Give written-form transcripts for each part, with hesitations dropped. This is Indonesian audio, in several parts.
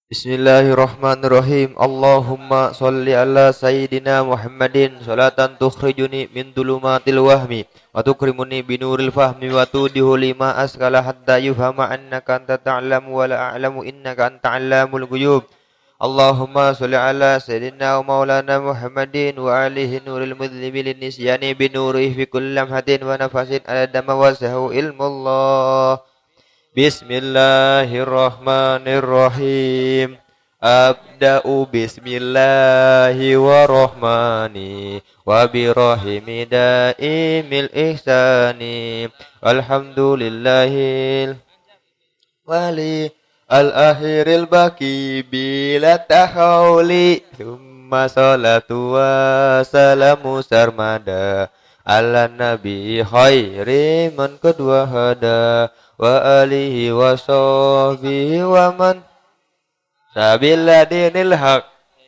Bismillahirrahmanirrahim. Allahumma sholli ala sayyidina Muhammadin salatan tukhrijuni min dhulumatil wahmi wa tukrimuni binuril fahmi wa tudihu lima askala hatta yufhama annaka anta ta'lamu wa la a'lamu innaka anta 'allamul ghuyub. Allahumma sholli ala sayyidina wa maulana Muhammadin wa alihi nuril mudhlibi lin nisyani binurihi fi kulli lamhatin wa nafasin ala dama wa sahu ilmullah. Bismillahirrahmanirrahim. Abda'u bismillahi wa rahmani wa birahimi daimil ihsani alhamdulillahil wali al-akhiril baki bila tahawli thumma salatu wa salamu sarmada ala nabi khairi man kedua hada wa alihi wa sahbihi wa man sabila dinil haq.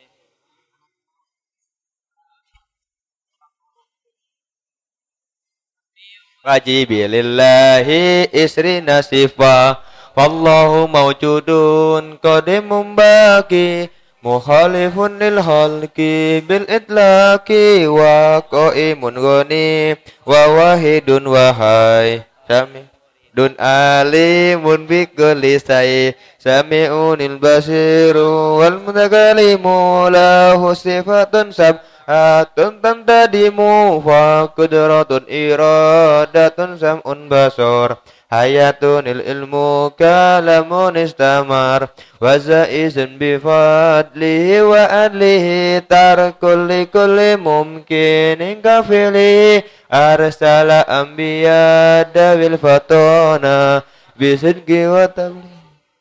Wajibilillahi isri nasifah wallahu mawjudun qadimun baki mukhalifun lil halki bil itlaqi wa qaimun ghani wa wahidun wahai sami dun alimun bikulli say sami'unil basiru wal mutakallimu lahu sifatun sab'atun tantadimu fa qudratun iradatun sam'un basar hayatunil ilmu kalamun istamar wa zaizun bifadlihi wa adlihi tarkul likulli mumkinin kafili arsala anbiya dawil fatona bisidqi wa tabli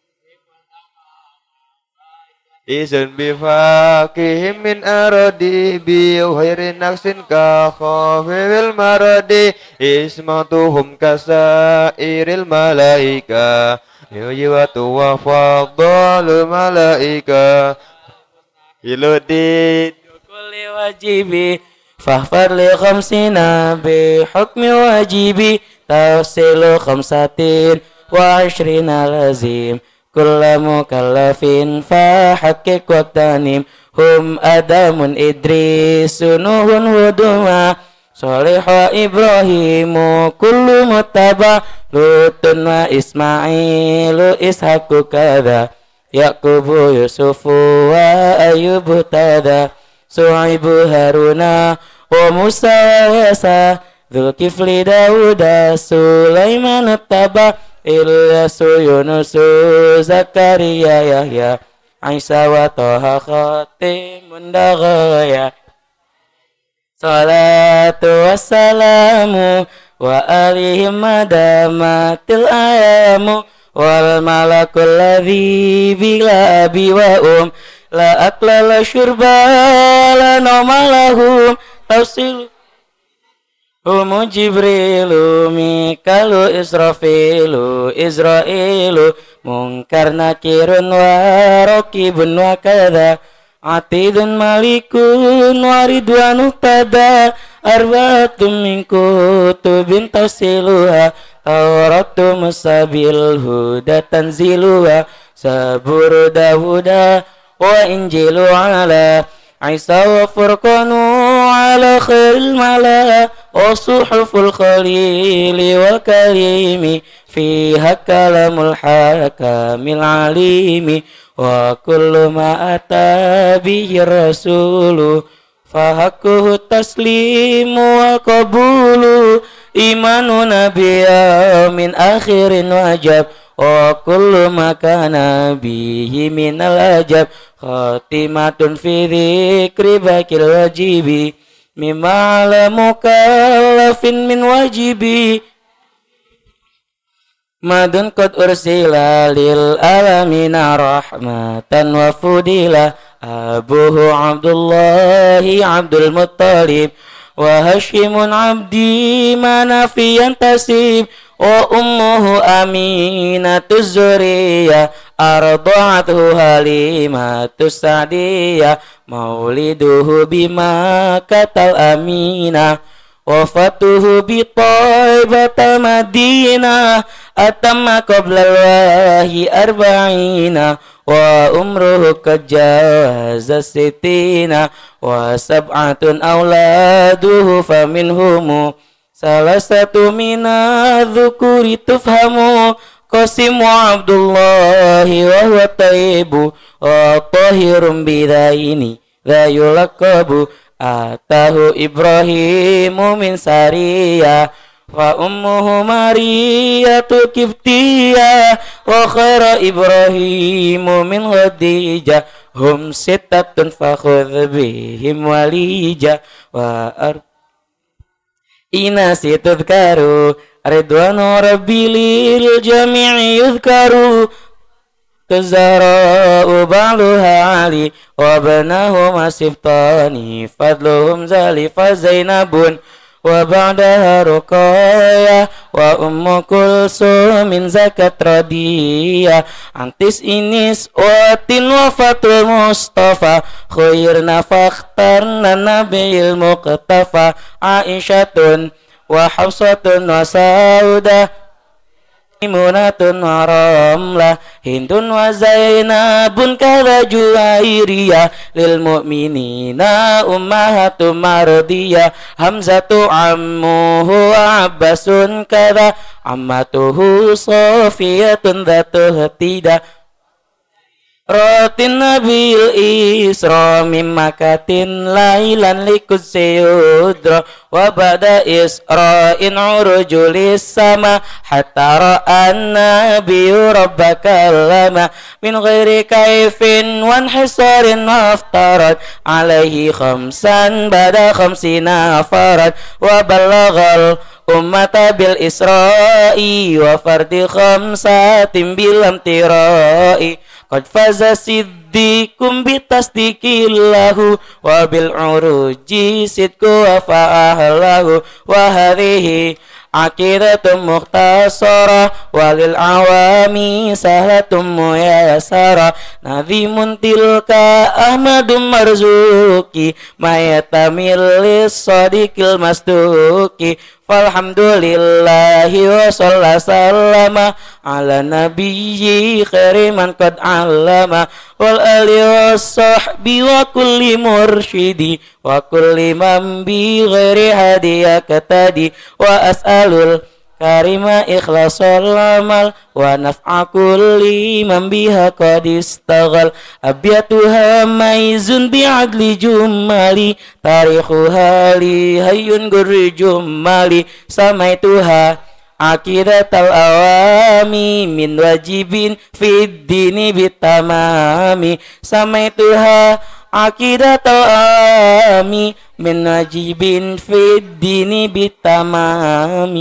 izun bifaqihim min aradi bi khairin naqsin ka khafil maradi ismatuhum kasairil malaika yuwatu wa fadhalul malaika iludi kulli wajibi fahfar li khamsina bi hukmi wajibi tafsilu khamsatin wa ashrina lazim kulla mukallafin fa haqiq wa tanim hum adamun idrisu nuhun huduma salihu ibrahimu kullu muttaba lutun wa ismailu ishaku kada yaqubu yusufu wa ayyubu tada Su'aibu Haruna wa Musa wa Yasa Dzulkifli Dauda Sulaiman Taba Ilyasu Yunusu Zakaria Yahya Aisyah wa Toha Khatimun Daghaya Salatu wassalamu wa alihim madamatil ayamu wal malakul ladzi bila abi wa la akla la syurba la nomalahum tafsil Umu Jibrilu Mikalu Israfilu Israilu Munkar nakirun wa rokibun wa kada Atidun malikun wa ridwanu tada Arbatum min kutubin tafsiluha Tauratu musabil huda tanziluha Saburu Dahuda wa injilu ala Isa wa furqanu ala khairil mala wa suhuful khalili wal karimi fiha kalamul hakamil alimi wa kullu ma ata bihi rasulu fahakuhu taslimu wa qabulu imanu nabiyya min akhirin wajab wa kullu makana bihi minal ajab khatimatun fi dzikri bakil wajibi mimma la mukallafin min wajibi madun qad ursila lil alamina rahmatan wa fudila abuhu abdullahi abdul muttalib wa hashimun abdi manafiyan tasib wa ummuhu aminatu zuriyah arda'athu halimatu sa'diyah mauliduhu bima katal aminah wafatuhu bi Thaibatal Madinah atamma qabla al-wahyi arba'ina وأمره قد جاوز الستين وسبعة أولاده فمنهم ثلاثة من الذكور تفهم قاسم عبد الله وهو طيب وطاهر بذين لا يلقب أتاه إبراهيم من سارية وأمه مارية القبطية وخير إبراهيم من خديجة هم ستة فخذ بهم وليجة إناس تذكروا رضوان ربي للجميع يذكروا كالزهراء بعلها علي وبناهما سبطان فضلهم زالف زينب وبعدها رقاية وأم كلثوم زكت رضية عن تسع نسوة وفاة المصطفى خيرنا فاخترنا النبي المقتفى عائشة وحفصة وسودة ميمونة ورملة هند وزينب كذا جويرية للمؤمنين أمهات مرضية حمزة عمه عباس كذا عمته صافية ذات اهتداء رات النبي الإسراء من مكة ليلا لقدس يدرى وبعد إسراء عرج للسماء حتى رأى النبي رب كلمة من غير كيف وانحصار وافترض عليه خمسا بعد 50 فرد وبلغ الأمة بالإسراء وفرد 5 بلا امتراء قد فاز صديق بتصديق له وبالعروج صدق وفأهله وهذه عقيدة مختصرة وللعوام سهلة ميسرة نظيم تلك أحمد مرزوقي ما يتمل للصديق المصدوق فالحمد لله وصلى سلم على نبي خير من قد علم والآل والصحب وكل مرشد وكل من بغير هدي يقتدي وأسأل الكريم إخلاص العمل ونفع كل من بها قد استغل أبياتها ميز بعدل جمالي تاريخها لي هي غر جمالي سميتها عقيدة الأوامي من واجب في الدين بالتمام سميتها عقيدة الأوامي من واجب في الدين بالتمام.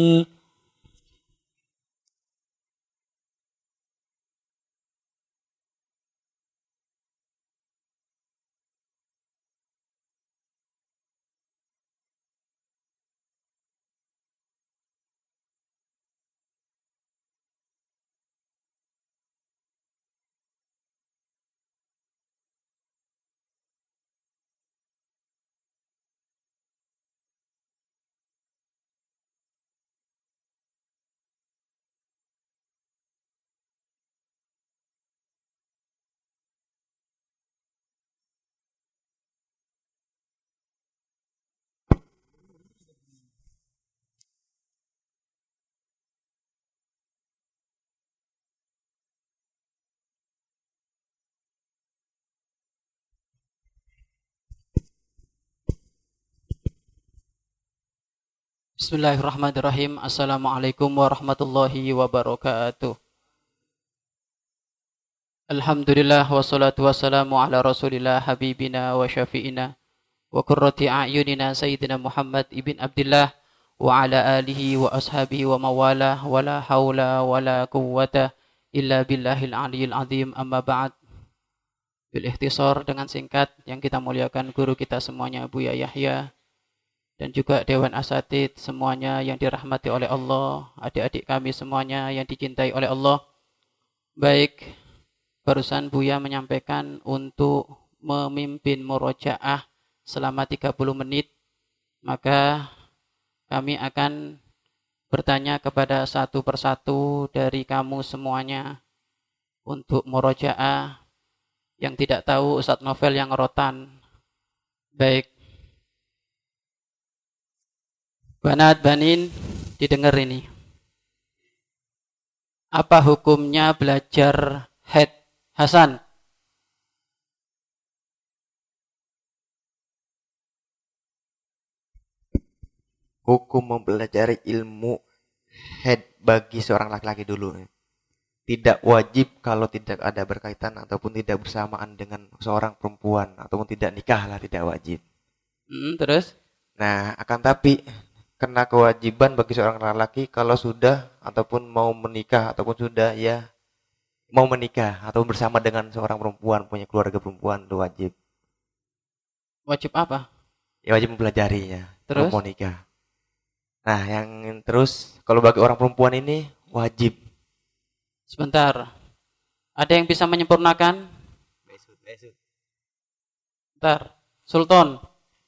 Bismillahirrahmanirrahim. Assalamualaikum warahmatullahi wabarakatuh. Alhamdulillah wassalatu wassalamu ala rasulillah habibina wa syafi'ina wa qurrati a'yunina sayyidina Muhammad ibn Abdullah wa ala alihi wa ashabihi wa mawalah wa la hawla wa la quwwata illa billahil aliyil azim amma ba'd. Bil ikhtisar dengan singkat yang kita muliakan guru kita semuanya Buya Yahya dan juga Dewan Asatid semuanya yang dirahmati oleh Allah, adik-adik kami semuanya yang dicintai oleh Allah. Baik, barusan Buya menyampaikan untuk memimpin murojaah selama 30 menit, maka kami akan bertanya kepada satu persatu dari kamu semuanya untuk murojaah. Yang tidak tahu Ustadz Novel yang rotan. Baik. Banat banin didengar ini. Apa hukumnya belajar haid? Hasan. Hukum mempelajari ilmu haid bagi seorang laki-laki dulu. Tidak wajib kalau tidak ada berkaitan ataupun tidak bersamaan dengan seorang perempuan ataupun tidak nikah lah, tidak wajib. Terus? Nah, akan tapi kena kewajiban bagi seorang laki-laki kalau sudah ataupun mau menikah ataupun sudah ya mau menikah atau bersama dengan seorang perempuan, punya keluarga perempuan, itu wajib. Wajib apa? Ya wajib mempelajarinya. Terus? Mau nikah. Nah, yang terus kalau bagi orang perempuan ini wajib. Sebentar. Ada yang bisa menyempurnakan? Sebentar. Sultan.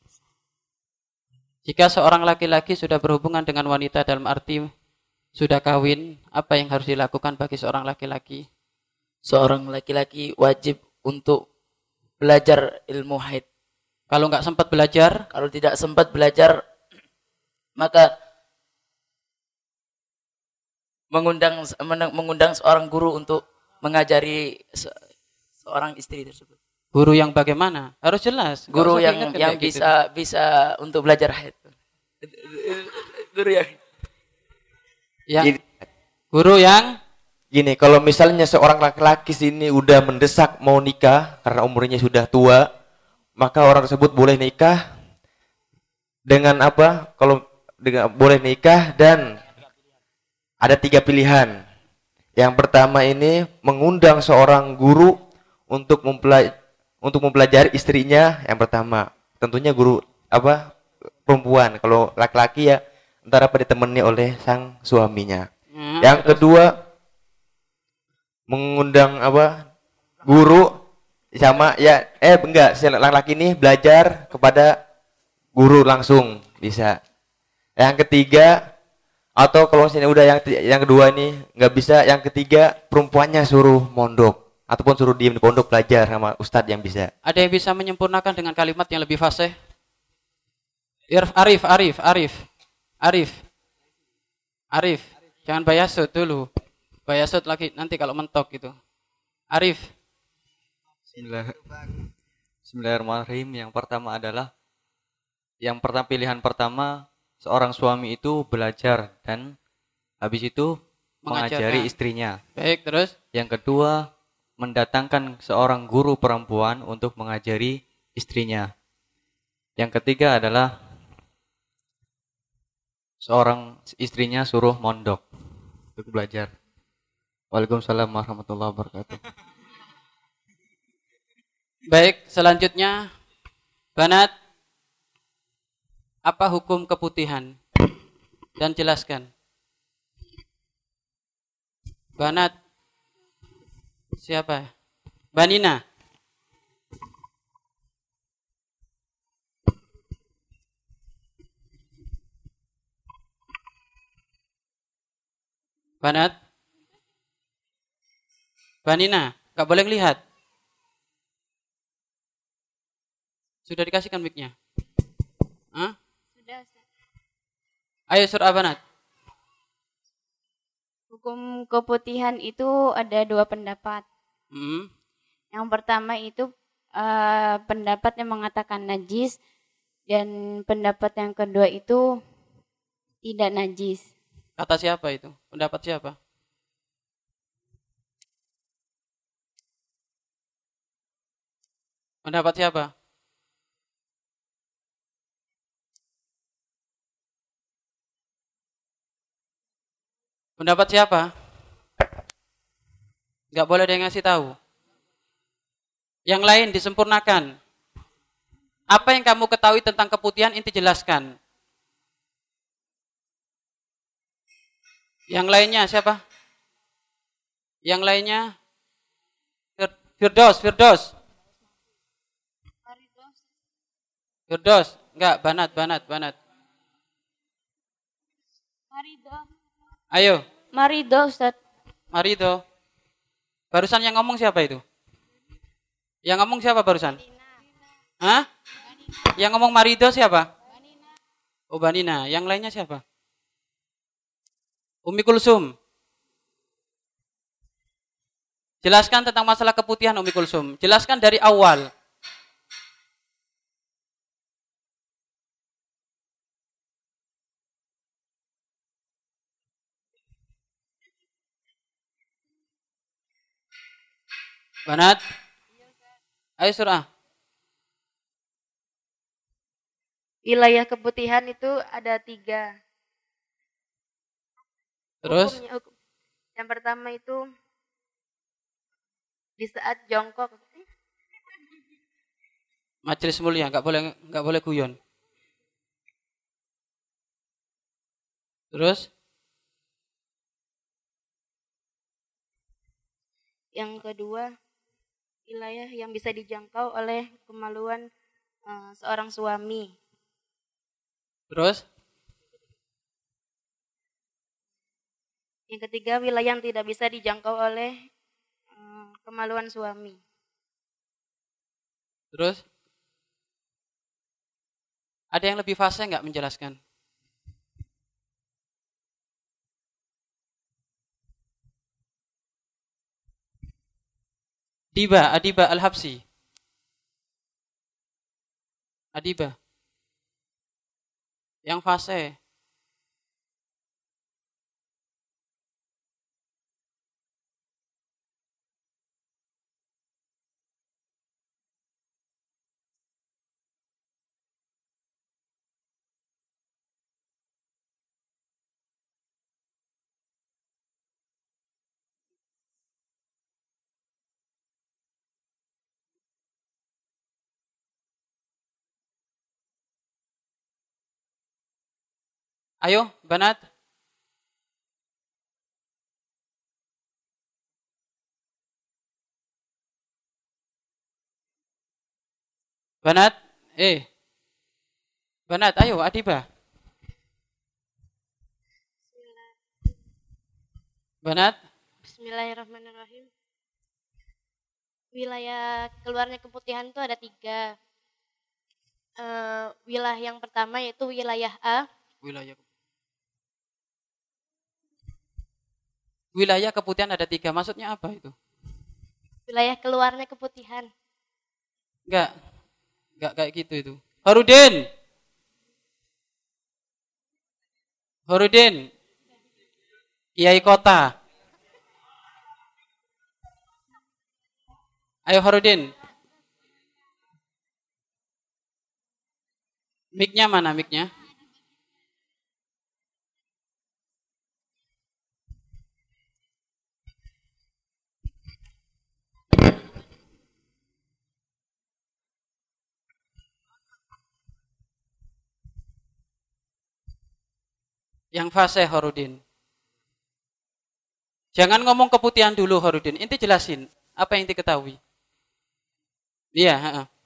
Jika seorang laki-laki sudah berhubungan dengan wanita dalam arti sudah kawin, apa yang harus dilakukan bagi seorang laki-laki? Seorang laki-laki wajib untuk belajar ilmu haid. Kalau nggak sempat belajar? Kalau tidak sempat belajar, maka mengundang seorang guru untuk mengajari seorang istri tersebut. Guru yang bagaimana? Harus jelas. Guru yang bisa untuk belajar haid. Guru yang gini, kalau misalnya seorang laki-laki sini udah mendesak mau nikah karena umurnya sudah tua, maka orang tersebut boleh nikah dengan apa? Kalau boleh nikah dan ada 3 pilihan. Yang pertama ini mengundang seorang guru untuk mempelajari istrinya. Yang pertama, tentunya guru apa? Perempuan. Kalau laki-laki ya antara ditemani oleh sang suaminya. Yang kedua, mengundang apa? Guru sama ya enggak, si laki-laki ini belajar kepada guru langsung bisa. Yang ketiga, atau kalau misalnya udah yang kedua ini nggak bisa, yang ketiga perempuannya suruh mondok ataupun suruh diem di pondok belajar sama ustadz yang bisa. Ada yang bisa menyempurnakan dengan kalimat yang lebih fasih? Arif. Jangan bayasut dulu. Bayasut lagi nanti kalau mentok gitu. Arif. Bismillahirrahmanirrahim. Pilihan pertama seorang suami itu belajar dan habis itu mengajari istrinya. Baik, terus? Yang kedua, mendatangkan seorang guru perempuan untuk mengajari istrinya. Yang ketiga adalah seorang istrinya suruh mondok untuk belajar. Waalaikumsalam warahmatullahi wabarakatuh. Baik, selanjutnya Banat, apa hukum keputihan? Dan jelaskan. Banat. Siapa? Banina. Banat. Banina, enggak boleh lihat. Sudah dikasihkan mic-nya? Hah? Sudah. Ayo surah Banat. Hukum keputihan itu ada 2 pendapat. Yang pertama itu pendapat yang mengatakan najis, dan pendapat yang kedua itu tidak najis. Kata siapa itu? Pendapat siapa? Pendapat siapa? Pendapat siapa? Enggak boleh ada yang ngasih tahu. Yang lain disempurnakan. Apa yang kamu ketahui tentang keputihan inti jelaskan. Yang lainnya siapa? Yang lainnya? Firdos. Firdos. Enggak, Banat. Marido. Ayo. Marido, Ustaz. Marido. Barusan yang ngomong siapa itu? Yang ngomong siapa barusan? Hah? Yang ngomong marido siapa? Oh, Banina. Yang lainnya siapa? Umi Kulsum. Jelaskan tentang masalah keputihan Umi Kulsum. Jelaskan dari awal. Banat? Ayo surah. Wilayah keputihan itu ada 3. Terus? Yang pertama itu di saat jongkok. Majelis mulia, nggak boleh guyon. Terus? Yang kedua, wilayah yang bisa dijangkau oleh kemaluan seorang suami. Terus? Yang ketiga, wilayah yang tidak bisa dijangkau oleh kemaluan suami. Terus? Ada yang lebih fasih nggak menjelaskan? Adiba Al-Habsi. Adiba. Yang fasih. Ayo, Banat. Banat, Banat, ayo, Adiba. Banat. Bismillahirrahmanirrahim. Wilayah keluarnya keputihan itu ada 3. Wilayah yang pertama yaitu wilayah A. Wilayah keputihan ada 3, maksudnya apa itu? Wilayah keluarnya keputihan. Enggak kayak gitu itu. Harudin, Kiai Kota. Ayo Harudin. Mic-nya mana mic-nya? Yang fase Harudin. Jangan ngomong keputihan dulu Harudin. Inti jelasin apa yang inti ketahui. Iya,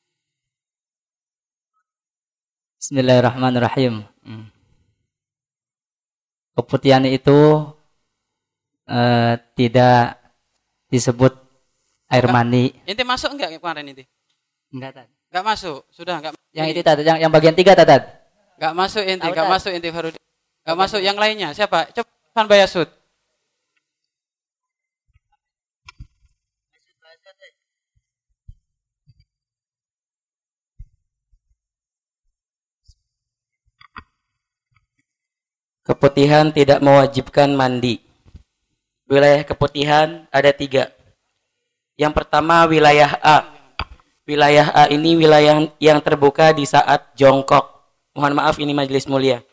Bismillahirrahmanirrahim. Keputihan itu tidak disebut air mani. Inti masuk enggak kemarin inti? Enggak, Tad. Enggak masuk, sudah enggak. Yang itu Tad, yang bagian 3 Tad. Enggak masuk inti, enggak masuk inti Harudin. Enggak masuk yang lainnya. Siapa? Coba Bayasud. Keputihan tidak mewajibkan mandi. Wilayah keputihan ada 3. Yang pertama wilayah A. Wilayah A ini wilayah yang terbuka di saat jongkok. Mohon maaf ini majelis mulia.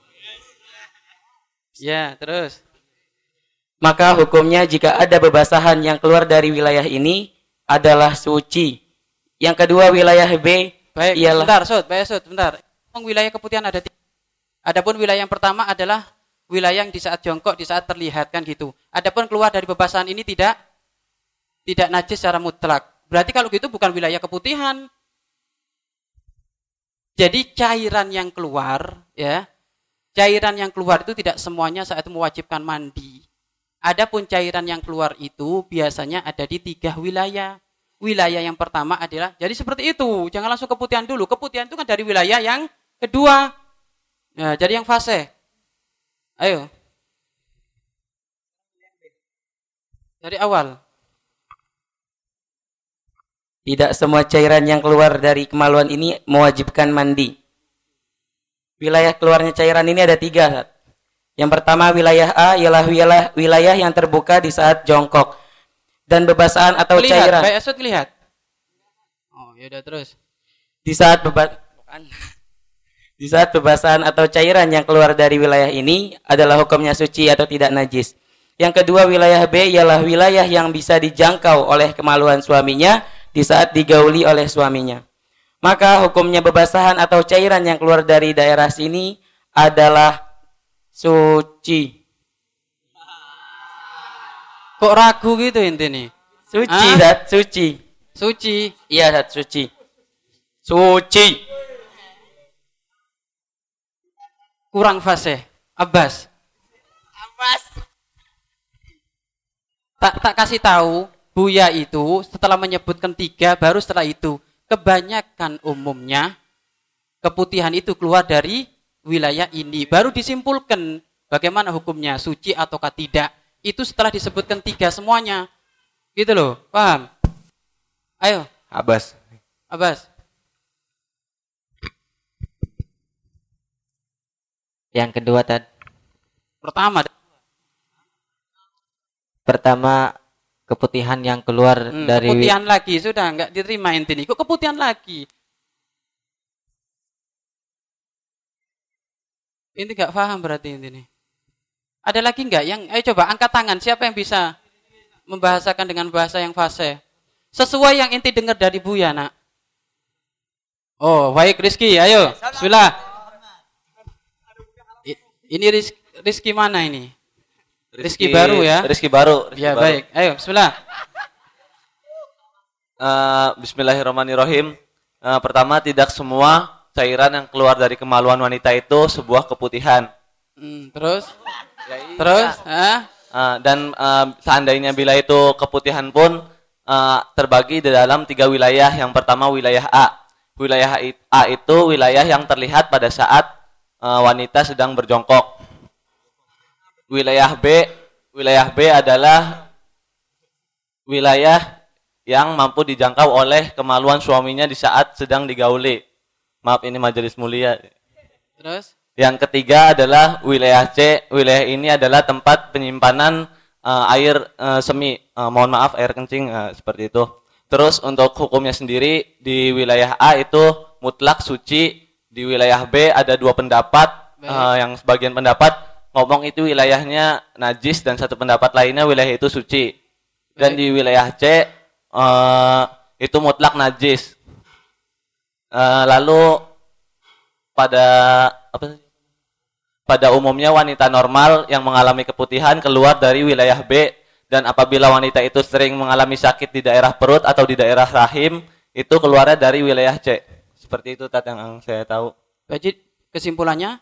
Ya, terus. Maka hukumnya jika ada bebasahan yang keluar dari wilayah ini adalah suci. Yang kedua wilayah B. Baik, ialah... bentar. Wilayah keputihan ada 3. Adapun wilayah yang pertama adalah wilayah yang di saat jongkok, di saat terlihat kan gitu. Adapun keluar dari bebasahan ini tidak najis secara mutlak. Berarti kalau gitu bukan wilayah keputihan. Jadi cairan yang keluar, ya, cairan yang keluar itu tidak semuanya saat itu mewajibkan mandi. Adapun cairan yang keluar itu biasanya ada di 3 wilayah. Wilayah yang pertama adalah, jadi seperti itu, jangan langsung keputihan dulu. Keputihan itu kan dari wilayah yang kedua. Nah, jadi yang fase. Ayo. Dari awal. Tidak semua cairan yang keluar dari kemaluan ini mewajibkan mandi. Wilayah keluarnya cairan ini ada 3. Yang pertama wilayah A ialah wilayah yang terbuka di saat jongkok dan bebasahan atau cairan. Baik, Asud lihat. Oh, ya udah terus. Di saat bebasahan atau cairan yang keluar dari wilayah ini adalah hukumnya suci atau tidak najis. Yang kedua wilayah B ialah wilayah yang bisa dijangkau oleh kemaluan suaminya di saat digauli oleh suaminya. Maka hukumnya bebasahan atau cairan yang keluar dari daerah sini adalah suci. Kok ragu gitu intinya? Suci, Zat, suci. Suci. Iya, Zat, suci. Suci. Kurang fase. Abbas. Tak kasih tahu, Buya itu setelah menyebutkan 3, baru setelah itu kebanyakan umumnya keputihan itu keluar dari wilayah ini. Baru disimpulkan bagaimana hukumnya, suci ataukah tidak. Itu setelah disebutkan 3 semuanya. Gitu loh, paham? Ayo. Abbas. Yang kedua Pertama keputihan yang keluar dari keputihan lagi, sudah enggak diterima intinya. Kok keputihan lagi? Ini enggak paham berarti intinya. Ada lagi enggak yang, ayo coba angkat tangan, siapa yang bisa membahasakan dengan bahasa yang fase? Sesuai yang inti dengar dari Buya, Nak. Oh, baik Rizky, ayo. Bismillah. Ini Rizky mana ini? Rizky baru ya? Rizky baru. Ya, baik. Ayo, bismillah. Bismillahirrahmanirrahim. Pertama, tidak semua cairan yang keluar dari kemaluan wanita itu sebuah keputihan. Terus? Seandainya bila itu keputihan pun terbagi di dalam 3 wilayah. Yang pertama wilayah A. Wilayah A itu wilayah yang terlihat pada saat wanita sedang berjongkok. Wilayah B adalah wilayah yang mampu dijangkau oleh kemaluan suaminya di saat sedang digauli. Maaf, ini majelis mulia. Terus? Yang ketiga adalah wilayah C. Wilayah ini adalah tempat penyimpanan air semi. Mohon maaf, air kencing, seperti itu. Terus untuk hukumnya sendiri, di wilayah A itu mutlak suci. Di wilayah B ada 2 pendapat. Yang sebagian pendapat ngomong itu wilayahnya najis dan satu pendapat lainnya wilayah itu suci. Dan di wilayah C itu mutlak najis. Lalu pada umumnya wanita normal yang mengalami keputihan keluar dari wilayah B, dan apabila wanita itu sering mengalami sakit di daerah perut atau di daerah rahim, itu keluarnya dari wilayah C. Seperti itu yang saya tahu. Jadi kesimpulannya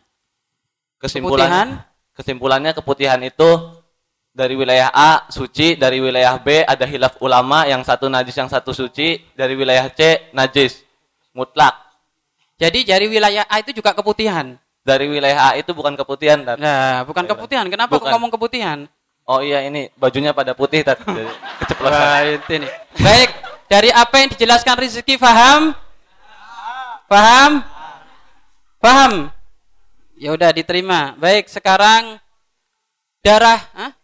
keputihan itu dari wilayah A suci, dari wilayah B ada khilaf ulama, yang satu najis yang satu suci, dari wilayah C najis mutlak. Jadi dari wilayah A itu juga keputihan. Dari wilayah A itu bukan keputihan, Tat. Nah, bukan keputihan. Kenapa kok ngomong keputihan? Oh iya, ini bajunya pada putih, Tat. Keceplosan. Ini. Baik, dari apa yang dijelaskan Rizky paham? Ya udah diterima. Baik, sekarang darah,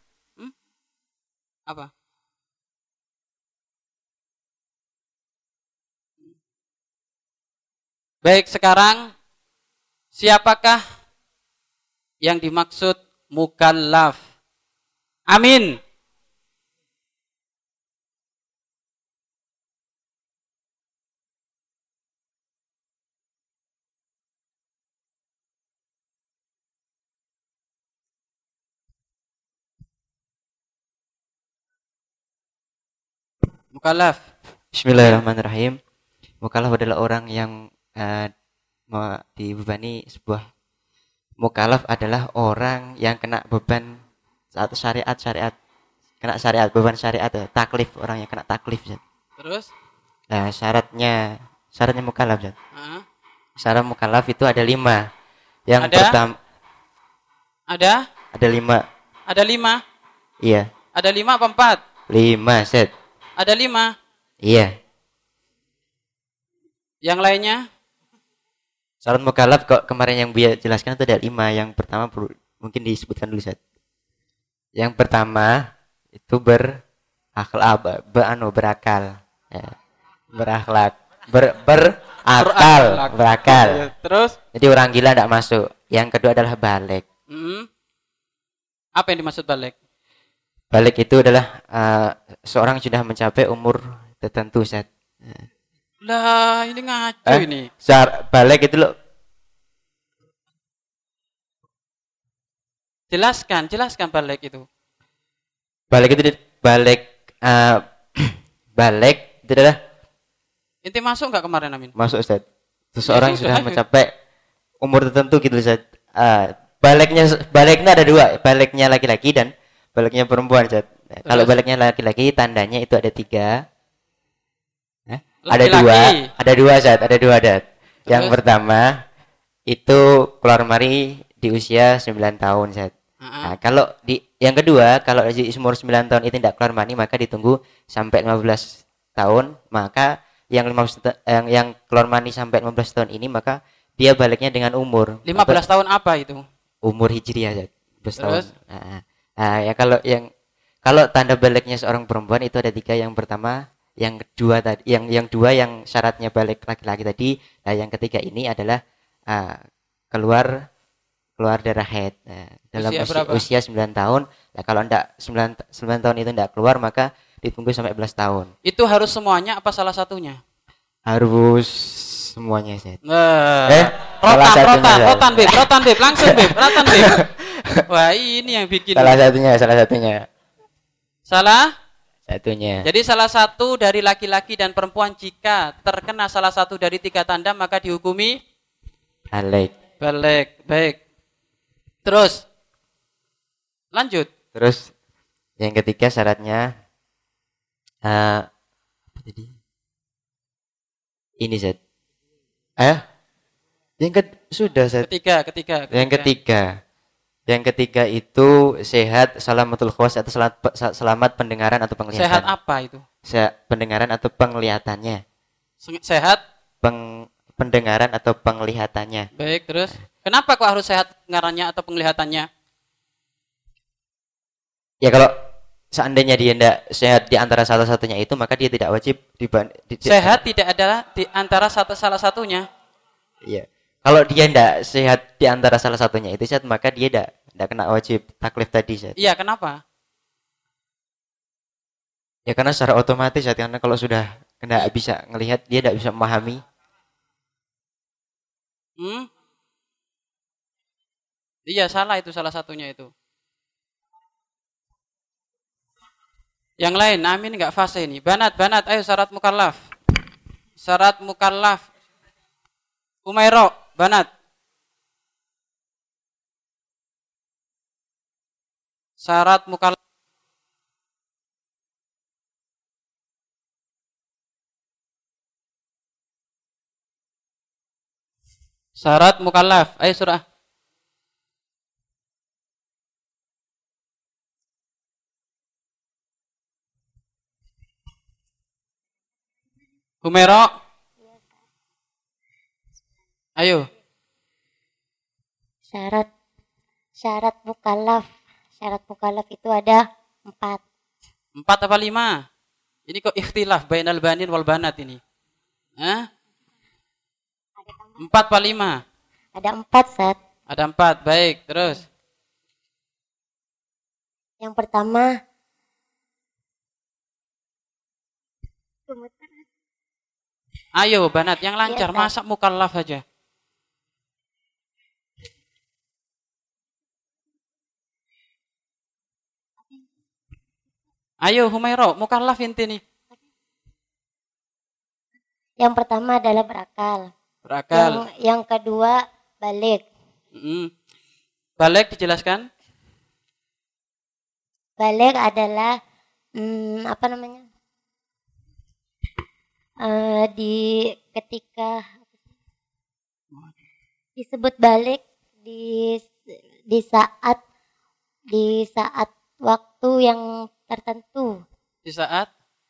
apa? Baik, sekarang siapakah yang dimaksud mukallaf? Amin. Mukallaf. Bismillahirrahmanirrahim. Mukallaf adalah orang yang dibebani sebuah. Mukallaf adalah orang yang kena beban satu syariat kena syariat, beban syariat, taklif, orang yang kena taklif, Ustaz. Terus? Nah, syaratnya mukallaf, Ustaz. Syarat mukallaf itu ada 5. Yang pertama ada 5. Ada 5? Iya. Ada 5 apa 4? 5, Ustaz. Ada 5? Iya. Yang lainnya? Syarat mukallaf kok kemarin yang Buya jelaskan itu ada 5. Yang pertama mungkin disebutkan dulu, Ustaz. Yang pertama itu berakal. Ya. Berakhlak. Berakal. Terus? Jadi orang gila tidak masuk. Yang kedua adalah balik. Apa yang dimaksud balik? Balik itu adalah seorang sudah mencapai umur tertentu, Ustaz. Lah, ini ngaco ini. Balik itu loh. Jelaskan balik itu. Balik itu balik itu adalah. Inti masuk enggak kemarin, Amin? Masuk, Ustaz. Seseorang sudah mencapai umur tertentu gitu, Ustaz. Baliknya ada 2, baliknya laki-laki dan baliknya perempuan, Ustaz. Kalau baliknya laki-laki tandanya itu ada 3. Laki-laki. Ada 2, Ustaz, ada 2 adat. Yang pertama itu keluar mari di usia 9 tahun, Ustaz. Nah, kalau yang kedua, kalau di umur 9 tahun itu tidak keluar mani, maka ditunggu sampai 15 tahun, maka yang keluar mani sampai 15 tahun ini, maka dia baliknya dengan umur 15 tahun apa itu? Umur hijriah, 15 tahun. Nah, ya kalau tanda baliknya seorang perempuan itu ada 3. Yang pertama, yang kedua tadi, yang 2 yang syaratnya balik laki-laki tadi. Nah, yang ketiga ini adalah keluar darah haid. Nah, dalam usia 9 tahun. Nah, kalau enggak 9 tahun itu enggak keluar, maka ditunggu sampai 11 tahun. Itu harus semuanya apa salah satunya? Harus semuanya, Ustaz. Rotan, Beb, langsung, Beb, rotan, Beb. Wah, ini yang bikin. Salah satunya. Salah satunya. Jadi salah satu dari laki-laki dan perempuan jika terkena salah satu dari 3 tanda maka dihukumi balik. Baik. Terus lanjut. Terus yang ketiga syaratnya apa tadi? Ini, Zat. Sudah, Zat. Ketiga. Yang ketiga itu sehat salamatul khawas atau selamat pendengaran atau penglihatan. Sehat apa itu? Pendengaran atau penglihatannya. Sehat pendengaran atau penglihatannya. Baik, terus. Kenapa kok harus sehat pendengarannya atau penglihatannya? Ya kalau seandainya dia tidak sehat di antara salah satunya itu, maka dia tidak wajib sehat tidak adalah di antara salah satunya. Iya. Kalau dia tidak sehat di antara salah satunya itu, Zat, maka dia tidak kena wajib taklif tadi, Zat. Iya, kenapa? Ya karena secara otomatis, Zat, karena kalau sudah kena bisa ngelihat, dia tidak bisa memahami. Iya, salah itu salah satunya itu. Yang lain, Amin enggak fase ini. Banat, ayo syarat mukallaf. Umairo, Banat. Syarat mukallaf. Syarat mukallaf. Ayo surah. Humero. Ayo. Syarat mukallaf. Syarat mukallaf itu ada 4. 4 apa 5? Ini kok ikhtilaf bainal banin wal banat ini. 4 apa 5? Ada 4, Zat. Ada 4, baik. Terus. Yang pertama, ayo Banat yang lancar, ya, masa mukallaf aja. Ayo Humairo, mukallaf inti nih. Yang pertama adalah berakal. Yang kedua balik. Balik dijelaskan. Balik adalah apa namanya? Ketika disebut balik di saat waktu yang tertentu. Di saat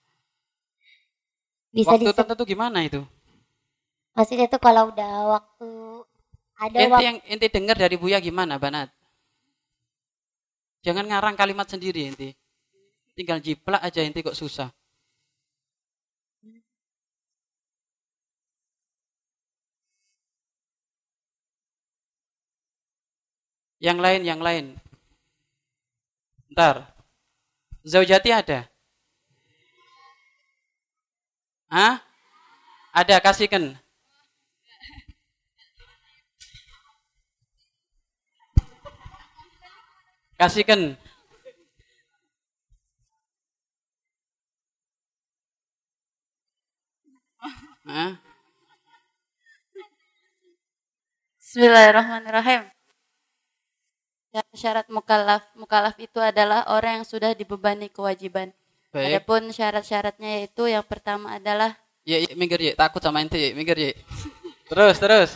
bisa waktu tertentu gimana itu? Maksudnya itu kalau udah waktu ada waktu yang inti dengar dari Buya gimana, Banat? Jangan ngarang kalimat sendiri inti. Tinggal jiplak aja inti kok susah. Yang lain. Ntar. Zaujati ada? Hah? Ada, kasihkan. Kasihkan. Hah? Bismillahirrahmanirrahim. Syarat mukallaf. Mukallaf itu adalah orang yang sudah dibebani kewajiban. Baik. Adapun syarat-syaratnya yaitu yang pertama adalah minggir ye, takut sama ente ye, minggir ye. Terus.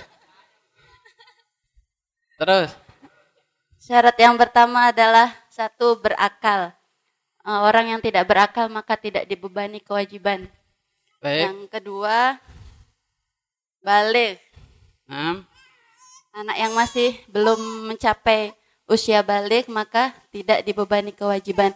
Syarat yang pertama adalah 1, berakal. Orang yang tidak berakal maka tidak dibebani kewajiban. Baik. Yang kedua, baligh. Anak yang masih belum mencapai usia baligh maka tidak dibebani kewajiban.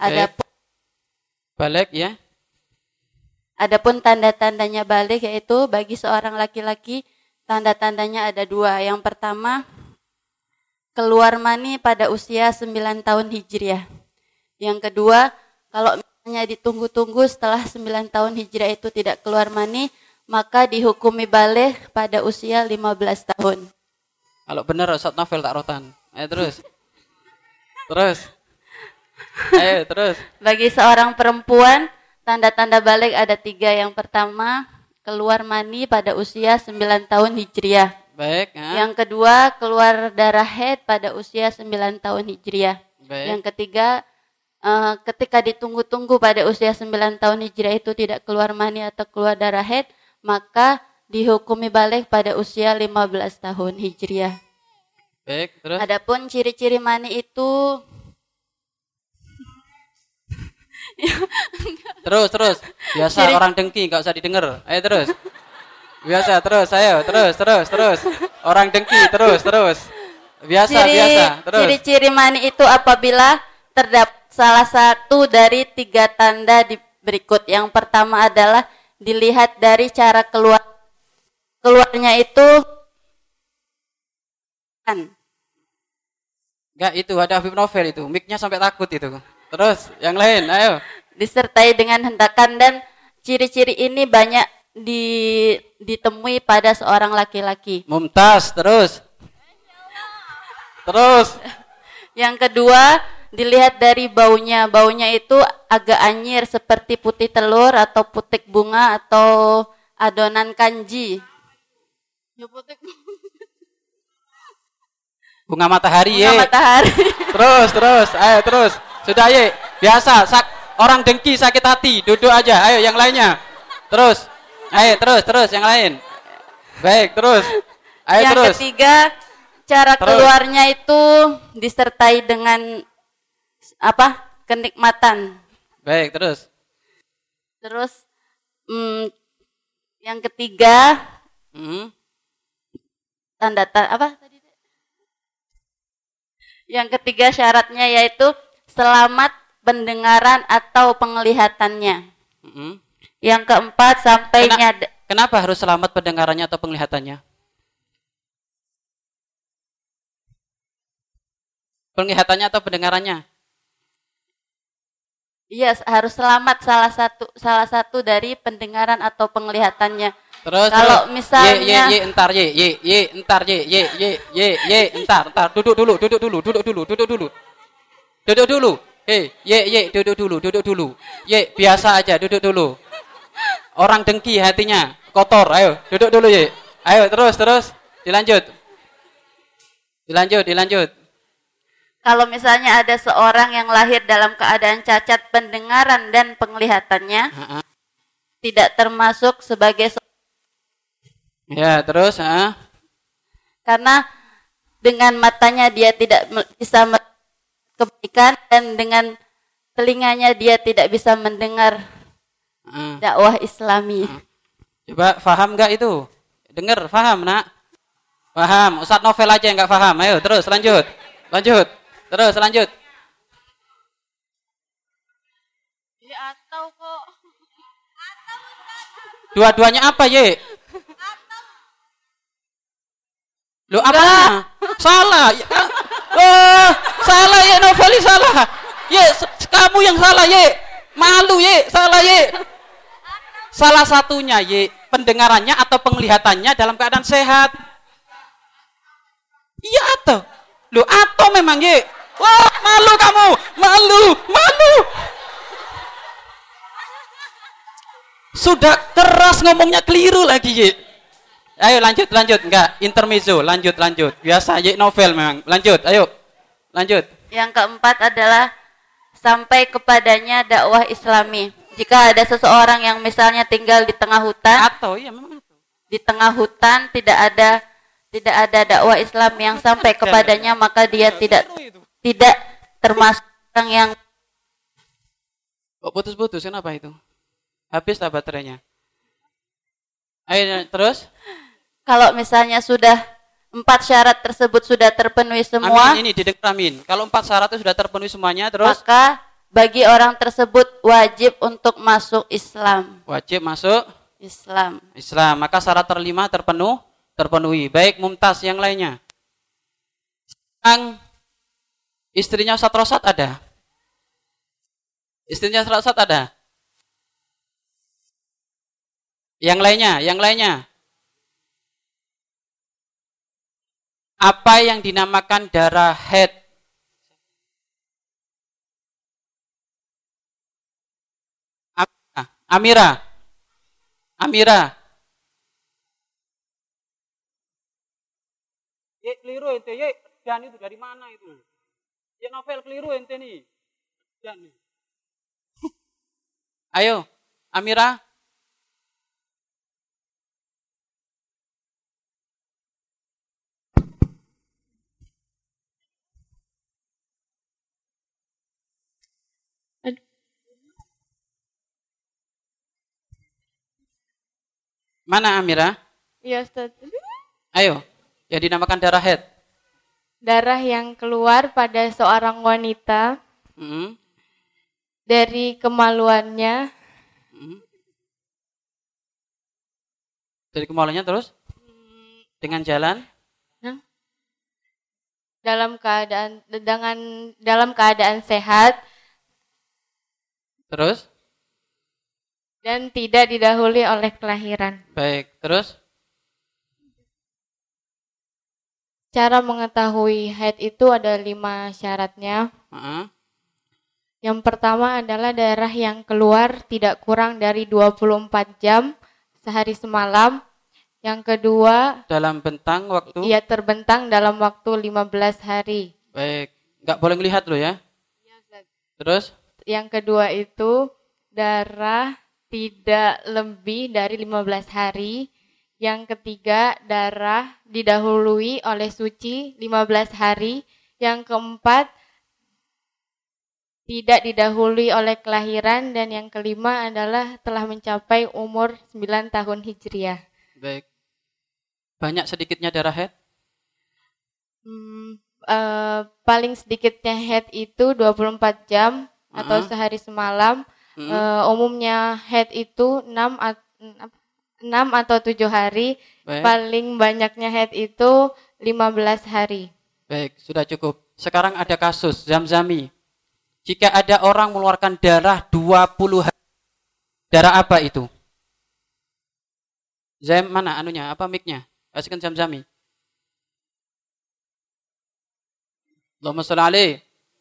Baligh ya. Adapun tanda-tandanya baligh yaitu bagi seorang laki-laki tanda-tandanya ada 2. Yang pertama, keluar mani pada usia 9 tahun Hijriah. Yang kedua, kalau misalnya ditunggu-tunggu setelah 9 tahun Hijriah itu tidak keluar mani, maka dihukumi baligh pada usia 15 tahun. Kalau benar Ustaz Novel tak rotan. Ayo terus. Bagi seorang perempuan, tanda-tanda baligh ada 3. Yang pertama, keluar mani pada usia 9 tahun Hijriah. Baik. Yang kedua, keluar darah haid pada usia 9 tahun Hijriah. Baik. Yang ketiga, ketika ditunggu-tunggu pada usia 9 tahun Hijriah itu tidak keluar mani atau keluar darah haid, maka dihukumi baligh pada usia 15 tahun Hijriah. Baik, terus. Adapun ciri-ciri mani itu Terus. Biasa orang dengki, enggak usah didengar. Ayo terus. Biasa, terus. Orang dengki, terus. Biasa, terus. Ciri-ciri mani itu apabila terdapat salah satu dari 3 tanda berikut. Yang pertama adalah dilihat dari cara keluarnya itu Enggak, itu ada Habib Novel itu. Mic-nya sampai takut itu. Terus, yang lain, ayo. Disertai dengan hentakan dan ciri-ciri ini banyak ditemui pada seorang laki-laki. Mumtaz, terus. Yang kedua, dilihat dari baunya. Baunya itu agak anyir seperti putih telur atau putik bunga atau adonan kanji. Bunga matahari, Bunga matahari. Terus, ayo terus. Sudah ye, biasa. Orang dengki sakit hati, duduk aja. Ayo yang lainnya. Terus. Ayo terus yang lain. Baik, terus. Ayo yang terus. Ketiga, cara keluarnya itu disertai dengan kenikmatan. Baik, terus. Yang ketiga, Yang ketiga syaratnya yaitu selamat pendengaran atau penglihatannya. Yang keempat Kenapa harus selamat pendengarannya atau penglihatannya? Penglihatannya atau pendengarannya? Iya, harus selamat salah satu dari pendengaran atau penglihatannya. Terus kalau misalnya entar duduk dulu. Duduk dulu. Biasa aja duduk dulu. Orang dengki hatinya kotor. Ayo, duduk dulu ye. Ayo terus. Dilanjut. Kalau misalnya ada seorang yang lahir dalam keadaan cacat pendengaran dan penglihatannya, tidak termasuk sebagai Ya, terus karena dengan matanya dia tidak bisa kebaikan dan dengan telinganya dia tidak bisa mendengar dakwah Islami. Coba paham enggak itu? Dengar, paham, Nak? Paham. Ustaz Novel aja yang enggak paham. Ayo, terus lanjut. Terus lanjut. Ya atau kok. Dua-duanya apa, Ye? Lu apa? Salah. Salah, Ye, Noveli salah. Ye, kamu yang salah, Ye. Malu, Ye. Salah, Ye. Salah satunya, Ye, pendengarannya atau penglihatannya dalam keadaan sehat. Iya atau? Lu atau memang, Ye? Wah, malu kamu. Malu. Sudah keras ngomongnya keliru lagi, Ye. Ayo lanjut. Enggak, intermezzo. Lanjut. Biasa, Ye, Novel memang. Lanjut, ayo. Lanjut. Yang keempat adalah sampai kepadanya dakwah Islami. Jika ada seseorang yang misalnya tinggal di tengah hutan, di tengah hutan tidak ada dakwah Islam yang sampai kepadanya, maka dia tidak termasuk orang yang. Kok putus-putus, kenapa itu? Habis tak baterainya? Ayo terus. Kalau misalnya sudah 4 syarat tersebut sudah terpenuhi semua, amin, ini didengar, amin. Kalau 4 syarat itu sudah terpenuhi semuanya, terus maka bagi orang tersebut wajib untuk masuk Islam. Wajib masuk Islam. Maka syarat terlima terpenuhi. Baik, Mumtaz, yang lainnya. Yang istrinya Ustaz Rosat ada? Istrinya Ustaz Rosat ada? Yang lainnya. Apa yang dinamakan darah haid? Amira. Ye, keliru ente, Ye. Dan itu dari mana itu? Ye, Novel keliru ente nih. Dan. Ayo, Amira. Mana Amira? Iya, Ustaz. Ayo, yang dinamakan darah haid. Darah yang keluar pada seorang wanita dari kemaluannya. Dari kemaluannya terus? Dengan jalan? Dalam keadaan sehat. Terus? Dan tidak didahului oleh kelahiran. Baik, terus? Cara mengetahui haid itu ada 5 syaratnya. Yang pertama adalah darah yang keluar tidak kurang dari 24 jam sehari semalam. Yang kedua, dalam bentang waktu? Iya, terbentang dalam waktu 15 hari. Baik, nggak boleh melihat lo ya? Terus? Yang kedua itu darah tidak lebih dari 15 hari. Yang ketiga, darah didahului oleh suci 15 hari. Yang keempat, tidak didahului oleh kelahiran. Dan yang kelima adalah telah mencapai umur 9 tahun Hijriah. Baik. Banyak sedikitnya darah haid? Paling sedikitnya haid itu 24 jam atau sehari semalam. Umumnya haid itu 6 atau 7 hari. Baik. Paling banyaknya haid itu 15 hari. Baik, sudah cukup. Sekarang ada kasus Zamzami. Jika ada orang mengeluarkan darah 20 hari, darah apa itu? Mana anunya? Apa mic-nya? Kasihkan Zamzami. Allahumma sholli alaihi.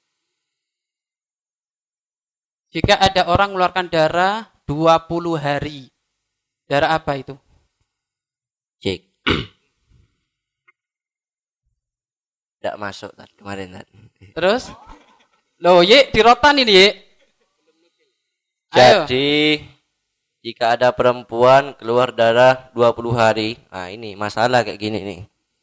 Jika ada orang mengeluarkan darah 20 hari, darah apa itu? Cek. Tidak masuk Tad, kemarin Tad. Terus? Loh, Ye, di rotan ini, Ye. Ayo. Jadi jika ada perempuan keluar darah 20 hari, nah ini masalah kayak gini nih.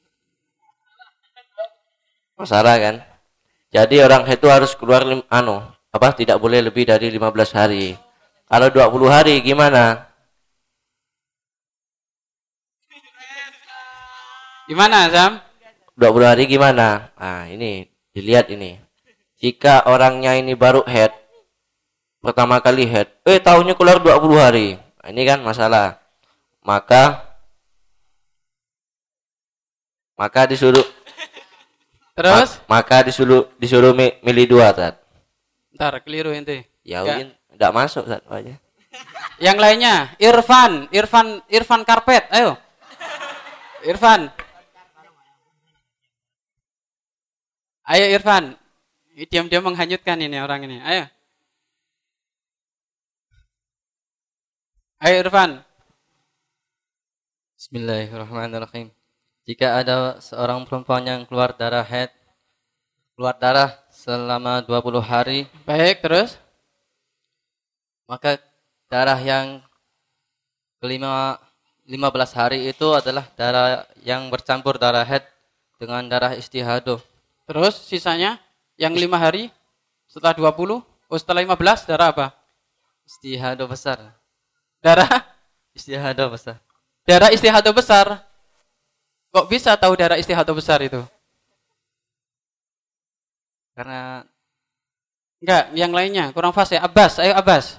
Masalah kan? Jadi orang itu harus keluar tidak boleh lebih dari 15 hari. Kalau 20 hari gimana? Gimana, Sam? 20 hari gimana? Nah, ini dilihat ini. Jika orangnya ini baru head, pertama kali head, tahunnya keluar 20 hari. Nah, ini kan masalah. Maka disuruh terus disuruh milih 2 Tad. Ntar keliru ente. Ya enggak masuk Tad aja. Yang lainnya, Irfan Karpet, ayo. Irfan. Ayo Irfan. Diam-diam menghanyutkan ini orang ini. Ayo. Ayo Irfan. Bismillahirrahmanirrahim. Jika ada seorang perempuan yang keluar darah selama 20 hari. Baik, terus? Maka darah yang ke-15 hari itu adalah darah yang bercampur darah haid dengan darah istihadah. Terus sisanya yang 5 hari setelah 20, setelah 15 darah apa? Istihadah besar. Darah istihadah besar. Darah istihadah besar. Kok bisa tahu darah istihadah besar itu? Karena enggak, yang lainnya kurang fasih. Abbas, ayo Abbas.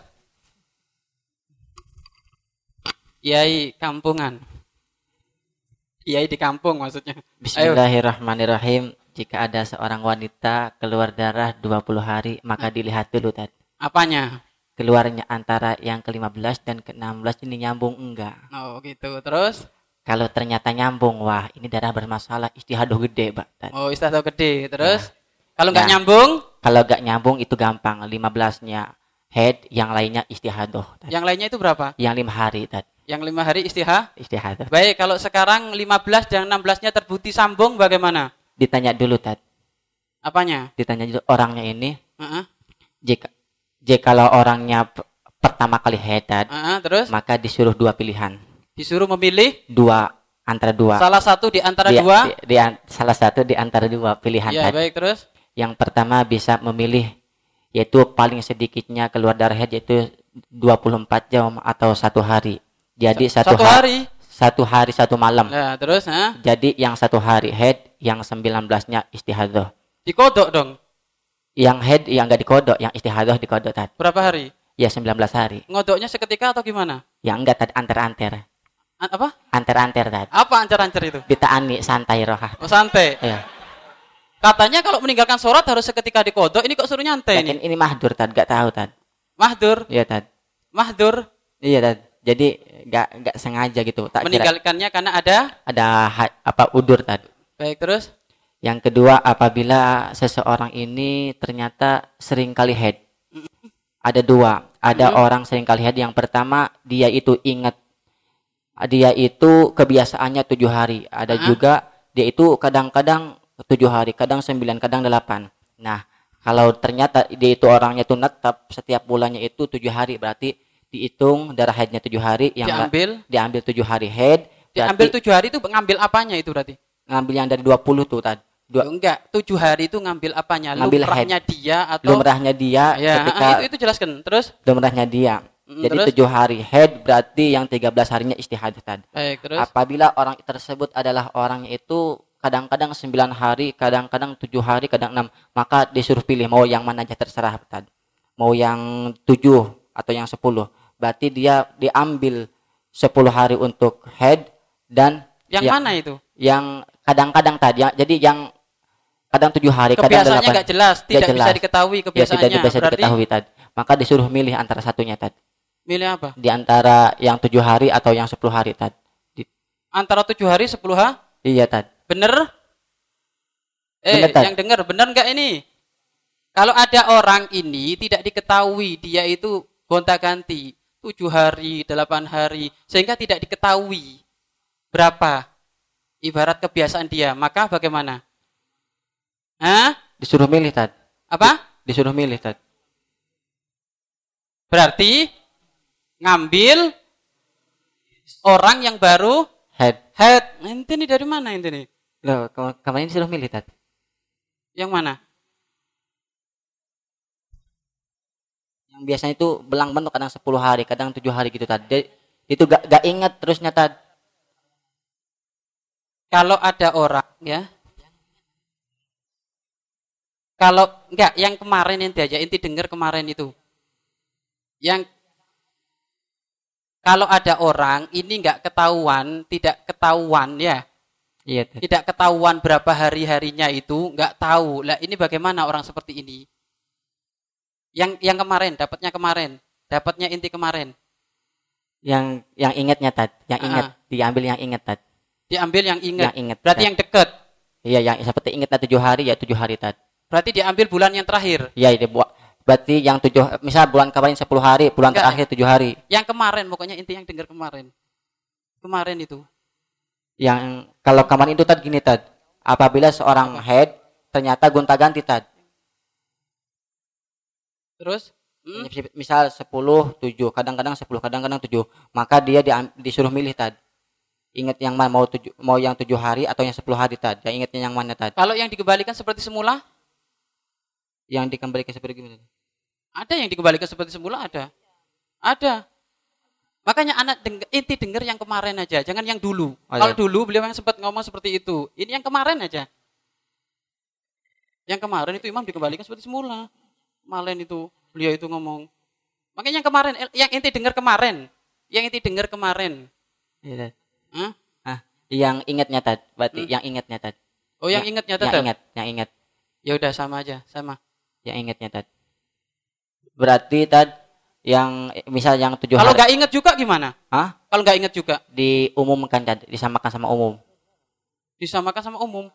Kiai kampungan. Kiai di kampung maksudnya. Bismillahirrahmanirrahim. Jika ada seorang wanita keluar darah 20 hari, maka dilihat dulu Tad. Apanya? Keluarnya antara yang ke-15 dan ke-16 ini nyambung enggak? Oh gitu, terus? Kalau ternyata nyambung, wah ini darah bermasalah, istihadah gede Pak Tad. Oh istihadah gede, terus? Kalau enggak nyambung? Kalau enggak nyambung itu gampang, 15-nya head, yang lainnya istihadah. Yang lainnya itu berapa? Yang 5 hari Tad. Yang 5 hari istihadah. Baik, kalau sekarang 15 dan 16-nya terbukti sambung bagaimana? Ditanya dulu Tad. Apanya? Ditanya dulu orangnya ini. Jika kalau orangnya pertama kali head Tad, terus? maka disuruh 2 pilihan. Disuruh memilih? 2 antara 2. Salah satu di antara 2? Salah satu di antara 2 pilihan ya, Tad. Baik, terus? Yang pertama bisa memilih yaitu paling sedikitnya keluar darah head yaitu 24 jam atau 1 hari. Jadi satu hari 1 malam. Nah, terus Jadi yang 1 hari head, yang 19-nya istihadah. Dikodok dong. Yang head yang enggak dikodok, yang istihadah dikodok Tad. Berapa hari? Ya 19 hari. Ngodoknya seketika atau gimana? Ya enggak Tad, anter-anter. Apa? Anter-anter Tad. Apa ancer-ancer itu? Ditaani santai rohah. Oh, santai. Iya. Katanya kalau meninggalkan sholat harus seketika dikodok, ini kok suruh nyantai nih? Ini mahdur Tad, enggak tahu Tad. Mahdur? Iya Tad. Mahdur? Iya Tad. Jadi enggak sengaja gitu. Tak meninggalkannya karena ada udur Tad. Baik, terus? Yang kedua, apabila seseorang ini ternyata sering kali head. Ada 2. Ada orang sering kali head. Yang pertama, dia itu ingat. Dia itu kebiasaannya 7 hari. Ada juga dia itu kadang-kadang 7 hari, kadang 9, kadang 8. Nah, kalau ternyata dia itu orangnya itu netap setiap bulannya itu 7 hari, berarti dihitung darah headnya 7 hari, yang diambil 7 hari head. Diambil 7 hari itu ngambil apanya itu berarti? Ngambil yang dari 20 tuh Tad. Enggak, 7 hari itu ngambil apanya? Ngambil lumrahnya head. Dia atau lumrahnya dia ya, ketika itu jelaskan. Terus? Lumrahnya dia. Jadi 7 hari head, berarti yang 13 harinya istihadah Tad. Baik, terus? Apabila orang tersebut adalah orangnya itu kadang-kadang 9 hari, kadang-kadang 7 hari, kadang 6, maka disuruh pilih mau yang mana aja, terserah Tad. Mau yang 7 atau yang 10. Berarti dia diambil 10 hari untuk head dan yang mana itu? Yang kadang-kadang tadi jadi yang kadang 7 hari, kadang 8. Kebiasaannya enggak jelas, tidak bisa diketahui kebiasaannya. Tidak bisa diketahui Tad. Maka disuruh milih antara satunya Tad. Milih apa? Di antara yang 7 hari atau yang 10 hari Tad. Antara 7 hari 10 hari? Iya Tad. Bener? Bener, Tad. Yang dengar bener enggak ini? Kalau ada orang ini tidak diketahui dia itu gonta-ganti 7 hari, 8 hari, sehingga tidak diketahui berapa ibarat kebiasaan dia, maka bagaimana? Hah? Disuruh milih, Tad. Apa? Disuruh milih, Tad. Berarti ngambil orang yang baru head. Ente nih dari mana ente nih? Loh, kemarin disuruh milih, Tad. Yang mana? Yang biasanya itu belang bentuk, kadang 10 hari, kadang 7 hari gitu, Tad. Itu gak ingat terusnya, Tad. Kalau ada orang ya, kalau enggak yang kemarin inti dengar kemarin itu, yang kalau ada orang ini enggak ketahuan, tidak ketahuan ya, iya, tidak ketahuan berapa hari-harinya itu, enggak tahu. Lah ini bagaimana orang seperti ini? Yang kemarin, dapatnya inti kemarin. Yang ingatnya, Tad, yang ingat, diambil yang ingat, Tad. Diambil yang ingat. Yang ingat. Berarti Tad. yang dekat. Iya, yang seperti ingatnya 7 hari ya 7 hari, Tad. Berarti diambil bulan yang terakhir. Iya, berarti yang 7, misal bulan kemarin 10 hari, bulan terakhir 7 hari. Yang kemarin, pokoknya inti yang dengar kemarin. Kemarin itu. Yang kalau kemarin itu, Tad, gini, Tad. Apabila seorang head ternyata gonta-ganti, Tad. Terus? Misal 10, 7, kadang-kadang 10, kadang-kadang 7. Maka dia disuruh milih, Tad. Ingat yang mana, mau yang 7 hari atau yang 10 hari, Tad. Yang ingatnya yang mana, Tad? Kalau yang dikembalikan seperti semula? Yang dikembalikan seperti gimana? Ada yang dikembalikan seperti semula, ada. Ada. Makanya anak inti dengar yang kemarin aja, jangan yang dulu. Kalau dulu beliau yang sempat ngomong seperti itu. Ini yang kemarin aja. Yang kemarin itu imam dikembalikan seperti semula. Kemarin itu beliau itu ngomong. Makanya yang kemarin, yang inti dengar kemarin. Yang inti dengar kemarin. Iya, Tad. Yang ingatnya, Tad. Berarti yang ingatnya, Tad. Oh, yang ingatnya, Tad. Yang ingat. Ya udah sama aja, sama. Yang ingatnya, Tad. Berarti, Tad, yang misal yang 7 hari. Kalau nggak ingat juga gimana? Hah? Kalau nggak ingat juga? Diumumkan, Tad. Disamakan sama umum. Disamakan sama umum.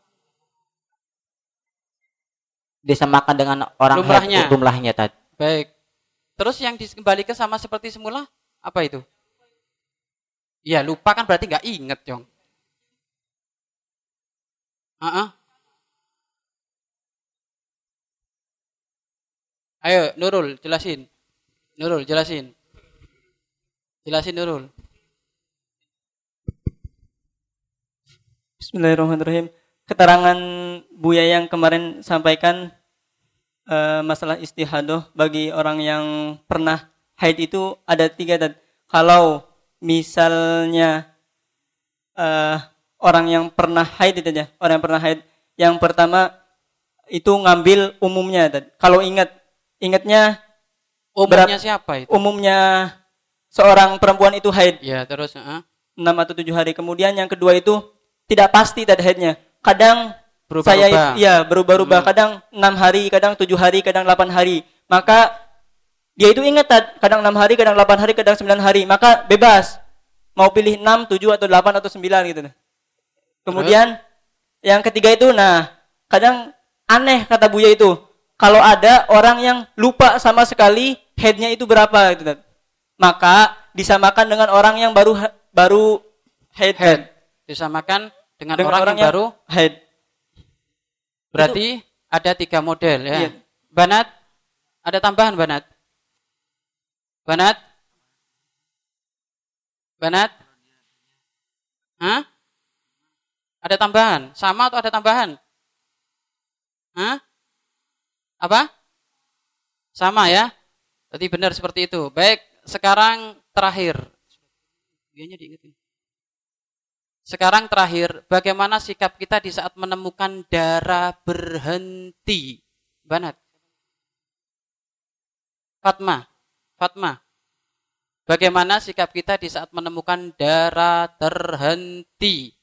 Disamakan dengan orang jumlahnya, Tad. Baik. Terus yang dikembalikan sama seperti semula, apa itu? Ya, lupa kan berarti nggak ingat, Jong. Ayo, Nurul, jelasin. Nurul, jelasin. Jelasin, Nurul. Bismillahirrahmanirrahim. Keterangan Buya yang kemarin sampaikan masalah istihadah bagi orang yang pernah haid itu ada 3. Dan kalau misalnya orang yang pernah haid itu aja, orang yang pernah haid, yang pertama itu ngambil umumnya. Dan kalau ingatnya umumnya siapa itu? Umumnya seorang perempuan itu haid. Ya, terus 6 atau 7 hari. Kemudian yang kedua itu tidak pasti tadi haidnya. Kadang berubah-ubah. Kadang 6 hari, kadang 7 hari, kadang 8 hari. Maka dia itu ingat, kadang 6 hari, kadang 8 hari, kadang 9 hari. Maka bebas. Mau pilih 6, 7 atau 8 atau 9 gitu. Kemudian yang ketiga itu, kadang aneh kata Buya itu. Kalau ada orang yang lupa sama sekali headnya itu berapa gitu. Maka disamakan dengan orang yang baru head. Disamakan dengan orang yang baru head. Berarti itu ada 3 model ya. Iya. Banat, ada tambahan Banat? Banat? Banat? Hah? Ada tambahan? Sama atau ada tambahan? Hah? Apa? Sama ya? Berarti benar seperti itu. Baik, sekarang terakhir. Sekarang terakhir, bagaimana sikap kita di saat menemukan darah berhenti? Banat. Fatma. Bagaimana sikap kita di saat menemukan darah terhenti?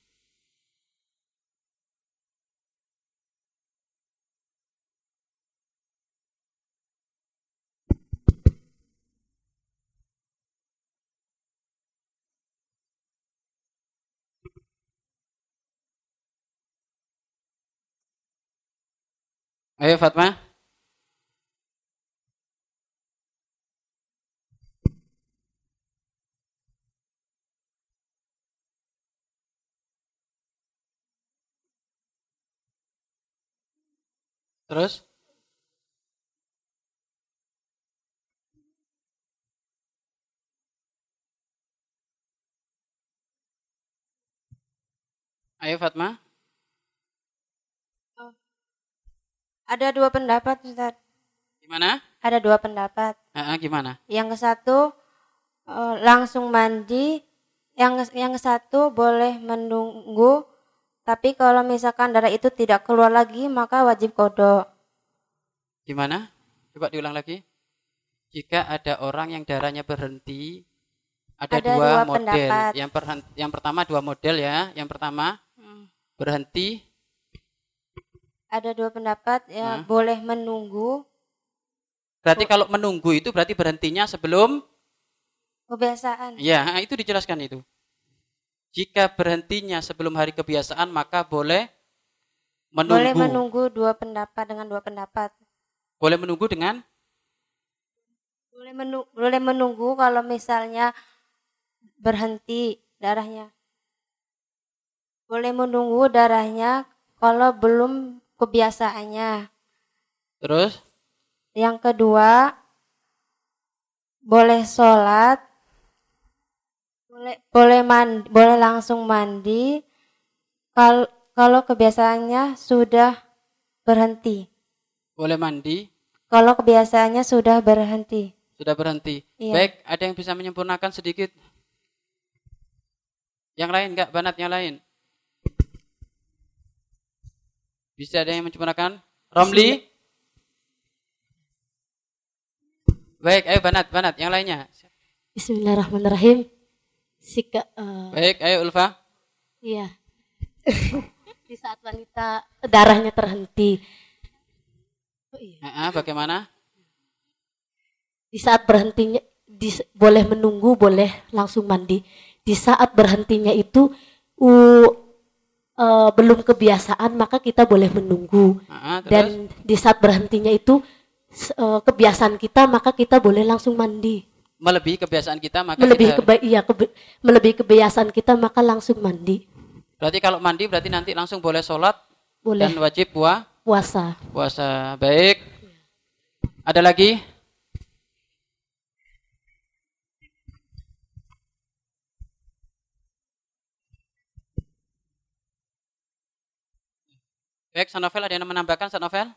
Ayo Fatma. Terus? Ayo Fatma. Ada dua pendapat, Ustaz. Gimana? Ada dua pendapat. Gimana? Yang ke satu langsung mandi, yang ke satu boleh menunggu, tapi kalau misalkan darah itu tidak keluar lagi maka wajib qada. Gimana? Coba diulang lagi. Jika ada orang yang darahnya berhenti, ada dua model. Pendapat. Yang pertama dua model ya. Yang pertama berhenti. Ada dua pendapat ya, boleh menunggu. Berarti kalau menunggu itu berarti berhentinya sebelum kebiasaan. Ya, itu dijelaskan itu. Jika berhentinya sebelum hari kebiasaan maka boleh menunggu. Boleh menunggu dua pendapat dengan dua pendapat. Boleh menunggu dengan? Boleh menunggu kalau misalnya berhenti darahnya. Boleh menunggu darahnya kalau belum kebiasaannya. Terus? Yang kedua, boleh sholat, boleh langsung mandi kalau kebiasaannya sudah berhenti. Boleh mandi? Kalau kebiasaannya sudah berhenti. Sudah berhenti. Iya. Baik, ada yang bisa menyempurnakan sedikit? Yang lain enggak? Banat yang lain? Bisa ada yang menyempurnakan? Romli? Baik, ayo Banat, yang lainnya. Bismillahirrahmanirrahim. Baik, ayo Ulfa. Iya. Di saat wanita darahnya terhenti. Bagaimana? Di saat berhentinya, boleh menunggu, boleh langsung mandi. Di saat berhentinya itu belum kebiasaan, maka kita boleh menunggu. Dan di saat berhentinya itu kebiasaan kita, maka kita boleh langsung mandi. Melebihi kebiasaan kita, maka melebihi kebiasaan kita, maka langsung mandi. Berarti kalau mandi berarti nanti langsung boleh sholat, boleh. Dan wajib puasa. Puasa, baik. Ada lagi? Baik, Sanovel, ada yang menambahkan, Sanovel?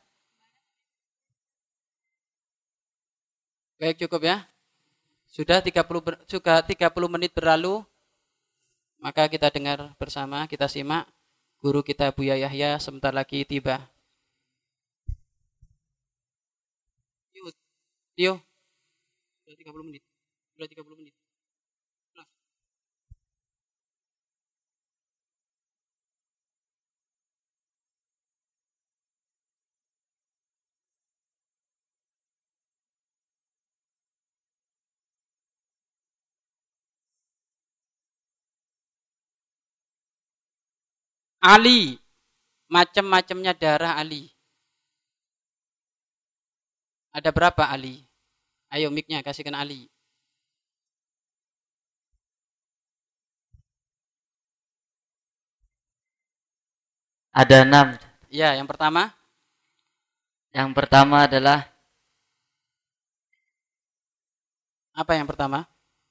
Baik, cukup ya. Sudah 30 menit berlalu, maka kita dengar bersama, kita simak. Guru kita Buya Yahya sebentar lagi tiba. Tio, sudah 30 menit. Sudah 30 menit. Ali, macam-macamnya darah Ali. Ada berapa Ali? Ayo mic-nya kasihkan Ali. Ada 6. Ya, yang pertama? Yang pertama adalah apa yang pertama?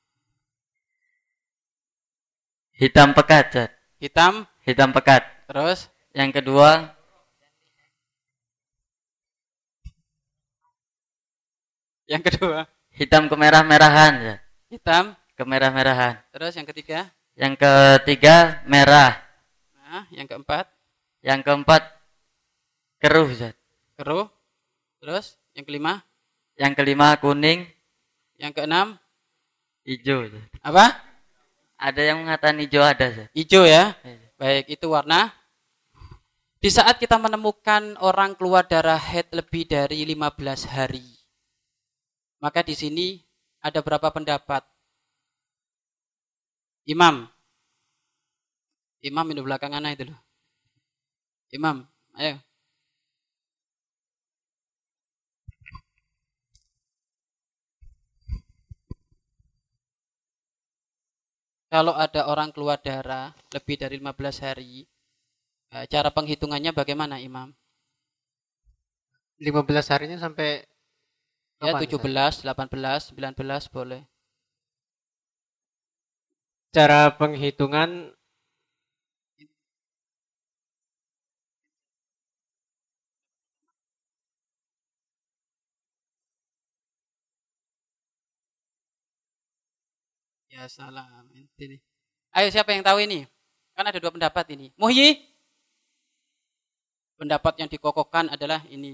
Hitam pekat. Hitam pekat. Terus? Yang kedua hitam kemerah-merahan. Hitam kemerah-merahan. Terus yang ketiga? Yang ketiga merah. Nah, yang keempat? Yang keempat keruh. Keruh. Terus yang kelima? Yang kelima kuning. Yang keenam? Hijau. Apa? Ada yang mengatakan hijau ada. Hijau ya? Baik, itu warna. Di saat kita menemukan orang keluar darah haid lebih dari 15 hari, maka di sini ada berapa pendapat? Imam di belakang anak itu loh. Imam, ayo. Kalau ada orang keluar darah lebih dari 15 hari, cara penghitungannya bagaimana, Imam? 15 harinya sampai ya 17, 18, 19 boleh. Cara penghitungan Ya salam. Ini. Ayo siapa yang tahu ini? Kan ada dua pendapat ini. Muhyi? Pendapat yang dikokohkan adalah ini.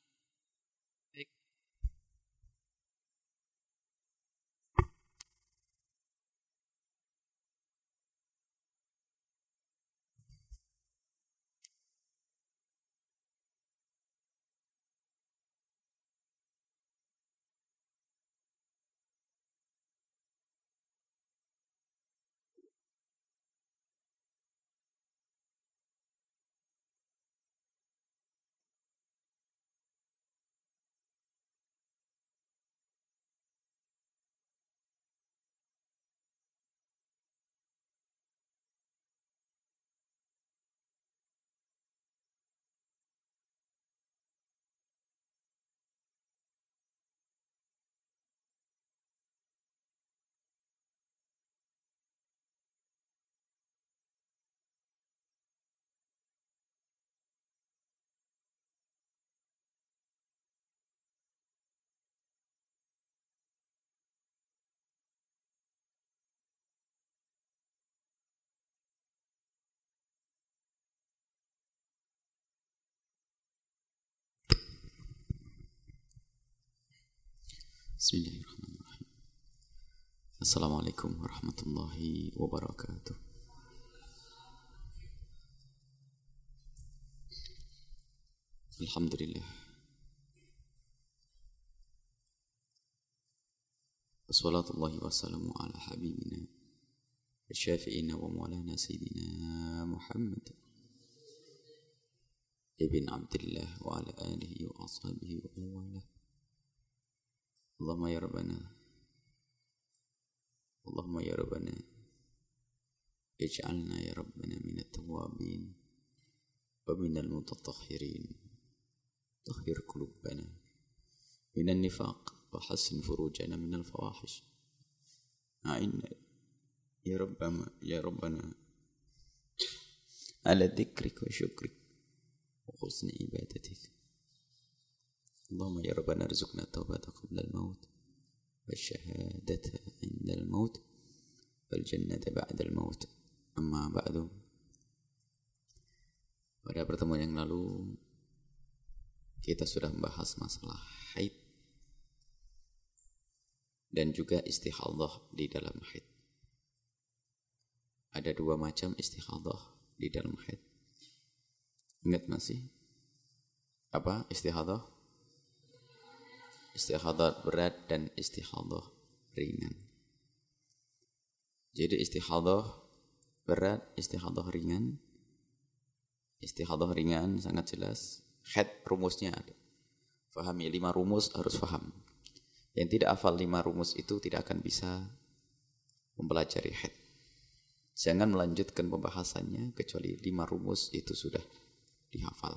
Bismillahirrahmanirrahim. Assalamualaikum warahmatullahi wabarakatuh. Alhamdulillah. Wassalatullahi wassalamu ala habibina syafi'ina wa maulana sayyidina Muhammad ibn Abdullah wa ala alihi wa ashabihi wa mawalah. Allahumma ya Rabbana, Allahumma ya Rabbana, ij'alna ya Rabbana minat tawabin wa minal mutatahhirin, tahhir qulubana minan nifaq wa hassin furujana minal fawahish. A'inna ya Rabbana ala dhikrik wa syukrik wa husni ibadatik. Allahumma ya Rabbana rizukna taubata qabla al-maut wa syahadata inda al-maut wal jannata ba'da al-maut. Amma ba'du. Pada pertemuan yang lalu kita sudah membahas masalah haid dan juga istihadah di dalam haid. Ada dua macam istihadah di dalam haid. Ingat masih? Apa istihadah? Istihadah berat dan istihadah ringan. Jadi istihadah berat, istihadah ringan. Istihadah ringan sangat jelas. Haid rumusnya ada. Fahami 5 rumus, harus faham. Yang tidak hafal 5 rumus itu tidak akan bisa mempelajari haid. Jangan melanjutkan pembahasannya kecuali 5 rumus itu sudah dihafal.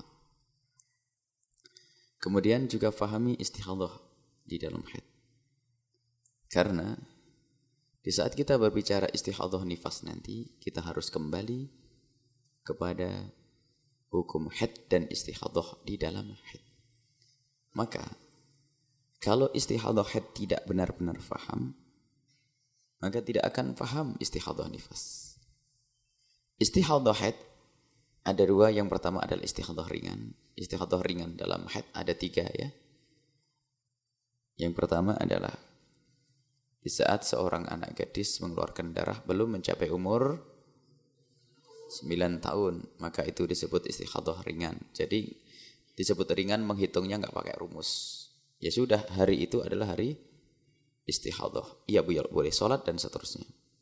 Kemudian juga fahami istihadah di dalam haid. Karena di saat kita berbicara istihadah nifas nanti, kita harus kembali kepada hukum haid dan istihadah di dalam haid. Maka kalau istihadah haid tidak benar-benar faham, maka tidak akan faham istihadah nifas. Istihadah haid ada 2, yang pertama adalah istihadah ringan. Istihadah ringan dalam haid ada 3 ya. Yang pertama adalah di saat seorang anak gadis mengeluarkan darah belum mencapai umur 9 tahun, maka itu disebut istihadah ringan. Jadi disebut ringan menghitungnya nggak pakai rumus. Ya sudah, hari itu adalah hari istihadah. Iya boleh sholat dan seterusnya.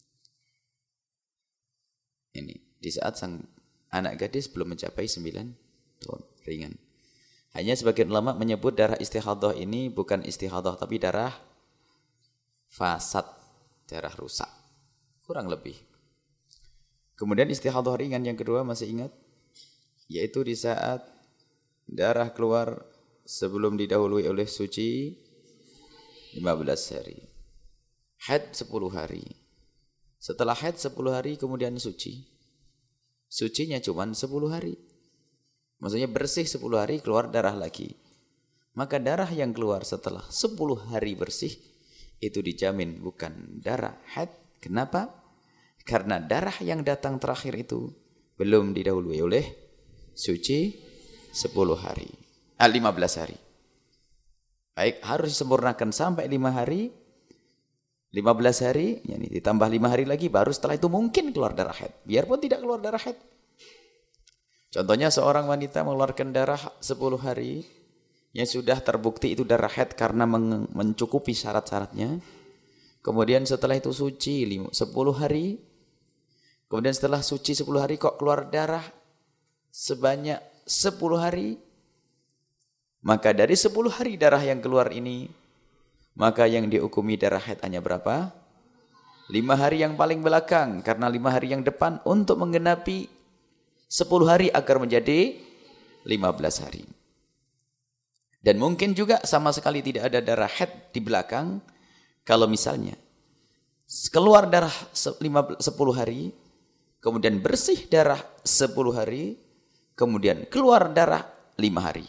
Ini di saat sang anak gadis belum mencapai 9 tahun, ringan. Hanya sebagian ulama menyebut darah istihadah ini bukan istihadah tapi darah fasad, darah rusak. Kurang lebih. Kemudian istihadah ringan yang kedua masih ingat? Yaitu di saat darah keluar sebelum didahului oleh suci 15 hari. Haid 10 hari. Setelah haid 10 hari kemudian suci. Sucinya cuma 10 hari. Maksudnya bersih 10 hari keluar darah lagi. Maka darah yang keluar setelah 10 hari bersih itu dijamin bukan darah haid. Kenapa? Karena darah yang datang terakhir itu belum didahului oleh suci 10 hari. 15 hari. Baik, harus disempurnakan sampai 5 hari. 15 hari, yani ditambah 5 hari lagi, baru setelah itu mungkin keluar darah haid. Biarpun tidak keluar darah haid. Contohnya seorang wanita mengeluarkan darah 10 hari, yang sudah terbukti itu darah haid karena mencukupi syarat-syaratnya. Kemudian setelah itu suci 10 hari. Kemudian setelah suci 10 hari kok keluar darah sebanyak 10 hari. Maka dari 10 hari darah yang keluar ini, maka yang dihukumi darah haid hanya berapa? 5 hari yang paling belakang. Karena 5 hari yang depan untuk menggenapi 10 hari agar menjadi 15 hari. Dan mungkin juga sama sekali tidak ada darah haid di belakang. Kalau misalnya keluar darah 10 hari, kemudian bersih darah 10 hari, kemudian keluar darah 5 hari.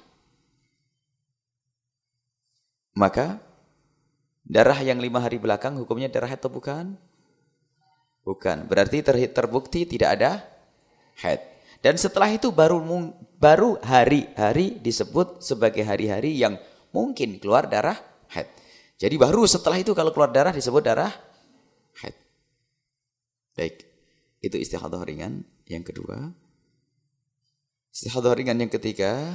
Maka darah yang 5 hari belakang hukumnya darah haid atau bukan? Bukan. Berarti terbukti tidak ada haid. Dan setelah itu baru hari-hari disebut sebagai hari-hari yang mungkin keluar darah haid. Jadi baru setelah itu kalau keluar darah disebut darah haid. Baik. Itu istihadah ringan yang kedua. Istihadah ringan yang ketiga.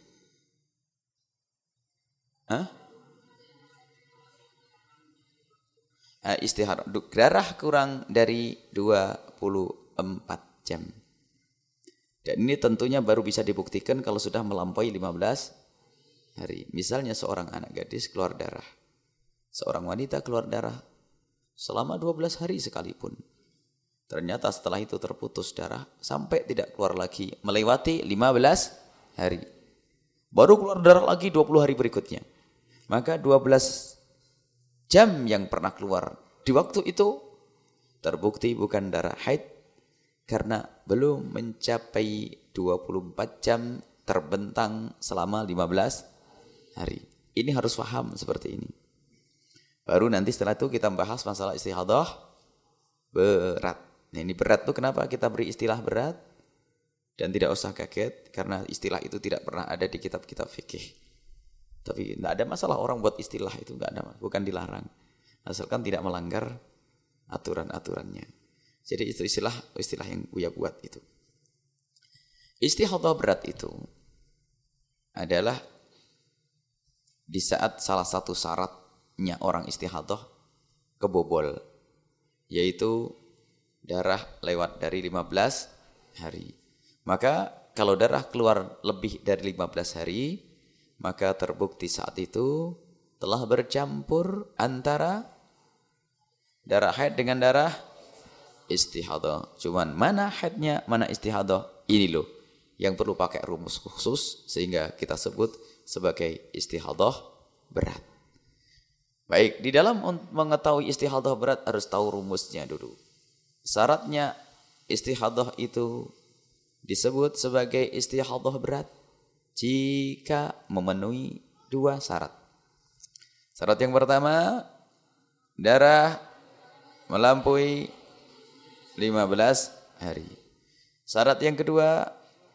Istihadah darah kurang dari 24 jam. Dan ini tentunya baru bisa dibuktikan kalau sudah melampaui 15 hari. Misalnya seorang anak gadis keluar darah. Seorang wanita keluar darah selama 12 hari sekalipun. Ternyata setelah itu terputus darah sampai tidak keluar lagi. Melewati 15 hari. Baru keluar darah lagi 20 hari berikutnya. Maka 12 jam yang pernah keluar di waktu itu terbukti bukan darah haid karena belum mencapai 24 jam terbentang selama 15 hari. Ini harus paham seperti ini. Baru nanti setelah itu kita bahas masalah istihadah berat. Nah, ini berat tuh kenapa kita beri istilah berat? Dan tidak usah kaget karena istilah itu tidak pernah ada di kitab-kitab fikih. Tapi tidak ada masalah orang buat istilah itu, tidak ada, bukan dilarang. Asalkan tidak melanggar aturan-aturannya. Jadi itu istilah yang Buya buat itu. Istihadah berat itu adalah di saat salah satu syaratnya orang istihadah kebobol, yaitu darah lewat dari 15 hari. Maka kalau darah keluar lebih dari 15 hari, maka terbukti saat itu telah bercampur antara darah haid dengan darah istihadah. Cuman mana haidnya, mana istihadah, ini loh yang perlu pakai rumus khusus sehingga kita sebut sebagai istihadah berat. Baik, di dalam mengetahui istihadah berat harus tahu rumusnya dulu. Syaratnya istihadah itu disebut sebagai istihadah berat jika memenuhi 2 syarat. Syarat yang pertama, darah melampaui 15 hari. Syarat yang kedua,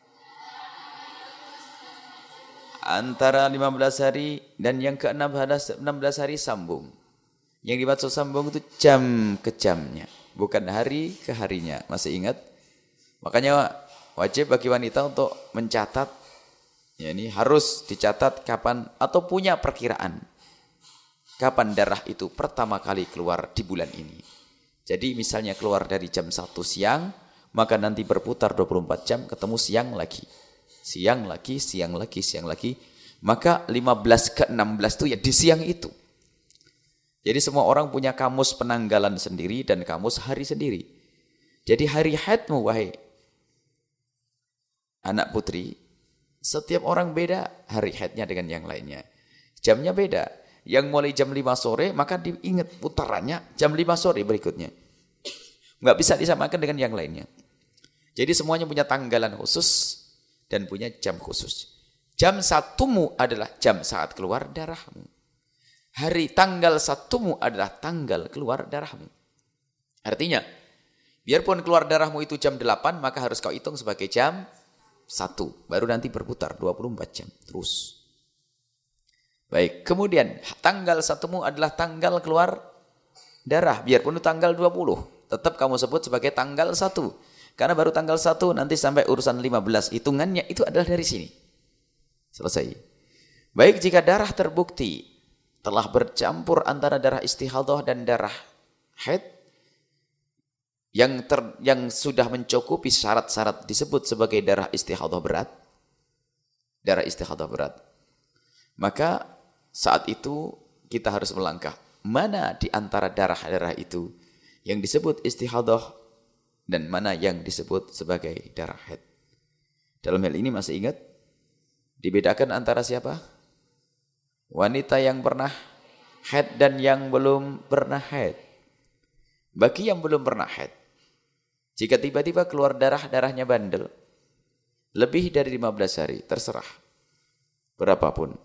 antara 15 hari dan yang ke-16 hari sambung. Yang dimaksud sambung itu jam ke jamnya, bukan hari ke harinya. Masih ingat? Makanya wajib bagi wanita untuk mencatat. Ya, ini harus dicatat kapan atau punya perkiraan. Kapan darah itu pertama kali keluar di bulan ini. Jadi misalnya keluar dari jam 1 siang, maka nanti berputar 24 jam ketemu siang lagi. Siang lagi, siang lagi, siang lagi. Maka 15 ke 16 itu ya di siang itu. Jadi semua orang punya kamus penanggalan sendiri dan kamus hari sendiri. Jadi hari haidmu wahai anak putri, Setiap orang beda hari haidnya dengan yang lainnya. Jamnya beda. Yang mulai jam 5 sore, maka diingat putarannya jam 5 sore berikutnya. Nggak bisa disamakan dengan yang lainnya. Jadi semuanya punya tanggalan khusus dan punya jam khusus. Jam 1-mu adalah jam saat keluar darahmu. Hari tanggal 1-mu adalah tanggal keluar darahmu. Artinya, biarpun keluar darahmu itu jam 8, maka harus kau hitung sebagai jam 1. Baru nanti berputar 24 jam. Terus. Baik, kemudian tanggal 1-mu adalah tanggal keluar darah. Biarpun itu tanggal 20. Tetap kamu sebut sebagai tanggal 1. Karena baru tanggal 1 nanti sampai urusan 15. Hitungannya itu adalah dari sini. Selesai. Baik, jika darah terbukti telah bercampur antara darah istihadah dan darah haid yang sudah mencukupi syarat-syarat disebut sebagai darah istihadah berat. Darah istihadah berat. Maka saat itu kita harus melangkah. Mana di antara darah-darah itu yang disebut istihadah dan mana yang disebut sebagai darah haid. Dalam hal ini masih ingat? Dibedakan antara siapa? Wanita yang pernah haid dan yang belum pernah haid. Bagi yang belum pernah haid, jika tiba-tiba keluar darahnya bandel, lebih dari 15 hari, terserah. Berapapun.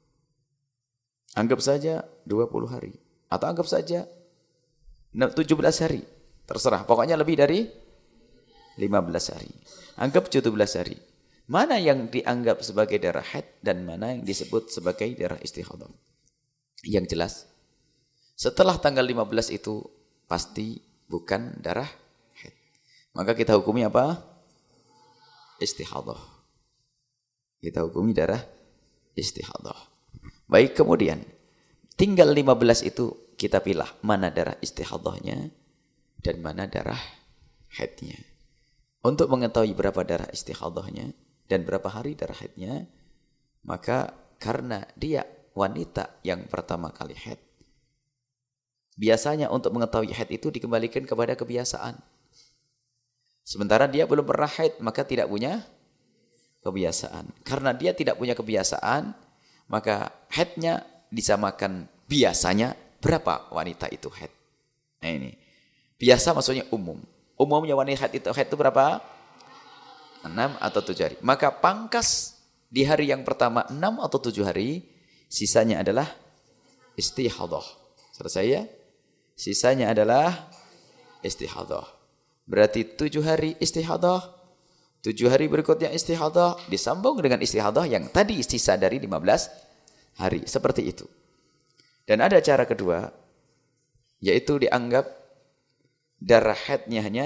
Anggap saja 20 hari. Atau anggap saja 17 hari. Terserah. Pokoknya lebih dari 15 hari. Anggap 17 hari. Mana yang dianggap sebagai darah haid dan mana yang disebut sebagai darah istihadah? Yang jelas, setelah tanggal 15 itu pasti bukan darah haid. Maka kita hukumi apa? Istihadah. Kita hukumi darah istihadah. Baik, kemudian tinggal 15 itu kita pilih mana darah istihadahnya dan mana darah haidnya. Untuk mengetahui berapa darah istihadahnya dan berapa hari darah haidnya, maka karena dia wanita yang pertama kali haid, biasanya untuk mengetahui haid itu dikembalikan kepada kebiasaan. Sementara dia belum pernah haid, maka tidak punya kebiasaan. Karena dia tidak punya kebiasaan, maka haidnya disamakan biasanya berapa wanita itu haid. Nah ini, biasa maksudnya umum. Umumnya wanita haid itu berapa? 6 atau 7 hari. Maka pangkas di hari yang pertama 6 atau 7 hari, sisanya adalah istihadah. Selesai ya? Sisanya adalah istihadah. Berarti 7 hari istihadah, 7 hari berikutnya istihadah, disambung dengan istihadah yang tadi sisa dari 15 hari. Seperti itu. Dan ada cara kedua, yaitu dianggap darah haidnya hanya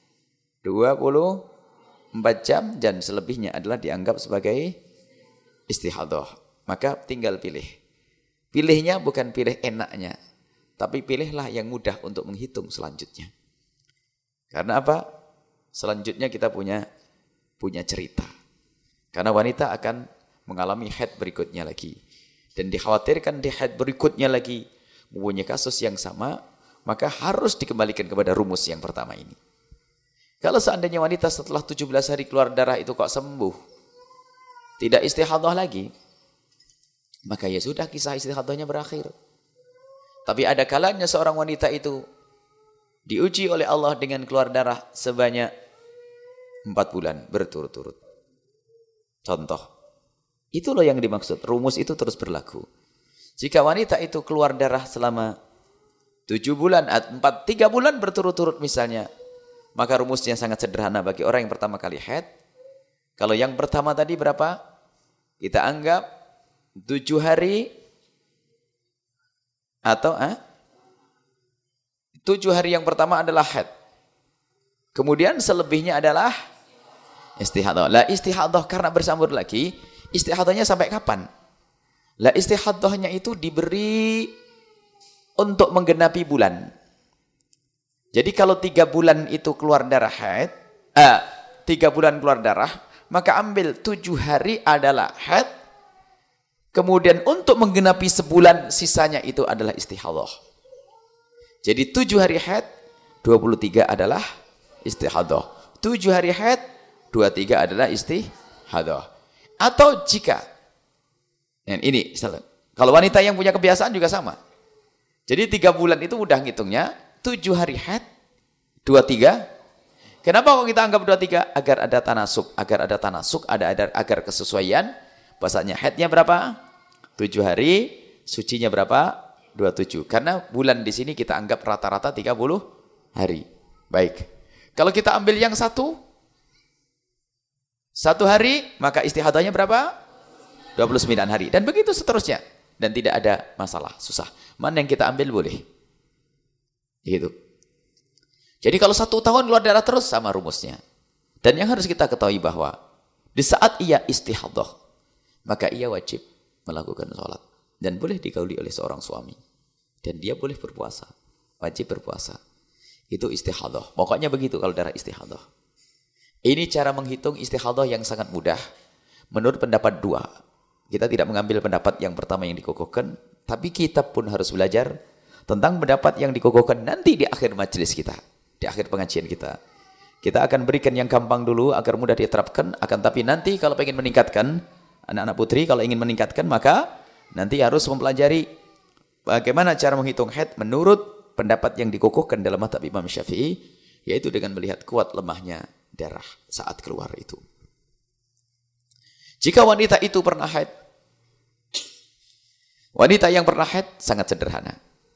24 jam dan selebihnya adalah dianggap sebagai istihadah. Maka tinggal pilih. Pilihnya bukan pilih enaknya, tapi pilihlah yang mudah untuk menghitung selanjutnya. Karena apa? Selanjutnya kita punya cerita. Karena wanita akan mengalami haid berikutnya lagi. Dan dikhawatirkan di haid berikutnya lagi mempunyai kasus yang sama, maka harus dikembalikan kepada rumus yang pertama ini. Kalau seandainya wanita setelah 17 hari keluar darah itu kok sembuh, tidak istihadah lagi, maka ya sudah, kisah istihadahnya berakhir. Tapi ada kalanya seorang wanita itu diuji oleh Allah dengan keluar darah sebanyak 4 bulan berturut-turut. Contoh, itu loh yang dimaksud. Rumus itu terus berlaku. Jika wanita itu keluar darah selama 7 bulan, 3 bulan berturut-turut misalnya, maka rumusnya sangat sederhana bagi orang yang pertama kali haid. Kalau yang pertama tadi berapa? Kita anggap 7 hari atau 7 hari yang pertama adalah haid. Kemudian selebihnya adalah istihadah. Lah istihadah karena bersambut lagi, istihadahnya sampai kapan? Lah istihadahnya itu diberi untuk menggenapi bulan. Jadi kalau 3 bulan itu keluar darah haid, 3 bulan keluar darah, maka ambil 7 hari adalah haid. Kemudian untuk menggenapi sebulan sisanya itu adalah istihadah. Jadi 7 hari haid, 23 adalah istihadah. 7 hari haid, 23 adalah istihadah. Atau jika, ini kalau wanita yang punya kebiasaan juga sama. Jadi 3 bulan itu mudah ngitungnya, 7 hari haid, 23. Kenapa kok kita anggap 23? Agar ada tanasuk, agar kesesuaian. Bahasanya haidnya berapa? 7 hari, sucinya berapa? 27. Karena bulan di sini kita anggap rata-rata 30 hari. Baik. Kalau kita ambil yang satu hari, maka istihadahnya berapa? 29 hari. Dan begitu seterusnya. Dan tidak ada masalah, susah. Mana yang kita ambil boleh. Gitu. Jadi kalau 1 tahun keluar darah terus, sama rumusnya. Dan yang harus kita ketahui bahwa di saat ia istihadah, maka ia wajib melakukan sholat. Dan boleh digauli oleh seorang suami. Dan dia boleh berpuasa. Wajib berpuasa. Itu istihadah. Pokoknya begitu kalau darah istihadah. Ini cara menghitung istihadah yang sangat mudah. Menurut pendapat 2. Kita tidak mengambil pendapat yang pertama yang dikukuhkan, tapi kita pun harus belajar tentang pendapat yang dikukuhkan nanti di akhir majelis kita, di akhir pengajian kita. Kita akan berikan yang gampang dulu agar mudah diterapkan, akan tapi nanti kalau ingin meningkatkan, anak-anak putri kalau ingin meningkatkan, maka nanti harus mempelajari bagaimana cara menghitung haid menurut pendapat yang dikukuhkan dalam mazhab Imam Syafi'i, yaitu dengan melihat kuat lemahnya darah saat keluar itu. Jika wanita itu pernah haid, wanita yang pernah haid sangat sederhana.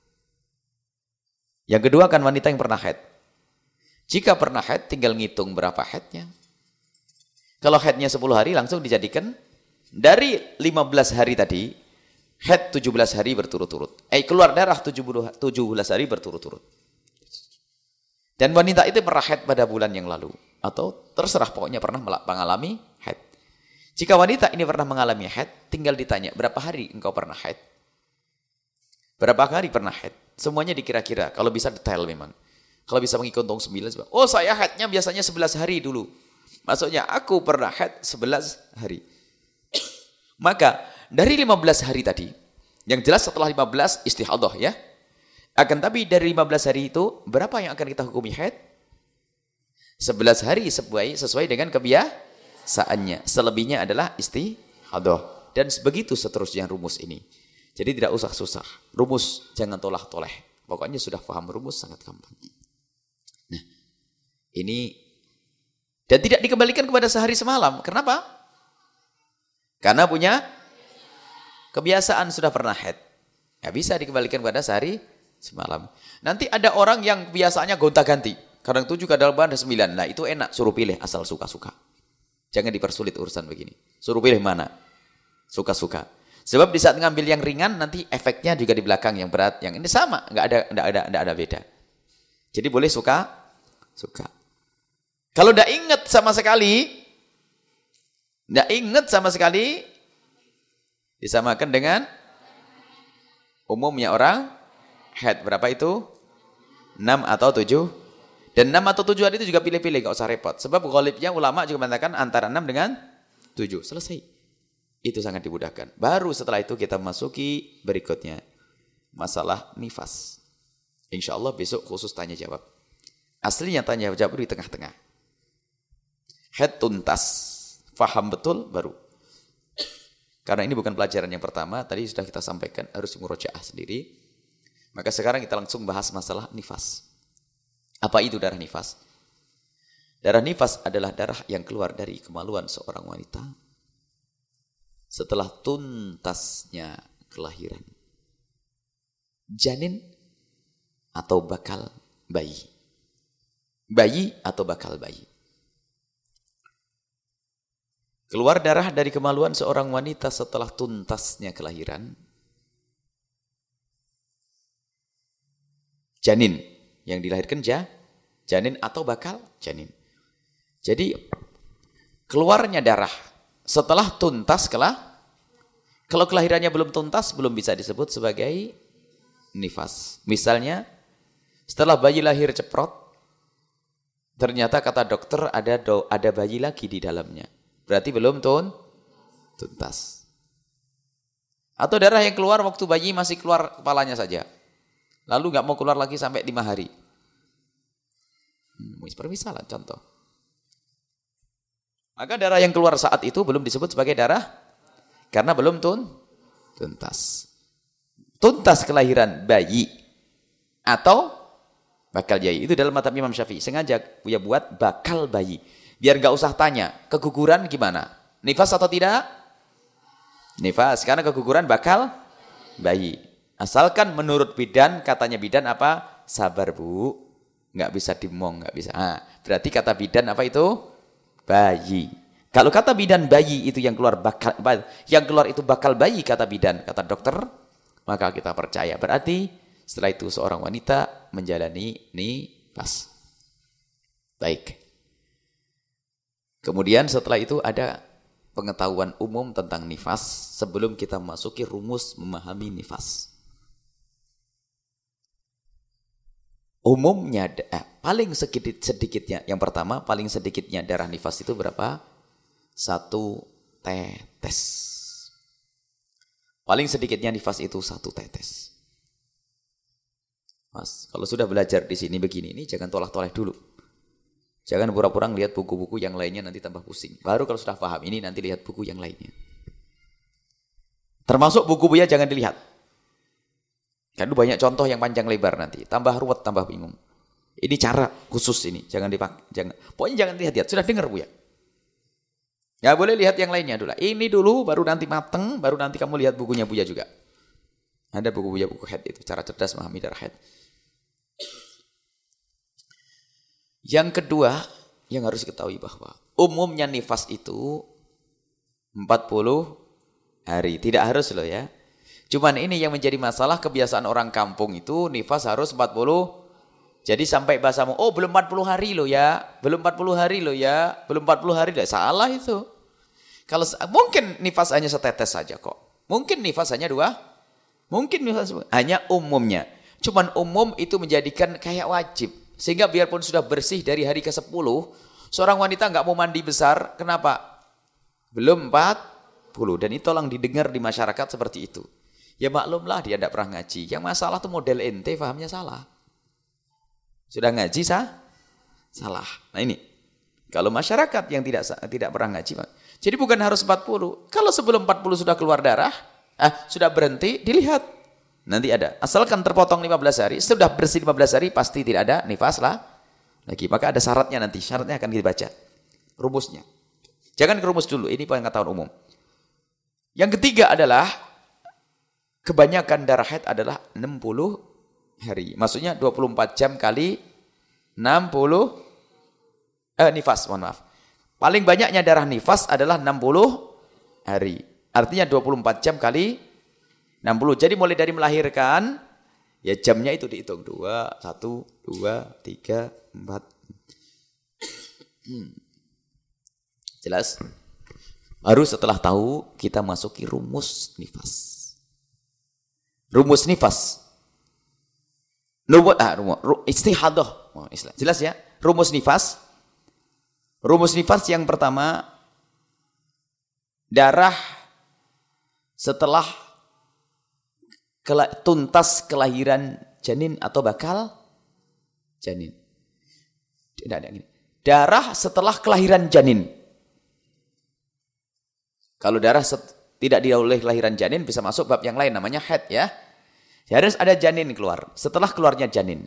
Yang kedua kan wanita yang pernah haid. Jika pernah haid tinggal ngitung berapa haidnya. Kalau haidnya 10 hari langsung dijadikan dari 15 hari tadi, haid 17 hari berturut-turut. Keluar darah 17 hari berturut-turut. Dan wanita itu pernah haid pada bulan yang lalu. Atau terserah pokoknya pernah mengalami haid. Jika wanita ini pernah mengalami haid, tinggal ditanya, berapa hari engkau pernah haid? Berapa hari pernah haid? Semuanya dikira-kira, kalau bisa detail memang. Kalau bisa menghitung 9, oh saya haidnya biasanya 11 hari dulu. Maksudnya aku pernah haid 11 hari. Maka dari 15 hari tadi, yang jelas setelah 15 istihadah ya. Akan tapi dari 15 hari itu, berapa yang akan kita hukumi haid? 11 hari sesuai dengan kebiasaannya. Selebihnya adalah istihadah. Dan begitu seterusnya rumus ini. Jadi tidak usah susah. Rumus jangan tolah-toleh. Pokoknya sudah paham rumus sangat gampang. Nah, ini dan tidak dikembalikan kepada sehari semalam. Kenapa? Karena punya kebiasaan sudah pernah haid. Ya bisa dikembalikan kepada sehari semalam. Nanti ada orang yang biasanya gonta-ganti. Kadang 7, kadang 9. Nah itu enak, suruh pilih asal suka-suka. Jangan dipersulit urusan begini. Suruh pilih mana? Suka-suka. Sebab di saat ngambil yang ringan nanti efeknya juga di belakang yang berat. Yang ini sama, enggak ada beda. Jadi boleh suka. Kalau enggak ingat sama sekali, disamakan dengan umumnya orang haid. Berapa itu? 6 atau 7. Dan 6 atau 7 hari itu juga pilih-pilih, enggak usah repot. Sebab ghalibnya ulama juga mengatakan antara 6 dengan 7. Selesai. Itu sangat dimudahkan. Baru setelah itu kita masuki berikutnya. Masalah nifas. Insya Allah besok khusus tanya jawab. Aslinya tanya jawab di tengah-tengah. Haid tuntas. Faham betul baru. Karena ini bukan pelajaran yang pertama. Tadi sudah kita sampaikan. Harus murojaah sendiri. Maka sekarang kita langsung bahas masalah nifas. Apa itu darah nifas? Darah nifas adalah darah yang keluar dari kemaluan seorang wanita setelah tuntasnya kelahiran. Janin atau bakal bayi. Bayi atau bakal bayi. Keluar darah dari kemaluan seorang wanita setelah tuntasnya kelahiran. Janin yang dilahirkan janin atau bakal janin. Jadi keluarnya darah setelah tuntas kalau kelahirannya belum tuntas belum bisa disebut sebagai nifas. Misalnya setelah bayi lahir ceprot, ternyata kata dokter ada bayi lagi di dalamnya. Berarti belum tuntas. Atau darah yang keluar waktu bayi masih keluar kepalanya saja. Lalu nggak mau keluar lagi sampai 5 hari. Permisalan contoh. Maka darah yang keluar saat itu belum disebut sebagai darah karena belum tuntas. Tuntas kelahiran bayi atau bakal bayi. Itu dalam mazhab Imam Syafi'i. Sengaja Buya buat bakal bayi. Biar nggak usah tanya, keguguran gimana? Nifas atau tidak? Nifas, karena keguguran bakal bayi. Asalkan menurut bidan, katanya bidan apa? Sabar bu, nggak bisa dimong, nggak bisa. Berarti kata bidan apa itu? Bayi. Kalau kata bidan bayi itu yang keluar itu bakal bayi kata bidan, kata dokter, maka kita percaya. Berarti setelah itu seorang wanita menjalani nifas. Baik. Kemudian setelah itu ada pengetahuan umum tentang nifas sebelum kita memasuki rumus memahami nifas. Umumnya paling sedikitnya, yang pertama paling sedikitnya darah nifas itu berapa? 1 tetes. Paling sedikitnya nifas itu 1 tetes. Mas, kalau sudah belajar di sini begini, ini jangan tolak-tolak dulu. Jangan pura-pura lihat buku-buku yang lainnya nanti tambah pusing. Baru kalau sudah paham ini nanti lihat buku yang lainnya. Termasuk buku Buya jangan dilihat. Kan banyak contoh yang panjang lebar nanti. Tambah ruwet, tambah bingung. Ini cara khusus ini. Jangan dipakai. Pokoknya jangan lihat. Sudah dengar Buya. Nggak boleh lihat yang lainnya dulu. Ini dulu baru nanti mateng. Baru nanti kamu lihat bukunya Buya juga. Ada buku Buya, buku head itu. Cara cerdas memahami darah head. Yang kedua, yang harus diketahui bahwa umumnya nifas itu 40 hari. Tidak harus loh ya. Cuman ini yang menjadi masalah kebiasaan orang kampung itu nifas harus 40. Jadi sampai bahasamu, oh belum 40 hari loh ya. Belum 40 hari loh ya. Belum 40 hari loh. Salah itu. Kalau mungkin nifas hanya setetes saja kok. Mungkin nifas hanya 2. Mungkin nifas hanya umumnya. Cuman umum itu menjadikan kayak wajib. Sehingga biarpun sudah bersih dari hari ke-10, seorang wanita nggak mau mandi besar, kenapa? Belum 40. Dan itu tolong didengar di masyarakat seperti itu. Ya maklumlah dia tidak pernah ngaji. Yang masalah tuh model ente, fahamnya salah. Sudah ngaji salah. Nah ini, kalau masyarakat yang tidak pernah ngaji, jadi bukan harus 40. Kalau sebelum 40 sudah keluar darah, sudah berhenti, dilihat. Nanti ada. Asalkan terpotong 15 hari, sudah bersih 15 hari, pasti tidak ada nifas lah lagi. Maka ada syaratnya nanti. Syaratnya akan dibaca. Rumusnya. Jangan ke rumus dulu. Ini pengetahuan umum. Yang ketiga adalah, kebanyakan darah haid adalah 60 hari. Maksudnya 24 jam kali 60 nifas, mohon maaf. Paling banyaknya darah nifas adalah 60 hari. Artinya 24 jam kali 60. Jadi mulai dari melahirkan, ya jamnya itu dihitung. 2, 1, 2, 3, 4. Jelas? Baru setelah tahu, kita masuki rumus nifas. Rumus nifas. Istihadah. Jelas ya? Rumus nifas. Rumus nifas yang pertama, darah setelah tuntas kelahiran janin atau bakal janin. Tidak ada gini. Darah setelah kelahiran janin. Kalau darah tidak dioleh kelahiran janin bisa masuk bab yang lain namanya haid ya. Harus ada janin keluar. Setelah keluarnya janin.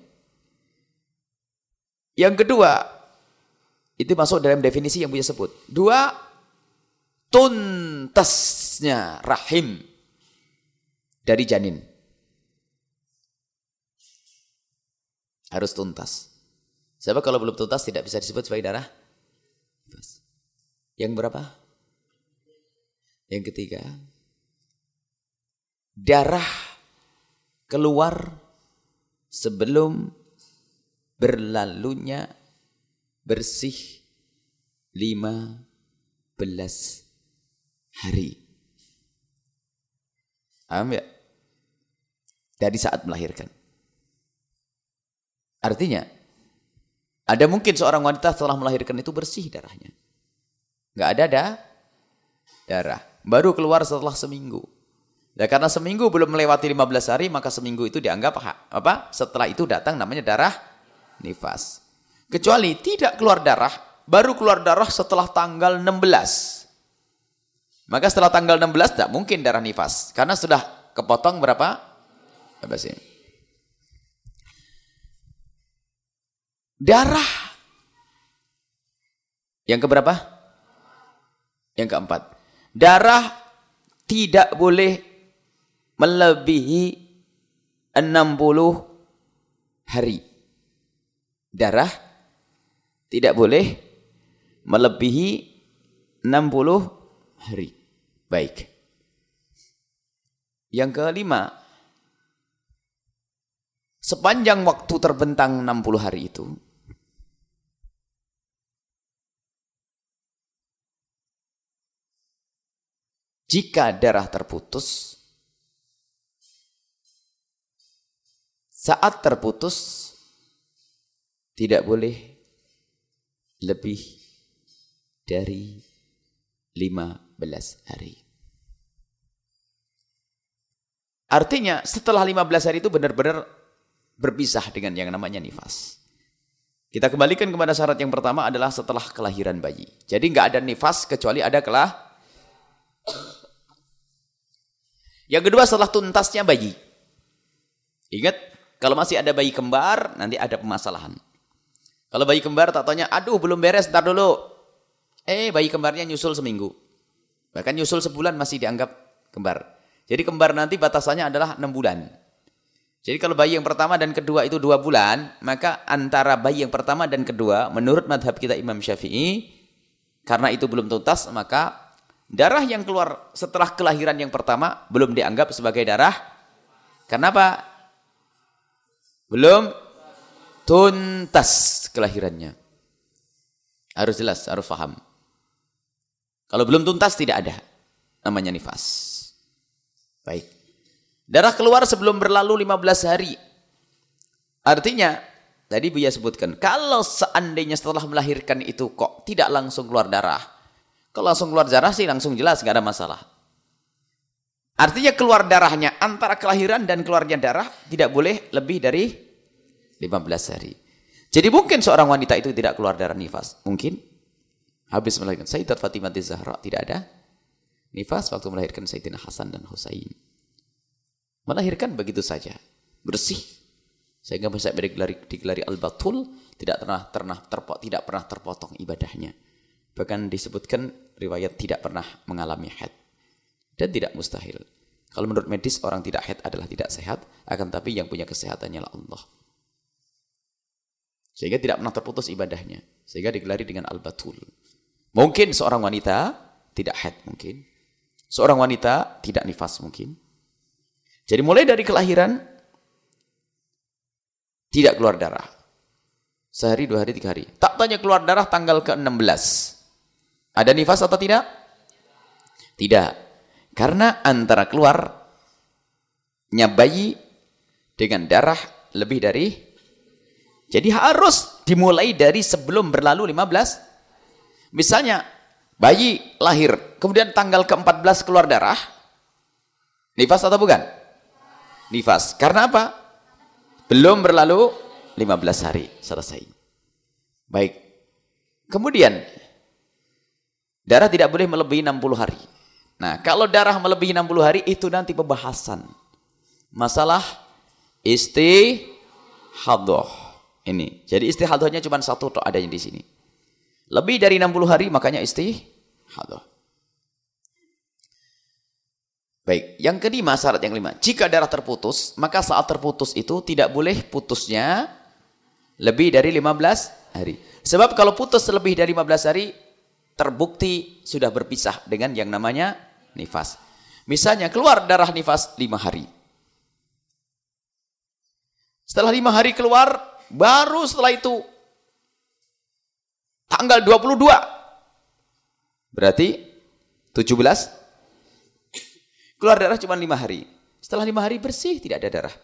Yang kedua, itu masuk dalam definisi yang Buya sebut. 2, tuntasnya rahim dari janin. Harus tuntas. Sebab kalau belum tuntas tidak bisa disebut sebagai darah. Yang berapa? Yang ketiga. Darah keluar sebelum berlalunya bersih 15 hari. Paham ya? Dari saat melahirkan. Artinya, ada mungkin seorang wanita setelah melahirkan itu bersih darahnya. Nggak ada darah. Baru keluar setelah seminggu. Ya, karena seminggu belum melewati 15 hari, maka seminggu itu dianggap apa? Setelah itu datang namanya darah nifas. Kecuali tidak keluar darah, baru keluar darah setelah tanggal 16. Maka setelah tanggal 16 tidak mungkin darah nifas. Karena sudah kepotong berapa? Darah yang keberapa? Yang keempat. Darah tidak boleh melebihi 60 hari. Darah tidak boleh melebihi 60 hari. Baik. Yang kelima, sepanjang waktu terbentang 60 hari itu, jika darah terputus, saat terputus tidak boleh lebih dari 15 hari. Artinya setelah 15 hari itu benar-benar berpisah dengan yang namanya nifas. Kita kembalikan kepada syarat yang pertama adalah setelah kelahiran bayi. Jadi nggak ada nifas kecuali ada Yang kedua setelah tuntasnya bayi. Ingat, kalau masih ada bayi kembar, nanti ada permasalahan. Kalau bayi kembar tak tanya, aduh belum beres, ntar dulu. Bayi kembarnya nyusul seminggu. Bahkan nyusul sebulan masih dianggap kembar. Jadi kembar nanti batasannya adalah 6 bulan. Jadi kalau bayi yang pertama dan kedua itu 2 bulan, maka antara bayi yang pertama dan kedua, menurut madhab kita Imam Syafi'i, karena itu belum tuntas, maka darah yang keluar setelah kelahiran yang pertama belum dianggap sebagai darah. Kenapa? Belum tuntas kelahirannya. Harus jelas, harus paham. Kalau belum tuntas tidak ada namanya nifas. Baik. Darah keluar sebelum berlalu 15 hari. Artinya, tadi Buya sebutkan, kalau seandainya setelah melahirkan itu kok tidak langsung keluar darah. Kalau langsung keluar darah sih langsung jelas, nggak ada masalah. Artinya keluar darahnya antara kelahiran dan keluarnya darah tidak boleh lebih dari 15 hari. Jadi mungkin seorang wanita itu tidak keluar darah nifas. Mungkin habis melahirkan Sayyidat Fatimah Zahra tidak ada nifas waktu melahirkan Sayyidina Hasan dan Husain. Melahirkan begitu saja, bersih. Sehingga bisa digelari al-batul, tidak pernah terpotong ibadahnya. Bahkan disebutkan riwayat tidak pernah mengalami haid. Dan tidak mustahil. Kalau menurut medis orang tidak haid adalah tidak sehat, akan tapi yang punya kesehatannya adalah Allah. Sehingga tidak pernah terputus ibadahnya. Sehingga digelari dengan al-batul. Mungkin seorang wanita tidak haid mungkin. Seorang wanita tidak nifas mungkin. Jadi mulai dari kelahiran tidak keluar darah. Sehari, 2 hari, 3 hari. Tak tanya keluar darah tanggal ke-16. Ada nifas atau tidak? Tidak. Karena antara keluarnya bayi dengan darah lebih dari, jadi harus dimulai dari sebelum berlalu 15. Misalnya bayi lahir, kemudian tanggal ke-14 keluar darah, nifas atau bukan? Nifas. Karena apa? Belum berlalu 15 hari. Selesai. Baik. Kemudian, darah tidak boleh melebihi 60 hari. Nah, kalau darah melebihi 60 hari, itu nanti pembahasan. Masalah istihadhah. Ini. Jadi istihadhahnya cuma satu tok adanya di sini. Lebih dari 60 hari, makanya istihadhah. Baik, yang kelima, syarat yang kelima. Jika darah terputus, maka saat terputus itu tidak boleh putusnya lebih dari 15 hari. Sebab kalau putus lebih dari 15 hari, terbukti sudah berpisah dengan yang namanya nifas. Misalnya keluar darah nifas 5 hari. Setelah 5 hari keluar, baru setelah itu tanggal 22. Berarti 17. Keluar darah cuma 5 hari. Setelah 5 hari bersih, tidak ada darah.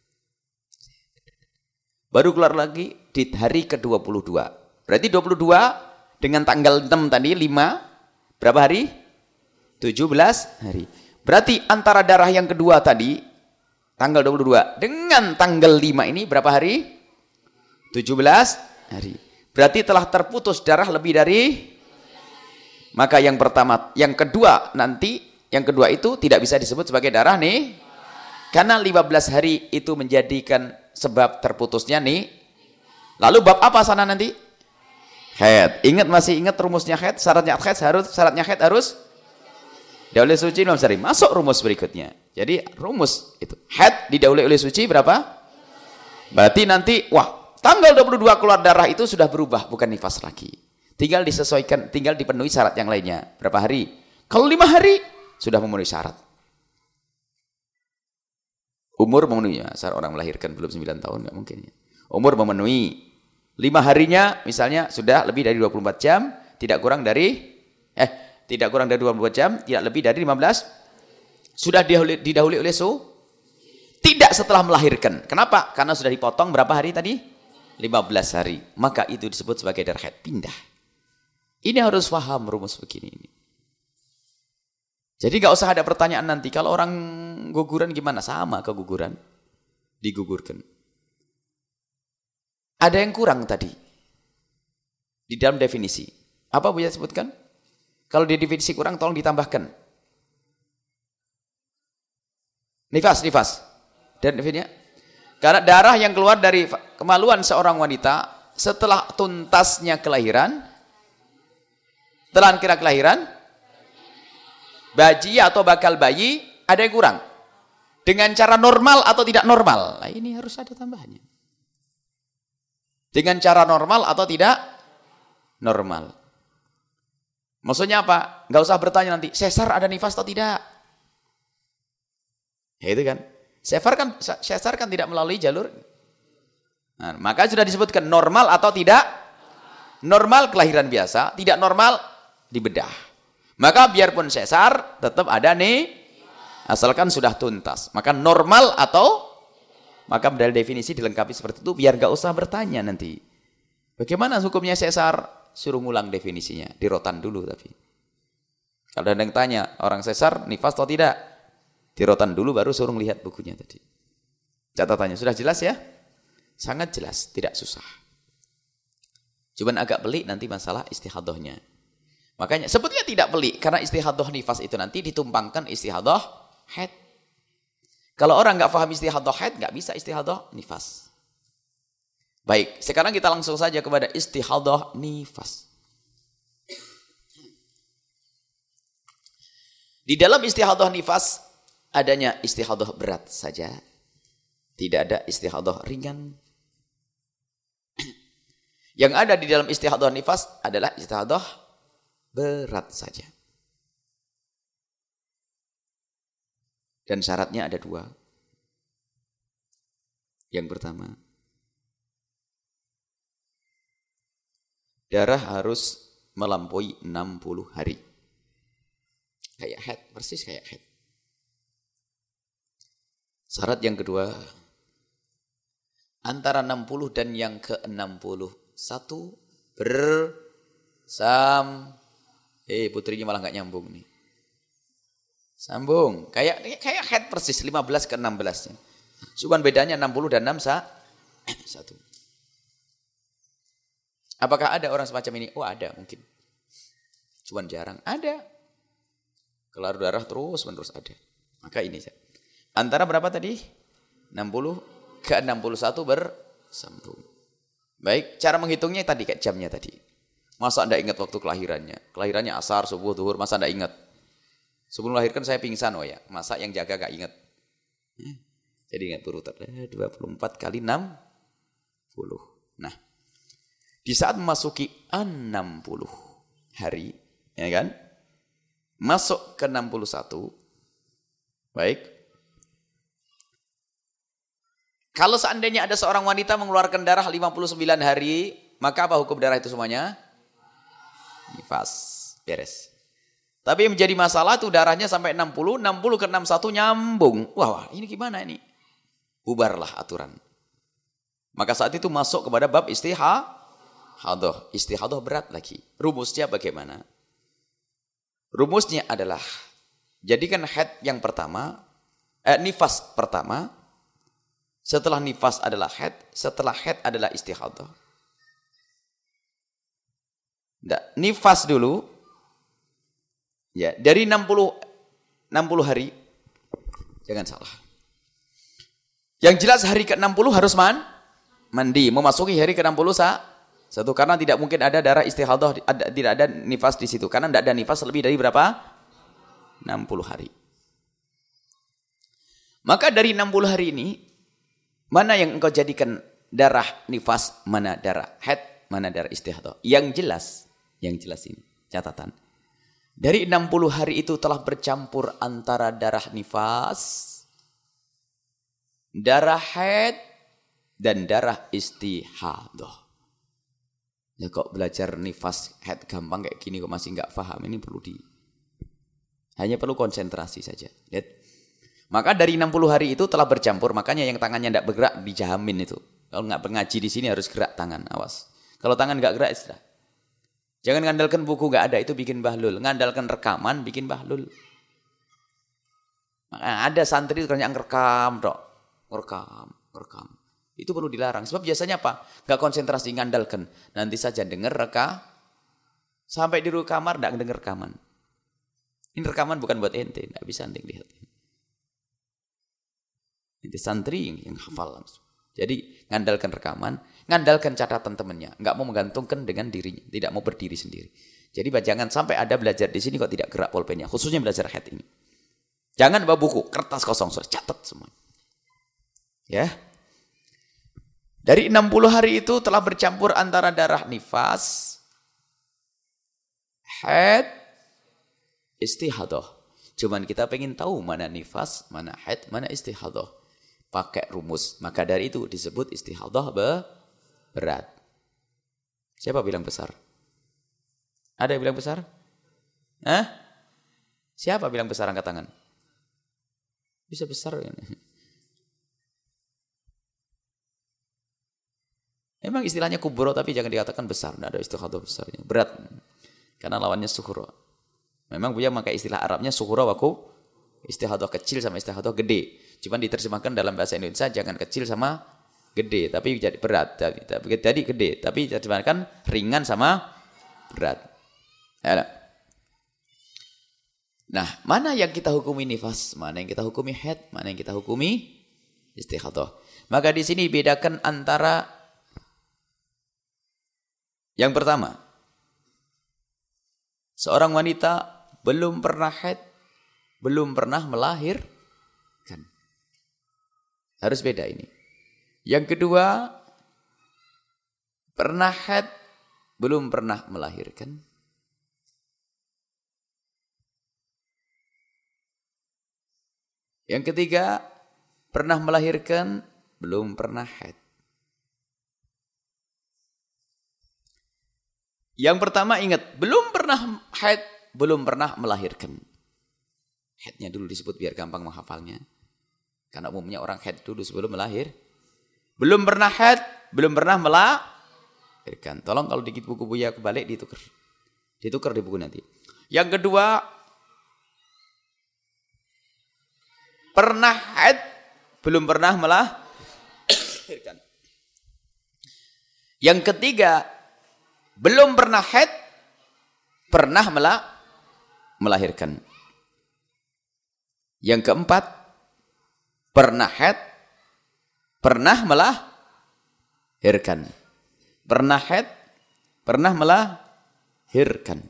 Baru keluar lagi di hari ke-22. Berarti 22 dengan tanggal 6 tadi, 5. Berapa hari? 17 hari. Berarti antara darah yang kedua tadi, tanggal 22. Dengan tanggal 5 ini berapa hari? 17 hari. Berarti telah terputus darah lebih dari, maka yang pertama, yang kedua nanti, yang kedua itu tidak bisa disebut sebagai darah nih, karena 15 hari itu menjadikan sebab terputusnya nih. Lalu bab apa sana nanti? Haid. Masih ingat rumusnya haid? Syaratnya haid harus didahului suci 15 hari. Masuk rumus berikutnya. Jadi rumus itu haid didahului oleh suci berapa? Berarti nanti tanggal 22 keluar darah itu sudah berubah, bukan nifas lagi. Tinggal disesuaikan, tinggal dipenuhi syarat yang lainnya. Berapa hari? Kalau 5 hari sudah memenuhi syarat. Umur memenuhi, syarat orang melahirkan belum 9 tahun nggak mungkin ya. Umur memenuhi 5 harinya misalnya sudah lebih dari 24 jam, tidak kurang dari 24 jam, tidak lebih dari 15, sudah didahului oleh tidak setelah melahirkan. Kenapa? Karena sudah dipotong berapa hari tadi? 15 hari. Maka itu disebut sebagai darah haid, pindah. Ini harus paham rumus begini ini. Jadi nggak usah ada pertanyaan nanti, kalau orang guguran gimana? Sama keguguran, digugurkan. Ada yang kurang tadi di dalam definisi. Apa Buya sebutkan? Kalau di definisi kurang tolong ditambahkan. Nifas. Dan definisinya. Karena darah yang keluar dari kemaluan seorang wanita setelah tuntasnya kelahiran, setelah kelahiran, bayi atau bakal bayi, ada yang kurang. Dengan cara normal atau tidak normal? Nah, ini harus ada tambahannya. Dengan cara normal atau tidak normal. Maksudnya apa? Nggak usah bertanya nanti, sesar ada nifas atau tidak? Ya itu kan. Sesar kan tidak melalui jalur. Nah, maka sudah disebutkan normal atau tidak? Normal kelahiran biasa, tidak normal dibedah. Maka biarpun sesar tetap ada nih, asalkan sudah tuntas. Maka normal atau, maka dari definisi dilengkapi seperti itu biar gak usah bertanya nanti. Bagaimana hukumnya sesar? Suruh ngulang definisinya, dirotan dulu tapi. Kalau ada yang tanya, orang sesar nifas atau tidak? Dirotan dulu baru suruh lihat bukunya tadi. Catatannya sudah jelas ya? Sangat jelas, tidak susah. Cuman agak pelik nanti masalah istihadahnya. Makanya sebetulnya tidak pelik karena istihadah nifas itu nanti ditumpangkan istihadah haid. Kalau orang nggak paham istihadah haid, nggak bisa istihadah nifas. Baik, sekarang kita langsung saja kepada istihadah nifas. Di dalam istihadah nifas adanya istihadah berat saja, tidak ada istihadah ringan. Yang ada di dalam istihadah nifas adalah istihadah berat saja. Dan syaratnya ada 2. Yang pertama, darah harus melampaui 60 hari. Kayak haid, persis kayak haid. Syarat yang kedua, antara 60 dan yang ke-61 putrinya malah nggak nyambung nih. Sambung. Kayak haid persis 15 ke 16-nya. Cuman bedanya 60 dan 61. Apakah ada orang semacam ini? Oh, ada mungkin. Cuman jarang. Ada. Keluar darah terus menerus ada. Maka ini antara berapa tadi? 60 ke 61 bersambung. Baik, cara menghitungnya tadi kayak jamnya tadi. Masa Anda ingat waktu kelahirannya? Kelahirannya asar, subuh, zuhur, masa Anda ingat? Sebelum melahirkan saya pingsan, oh ya. Masa yang jaga gak ingat? Jadi ingat berurutan. 24 kali 60. Nah, di saat memasuki 60 hari, ya kan? Masuk ke 61. Baik. Kalau seandainya ada seorang wanita mengeluarkan darah 59 hari, maka apa hukum darah itu semuanya? Nifas. Beres. Tapi yang menjadi masalah itu darahnya sampai 60 ke 61 nyambung. Wah, ini gimana ini? Bubarlah aturan. Maka saat itu masuk kepada bab istihadah. Istihadah berat lagi. Rumusnya bagaimana? Rumusnya adalah, jadikan haid yang pertama, nifas pertama, setelah nifas adalah haid, setelah haid adalah istihadah. Nifas dulu. Ya, dari 60 hari. Jangan salah. Yang jelas hari ke-60 harus mandi. Memasuki hari ke-60 satu, karena tidak mungkin ada darah istihadah, tidak ada nifas di situ. Karena tidak ada nifas lebih dari berapa? 60 hari. Maka dari 60 hari ini, mana yang engkau jadikan darah nifas, mana darah haid, mana darah istihadah? Yang jelas ini, catatan. Dari 60 hari itu telah bercampur antara darah nifas, darah haid, dan darah istihadah. Ya kok belajar nifas haid gampang kayak gini kok masih nggak paham, ini hanya perlu konsentrasi saja. Lihat. Maka dari 60 hari itu telah bercampur, makanya yang tangannya tidak bergerak dijamin itu. Kalau nggak ngaji di sini harus gerak tangan, awas. Kalau tangan nggak gerak istirahat. Jangan ngandalkan buku nggak ada, itu bikin bahlul. Ngandalkan rekaman bikin bahlul. Maka ada santri itu yang rekam, rekam. Itu perlu dilarang. Sebab biasanya apa? Nggak konsentrasi, ngandalkan. Nanti saja dengar sampai di kamar nggak dengar rekaman. Ini rekaman bukan buat ente, nggak bisa ente lihat. Ente santri yang hafal langsung. Jadi ngandalkan rekaman, ngandalkan catatan temannya, nggak mau menggantungkan dengan dirinya, tidak mau berdiri sendiri. Jadi jangan sampai ada belajar di sini kok tidak gerak pulpennya, khususnya belajar haid ini. Jangan bawa buku, kertas kosong, sudah catat semua. Ya. Dari 60 hari itu telah bercampur antara darah nifas, haid, istihadah. Cuman kita pengen tahu mana nifas, mana haid, mana istihadah. Pakai rumus. Maka dari itu disebut istihadah berat. Siapa bilang besar? Ada yang bilang besar? Siapa bilang besar, angkat tangan? Bisa besar ya. Memang istilahnya kubro, tapi jangan dikatakan besar. Tidak ada istihadah besarnya. Berat. Karena lawannya suhuro. Memang Buya pakai istilah Arabnya suhuro waku. Istihadah kecil sama istihadah gede. Cuman diterjemahkan dalam bahasa Indonesia jangan kecil sama gede. Tapi jadi berat. Jadi gede. Tapi diterjemahkan ringan sama berat. Ya. Nah, mana yang kita hukumi nifas? Mana yang kita hukumi haid? Mana yang kita hukumi istihadah? Maka di sini bedakan antara yang pertama, seorang wanita belum pernah haid, belum pernah melahirkan. Harus beda ini. Yang kedua, pernah haid, belum pernah melahirkan. Yang ketiga, pernah melahirkan, belum pernah haid. Yang pertama ingat, belum pernah haid, belum pernah melahirkan. Haidnya dulu disebut biar gampang menghafalnya. Karena umumnya orang haid dulu sebelum melahir. Belum pernah haid, belum pernah melahirkan. Tolong kalau dikit buku Buya kebalik ditukar. Ditukar di buku nanti. Yang kedua, pernah haid, belum pernah melahirkan. Yang ketiga, belum pernah haid, pernah melahirkan. Yang keempat, pernah haid, pernah melahirkan. Pernah haid, pernah melahirkan.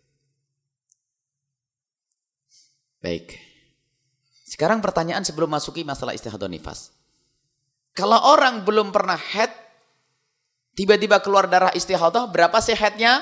Baik. Sekarang pertanyaan sebelum masuki masalah istihadah nifas. Kalau orang belum pernah haid, tiba-tiba keluar darah istihadah, berapa sih haidnya?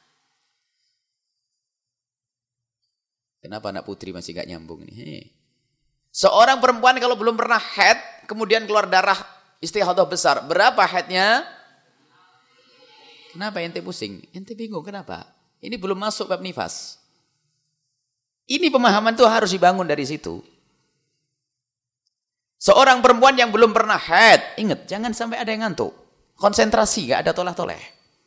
Kenapa anak putri masih gak nyambung ini? Seorang perempuan kalau belum pernah haid, kemudian keluar darah istihadah besar, berapa haidnya? Kenapa ente pusing? Ente bingung, kenapa? Ini belum masuk bab nifas. Ini pemahaman tuh harus dibangun dari situ. Seorang perempuan yang belum pernah haid, ingat, jangan sampai ada yang ngantuk. Konsentrasi, gak ada toleh-toleh.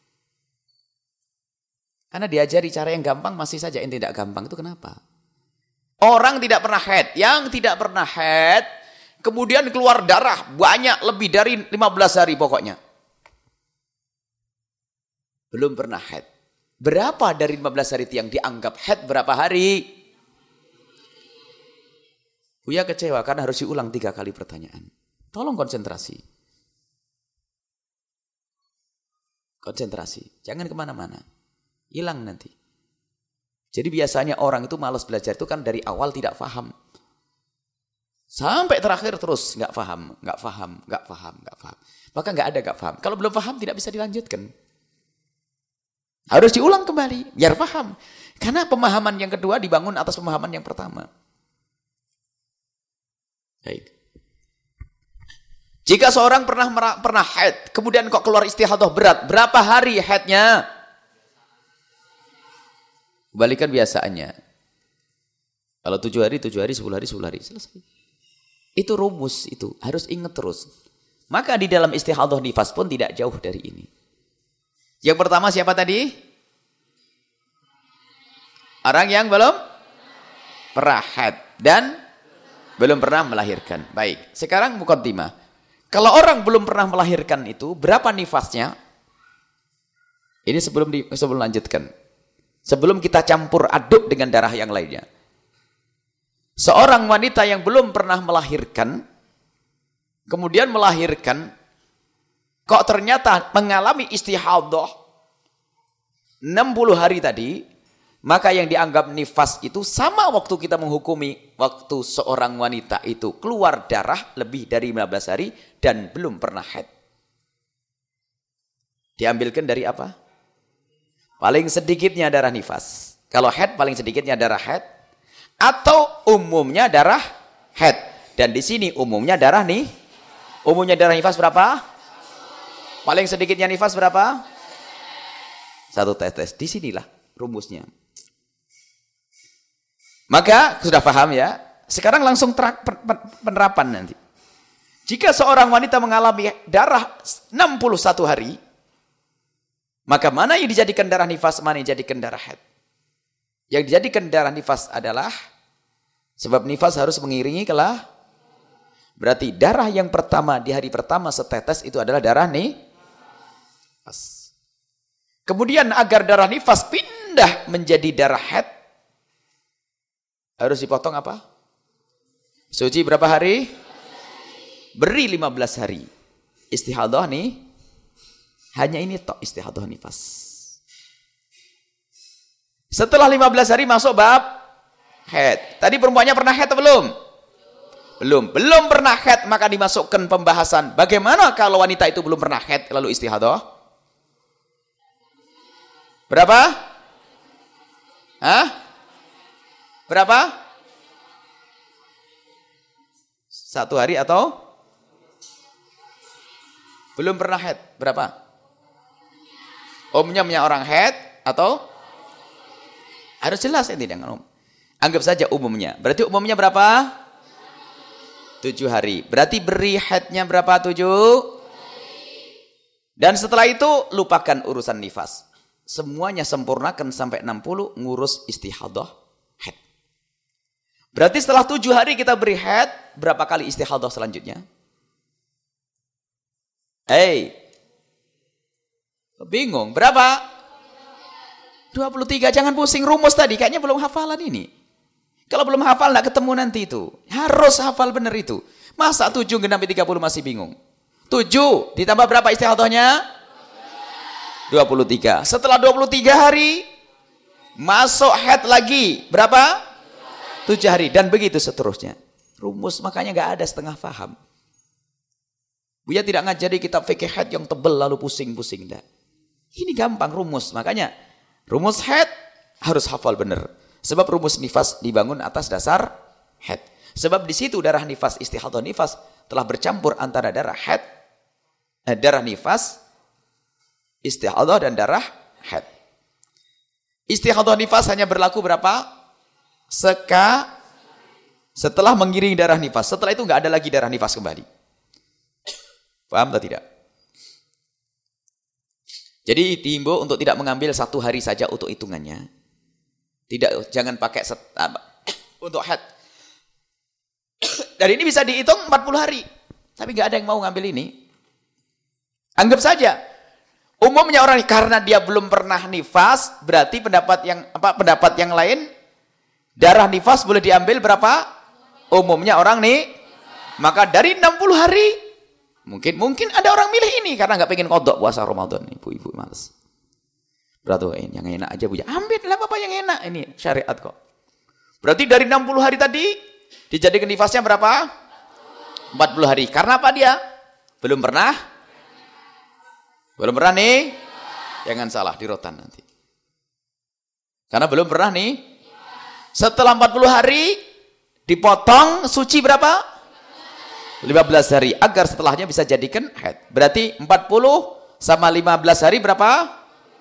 Karena diajari cara yang gampang, masih saja yang tidak gampang. Itu kenapa? Orang tidak pernah haid. Yang tidak pernah haid, kemudian keluar darah banyak, lebih dari 15 hari pokoknya. Belum pernah haid. Berapa dari 15 hari itu yang dianggap haid berapa hari? Buya kecewa karena harus diulang 3 kali pertanyaan. Tolong konsentrasi. Konsentrasi. Jangan kemana-mana. Hilang nanti. Jadi biasanya orang itu malas belajar itu kan dari awal tidak paham. Sampai terakhir terus nggak paham. Maka nggak ada nggak paham. Kalau belum paham tidak bisa dilanjutkan. Harus diulang kembali, biar paham. Karena pemahaman yang kedua dibangun atas pemahaman yang pertama. Baik. Jika seorang pernah haid, kemudian kok keluar istihadah berat, berapa hari haidnya? Kembalikan biasaannya. Kalau 7 hari, 10 hari, 10 hari. Selesai. Itu rumus itu, harus ingat terus. Maka di dalam istihadah nifas pun tidak jauh dari ini. Yang pertama siapa tadi? Orang yang belum pernah haid dan belum pernah melahirkan. Baik, sekarang muqaddimah. Kalau orang belum pernah melahirkan itu, berapa nifasnya? Ini sebelum lanjutkan. Sebelum kita campur aduk dengan darah yang lainnya. Seorang wanita yang belum pernah melahirkan, kemudian melahirkan, kok ternyata mengalami istihadah 60 hari tadi, maka yang dianggap nifas itu sama waktu kita menghukumi waktu seorang wanita itu keluar darah lebih dari 15 hari dan belum pernah haid. Diambilkan dari apa? Paling sedikitnya darah nifas. Kalau haid paling sedikitnya darah haid atau umumnya darah haid. Dan di sini umumnya darah nih. Umumnya darah nifas berapa? Paling sedikitnya nifas berapa? 1 tetes. Disinilah rumusnya. Maka sudah paham ya. Sekarang langsung penerapan nanti. Jika seorang wanita mengalami darah 61 hari, maka mana yang dijadikan darah nifas, mana yang dijadikan darah haid? Yang dijadikan darah nifas adalah, sebab nifas harus mengiringi kelah. Berarti darah yang pertama di hari pertama setetes itu adalah darah nifas. Kemudian agar darah nifas pindah menjadi darah haid, harus dipotong apa? Suci berapa hari? Beri 15 hari. Istihadah nih, hanya ini tok istihadah nifas. Setelah 15 hari masuk bab haid. Tadi perempuannya pernah haid atau belum? Belum pernah haid, maka dimasukkan pembahasan bagaimana kalau wanita itu belum pernah haid lalu istihadah. Berapa? Hah? Berapa? 1 hari atau? Belum pernah haid. Berapa? Umumnya orang haid atau? Harus jelas ya, tidak umum. Anggap saja umumnya. Berarti umumnya berapa? 7 hari. Berarti beri haidnya berapa? 7? Dan setelah itu lupakan urusan nifas. Semuanya sempurnakan sampai 60, ngurus istihadah haid. Berarti setelah 7 hari kita beri haid, berapa kali istihadah selanjutnya? Bingung, berapa? 23, jangan pusing rumus tadi, kayaknya belum hafalan ini. Kalau belum hafal, nggak ketemu nanti itu. Harus hafal benar itu. Masa 7 genap 30 masih bingung? 7, ditambah berapa istihadahnya? 23. Setelah 23 hari, masuk haid lagi, berapa? 7 hari, dan begitu seterusnya. Rumus makanya nggak ada setengah paham. Buya tidak ngajari kitab fikih haid yang tebal lalu pusing-pusing. Enggak. Ini gampang rumus. Makanya rumus haid harus hafal benar. Sebab rumus nifas dibangun atas dasar haid. Sebab di situ darah nifas, istihadah nifas telah bercampur antara darah haid, darah nifas, istihadah dan darah haid. Istihadah nifas hanya berlaku berapa? Setelah mengiringi darah nifas. Setelah itu nggak ada lagi darah nifas kembali. Paham atau tidak? Jadi dihimbau untuk tidak mengambil 1 hari saja untuk hitungannya. Jangan pakai untuk haid. Dan ini bisa dihitung 40 hari. Tapi nggak ada yang mau ngambil ini. Anggap saja Umumnya orang karena dia belum pernah nifas, berarti pendapat yang lain darah nifas boleh diambil berapa? Umumnya orang nih, maka dari 60 hari mungkin ada orang milih ini karena nggak pengen kodok puasa Ramadan. Ibu-ibu males. Berarti yang enak aja Bu. Ambil lah apa yang enak, ini syariat kok. Berarti dari 60 hari tadi dijadikan nifasnya berapa? 40 hari. Karena apa dia? Belum pernah nih, jangan salah di rotan nanti. Karena belum pernah nih. Setelah 40 hari dipotong suci berapa? 15 hari agar setelahnya bisa jadikan haid. Berarti 40 sama 15 hari berapa?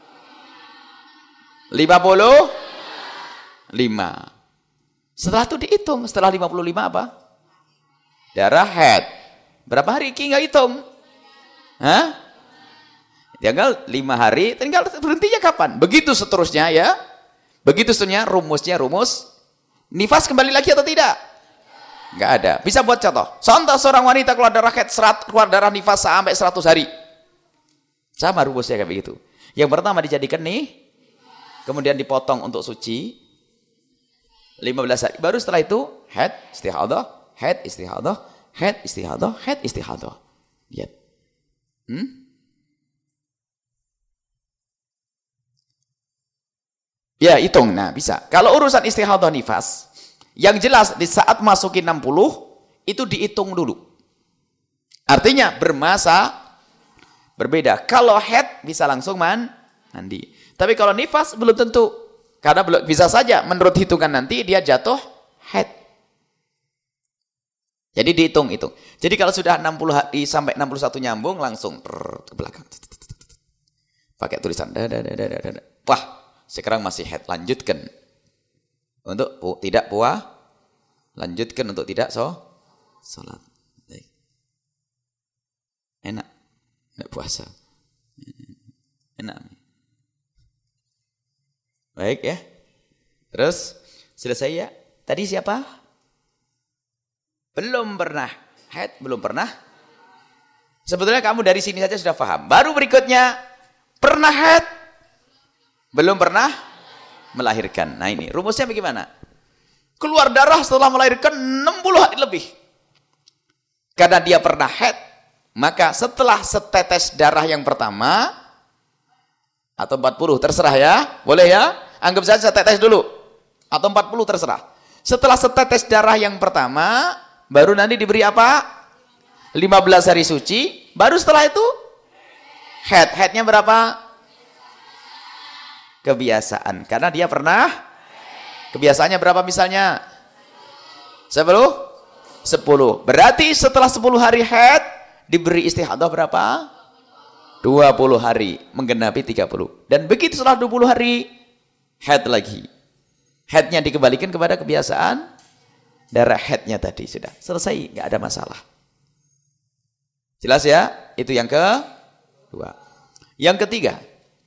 55. Setelah itu dihitung, setelah 55 apa? Darah haid. Berapa hari Ki nggak hitung? Hah? Tinggal 5 hari, tinggal berhentinya kapan? Begitu seterusnya ya. Begitu seterusnya rumus nifas kembali lagi atau tidak? Enggak ada. Bisa buat contoh. Contoh seorang wanita keluar darah haid, keluar darah nifas sampai 100 hari. Sama rumusnya kayak begitu. Yang pertama dijadikan nih, kemudian dipotong untuk suci 15 hari. Baru setelah itu haid, istihadah, haid, istihadah, haid, istihadah, haid, istihadah. Lihat. Ya, hitung. Nah, bisa. Kalau urusan istihadah nifas, yang jelas di saat masukin 60, itu dihitung dulu. Artinya bermasa berbeda. Kalau haid bisa langsung mandi. Tapi kalau nifas belum tentu. Karena belum bisa saja menurut hitungan nanti dia jatuh haid. Jadi dihitung. Jadi kalau sudah 60 hari sampai 61 nyambung langsung ke belakang. Pakai tulisan. Wah, sekarang masih haid, lanjutkan untuk tidak lanjutkan untuk tidak sholat. Enak puasa, enak. Baik ya. Terus selesai ya. Tadi siapa? Belum pernah haid, belum pernah. Sebetulnya kamu dari sini saja sudah paham. Baru berikutnya pernah haid, belum pernah melahirkan. Nah ini rumusnya bagaimana? Keluar darah setelah melahirkan 60 hari lebih. Karena dia pernah haid, maka setelah setetes darah yang pertama atau 40 terserah ya, boleh ya? Anggap saja setetes dulu atau 40 terserah. Setelah setetes darah yang pertama baru nanti diberi apa? 15 hari suci, baru setelah itu haid. Haidnya berapa? Kebiasaan. Karena dia pernah kebiasaannya berapa misalnya? 10? Berarti setelah 10 hari haid diberi istihadah berapa? 20 hari. Menggenapi 30. Dan begitu setelah 20 hari haid lagi. Haidnya dikembalikan kepada kebiasaan darah haidnya tadi. Sudah selesai. Nggak ada masalah. Jelas ya? Itu yang kedua. Yang ketiga.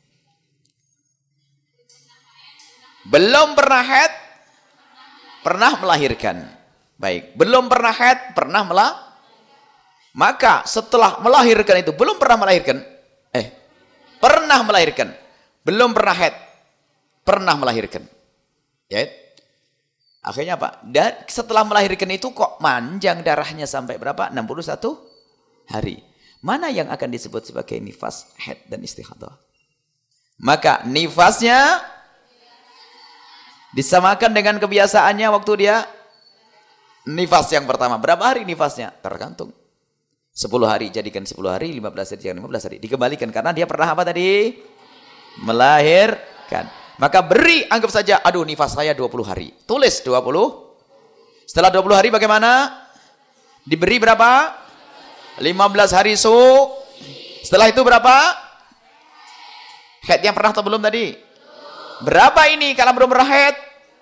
Belum pernah haid, pernah melahirkan. Baik, belum pernah haid, pernah maka setelah melahirkan itu, belum pernah melahirkan, pernah melahirkan, belum pernah haid, pernah melahirkan. Ya, akhirnya apa? Dan setelah melahirkan itu kok manjang darahnya sampai berapa? 61 hari. Mana yang akan disebut sebagai nifas, haid, dan istihadah? Maka nifasnya disamakan dengan kebiasaannya waktu dia nifas yang pertama. Berapa hari nifasnya? Tergantung. 10 hari jadikan 10 hari, 15 hari jadikan 15 hari. Dikembalikan karena dia pernah apa tadi? Melahirkan. Maka beri, anggap saja, aduh nifas saya 20 hari. Tulis 20. Setelah 20 hari bagaimana? Diberi berapa? 15 hari Setelah itu berapa? Haid yang pernah atau belum tadi? Berapa ini kalau belum pernah haid?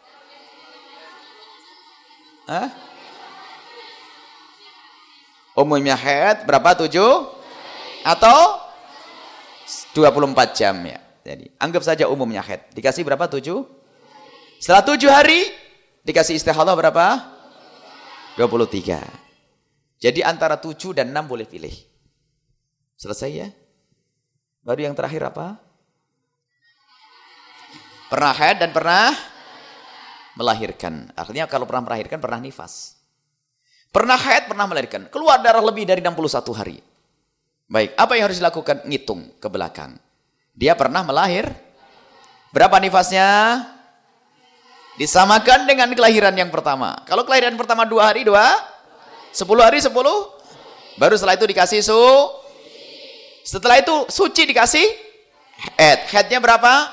Umumnya haid berapa? 7 atau 24 jam ya. Jadi anggap saja umumnya haid. Dikasih berapa? 7. Setelah 7 hari dikasih istihadah berapa? 23. Jadi antara 7 dan 6 boleh pilih. Selesai ya? Baru yang terakhir apa? Pernah haid dan pernah melahirkan. Artinya kalau pernah melahirkan, pernah nifas. Pernah haid, pernah melahirkan. Keluar darah lebih dari 61 hari. Baik, apa yang harus dilakukan? Ngitung ke belakang. Dia pernah melahir. Berapa nifasnya? Disamakan dengan kelahiran yang pertama. Kalau kelahiran pertama 2 hari, 2. 10 hari, 10. Baru setelah itu dikasih Setelah itu suci dikasih haid. Haidnya berapa?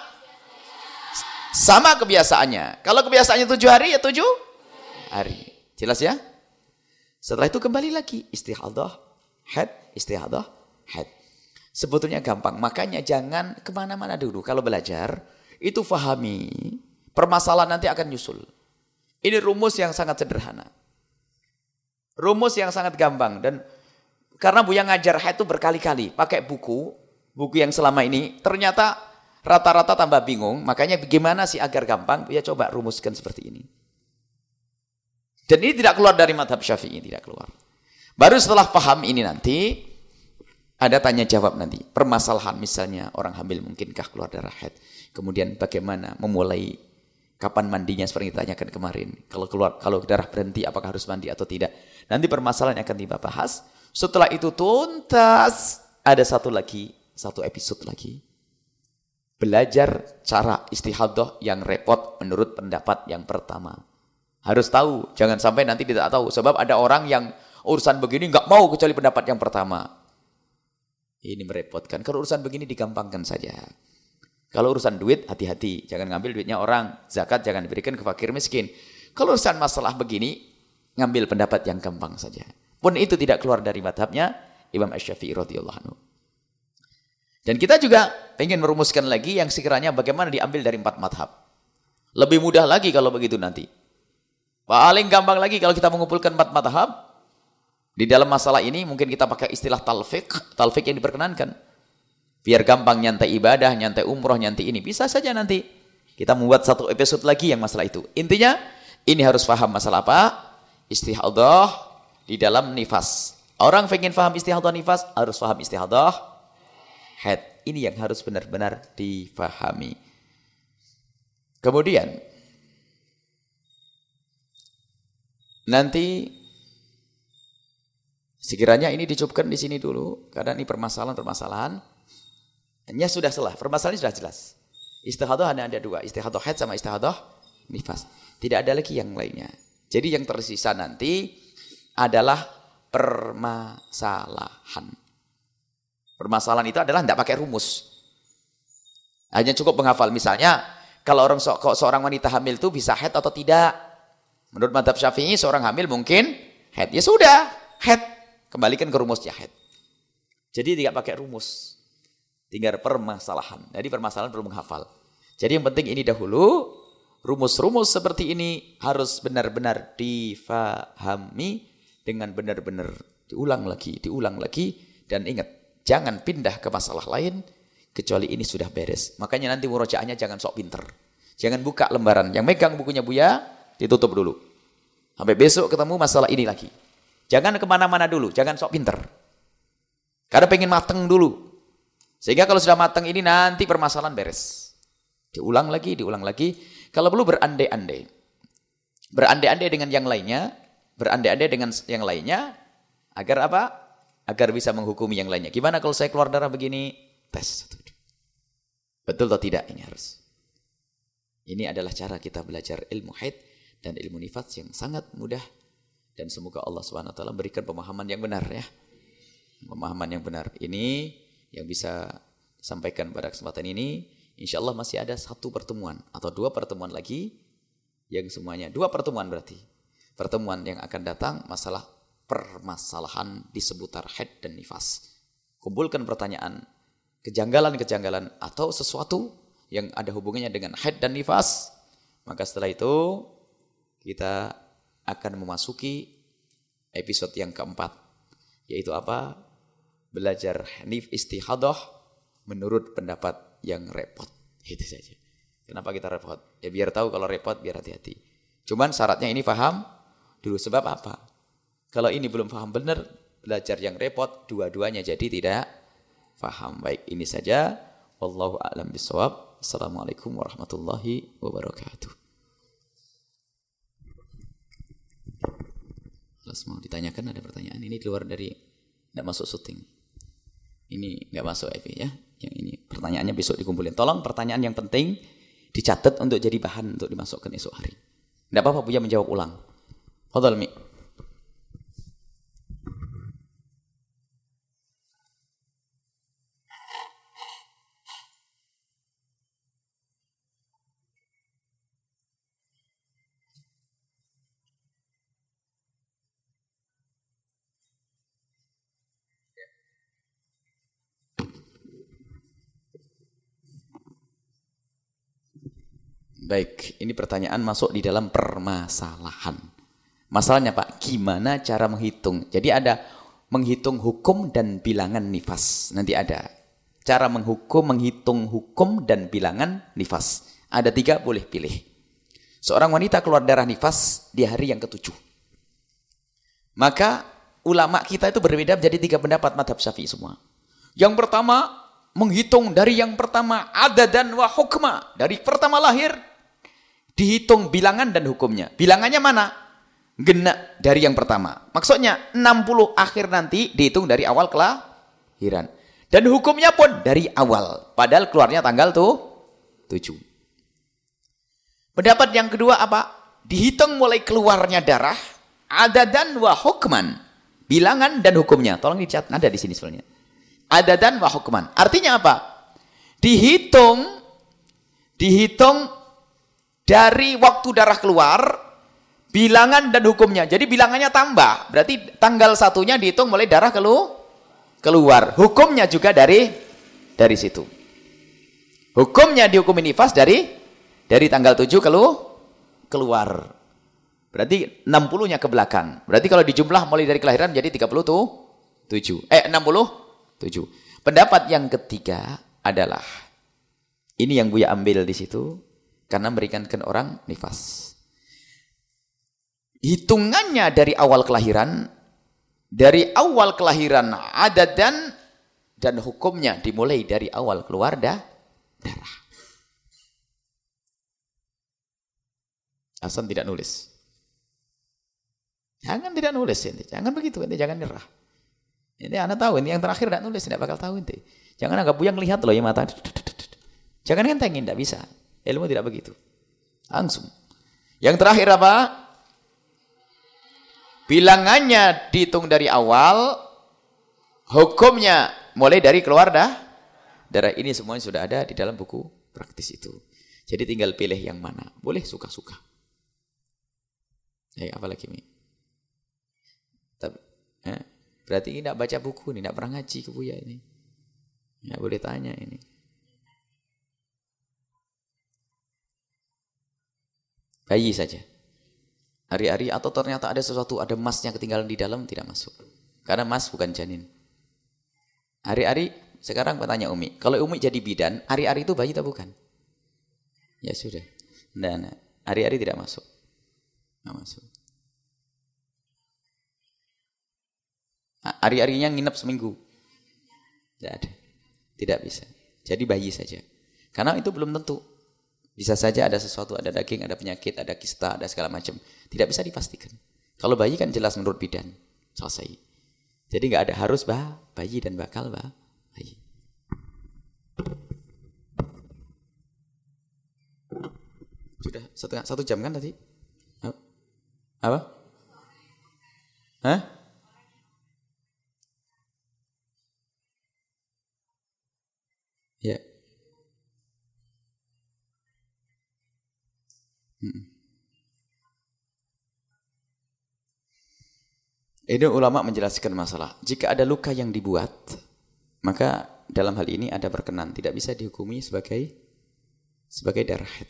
Sama kebiasaannya. Kalau kebiasaannya 7 hari, ya 7 hari. Jelas ya? Setelah itu kembali lagi. Istihadah, haid, istihadah, haid. Sebetulnya gampang. Makanya jangan kemana-mana dulu. Kalau belajar, itu fahami. Permasalahan nanti akan nyusul. Ini rumus yang sangat sederhana. Rumus yang sangat gampang. Dan karena Buya ngajar haid itu berkali-kali. Pakai buku yang selama ini. Ternyata rata-rata tambah bingung. Makanya bagaimana sih agar gampang? Buya coba rumuskan seperti ini. Dan ini tidak keluar dari madhab Syafi'i. Tidak keluar. Baru setelah paham ini nanti. Ada tanya jawab nanti. Permasalahan misalnya orang hamil mungkinkah keluar darah haid. Kemudian bagaimana memulai kapan mandinya seperti yang ditanyakan kemarin. Kalau darah berhenti apakah harus mandi atau tidak. Nanti permasalahan akan dibahas. Setelah itu tuntas. Ada satu episode lagi. Belajar cara istihadah yang repot menurut pendapat yang pertama. Harus tahu. Jangan sampai nanti tidak tahu. Sebab ada orang yang urusan begini nggak mau kecuali pendapat yang pertama. Ini merepotkan. Kalau urusan begini digampangkan saja. Kalau urusan duit, hati-hati. Jangan ngambil duitnya orang. Zakat jangan diberikan ke fakir miskin. Kalau urusan masalah begini, ngambil pendapat yang gampang saja. Pun itu tidak keluar dari madhabnya Imam Asy-Syafi'i radhiyallahu anhu. Dan kita juga ingin merumuskan lagi yang sekiranya bagaimana diambil dari 4 madhab. Lebih mudah lagi kalau begitu nanti. Paling gampang lagi kalau kita mengumpulkan 4 madhab. Di dalam masalah ini mungkin kita pakai istilah talfiq. Talfiq yang diperkenankan. Biar gampang nyantai ibadah, nyantai umroh, nyantai ini. Bisa saja nanti kita membuat satu episode lagi yang masalah itu. Intinya ini harus paham masalah apa? Istihadah di dalam nifas. Orang ingin paham istihadah nifas harus paham istihadah haid. Ini yang harus benar-benar difahami. Kemudian nanti sekiranya ini dicukupkan di sini dulu karena ini permasalahan-permasalahan. Hanya sudah selesai. Permasalahan sudah jelas. Istihadah hanya ada 2, istihadah haid sama istihadah nifas. Tidak ada lagi yang lainnya. Jadi yang tersisa nanti adalah permasalahan. Permasalahan itu adalah tidak pakai rumus. Hanya cukup menghafal. Misalnya, kalau seorang wanita hamil itu bisa haid atau tidak. Menurut madhab Syafi'i, seorang hamil mungkin haid. Ya sudah, haid. Kembalikan ke rumusnya haid. Jadi tidak pakai rumus. Tinggal permasalahan. Jadi permasalahan perlu menghafal. Jadi yang penting ini dahulu, rumus-rumus seperti ini harus benar-benar difahami dengan benar-benar diulang lagi. Dan ingat, jangan pindah ke masalah lain kecuali ini sudah beres. Makanya nanti murojaahnya jangan sok pinter. Jangan buka lembaran. Yang megang bukunya Buya, ditutup dulu. Sampai besok ketemu masalah ini lagi. Jangan kemana-mana dulu. Jangan sok pinter. Karena pengen mateng dulu. Sehingga kalau sudah mateng ini nanti permasalahan beres. Diulang lagi. Kalau perlu berandai-andai. Berandai-andai dengan yang lainnya. Agar apa? Agar bisa menghukumi yang lainnya. Gimana kalau saya keluar darah begini? Tes. Betul atau tidak? Ini harus. Ini adalah cara kita belajar ilmu haid dan ilmu nifas yang sangat mudah. Dan semoga Allah SWT berikan pemahaman yang benar ya. Pemahaman yang benar. Ini yang bisa disampaikan pada kesempatan ini. Insya Allah masih ada 1 pertemuan atau 2 pertemuan lagi. Yang semuanya 2 pertemuan berarti. Pertemuan yang akan datang masalah permasalahan di seputar haid dan nifas. Kumpulkan pertanyaan, kejanggalan-kejanggalan atau sesuatu yang ada hubungannya dengan haid dan nifas. Maka setelah itu kita akan memasuki episode yang keempat. Yaitu apa? Belajar istihadah menurut pendapat yang repot. Itu saja. Kenapa kita repot? Ya biar tahu kalau repot, biar hati-hati. Cuman syaratnya ini paham dulu. Sebab apa? Kalau ini belum paham benar, belajar yang repot, dua-duanya jadi tidak faham. Baik, ini saja. Wallahu a'lam bishawab. Assalamualaikum warahmatullahi wabarakatuh. Kalau mau ditanyakan ada pertanyaan, ini di luar dari, tidak masuk syuting. Ini nggak masuk Evi ya. Yang ini pertanyaannya besok dikumpulin. Tolong pertanyaan yang penting dicatat untuk jadi bahan untuk dimasukkan esok hari. Tidak apa-apa Buya menjawab ulang. Fadhal Mi. Baik, ini pertanyaan masuk di dalam permasalahan. Masalahnya Pak, gimana cara menghitung? Jadi ada menghitung hukum dan bilangan nifas. Nanti ada cara menghitung hukum dan bilangan nifas. Ada 3, boleh pilih. Seorang wanita keluar darah nifas di hari yang ke-7. Maka ulama kita itu berbeda menjadi 3 pendapat mazhab Syafi'i semua. Yang pertama, menghitung dari yang pertama adadan wa hukma. Dari pertama lahir dihitung bilangan dan hukumnya. Bilangannya mana? Genap dari yang pertama. Maksudnya 60 akhir nanti dihitung dari awal kelahiran. Dan hukumnya pun dari awal. Padahal keluarnya tanggal 7. Pendapat yang kedua apa? Dihitung mulai keluarnya darah adadan wa hukman. Bilangan dan hukumnya. Tolong dicatat, ada di sini sebenarnya. Adadan wa hukman. Artinya apa? Dihitung dari waktu darah keluar, bilangan dan hukumnya. Jadi bilangannya tambah. Berarti tanggal 1-nya dihitung mulai darah keluar. Hukumnya juga dari situ. Hukumnya dihukumi nifas dari tanggal 7 keluar. Berarti 60-nya ke belakang. Berarti kalau dijumlah mulai dari kelahiran jadi 67. 67. Pendapat yang ketiga adalah, ini yang Buya ambil di situ, karena meringankan orang nifas. Hitungannya dari awal kelahiran adadan dan hukumnya dimulai dari awal keluar darah. Hasan tidak nulis. Jangan tidak nulis ini. Jangan begitu, ini jangan nyerah. Ini Anda tahu, ini yang terakhir tidak nulis, tidak bakal tahu ini. Jangan anggap Buya lihat loh ya mata. Jangan ngentengin, tidak bisa. Ilmu tidak begitu. Langsung. Yang terakhir apa? Bilangannya dihitung dari awal, hukumnya mulai dari keluar darah. Ini semuanya sudah ada di dalam buku praktis itu. Jadi tinggal pilih yang mana. Boleh suka-suka. Apa lagi Mi? Berarti ini tidak baca buku, ini tidak pernah ngaji ke Buya ini. Ya boleh tanya ini. Bayi saja. Hari-hari atau ternyata ada sesuatu, ada emasnya ketinggalan di dalam, tidak masuk. Karena emas bukan janin. Hari-hari, sekarang bertanya Umi. Kalau Umi jadi bidan, hari-hari itu bayi atau bukan? Ya sudah. Nah, hari-hari tidak masuk. Tidak masuk. Hari-harinya nginep seminggu. Tidak ada. Tidak bisa. Jadi bayi saja. Karena itu belum tentu. Bisa saja ada sesuatu, ada daging, ada penyakit, ada kista, ada segala macam. Tidak bisa dipastikan. Kalau bayi kan jelas menurut bidan. Selesai. Jadi nggak ada harus bayi dan bakal bayi. Sudah 1 jam kan tadi? Apa? Hah? Ya. Ini ulama menjelaskan masalah. Jika ada luka yang dibuat, maka dalam hal ini ada berkenan, tidak bisa dihukumi sebagai darah haid.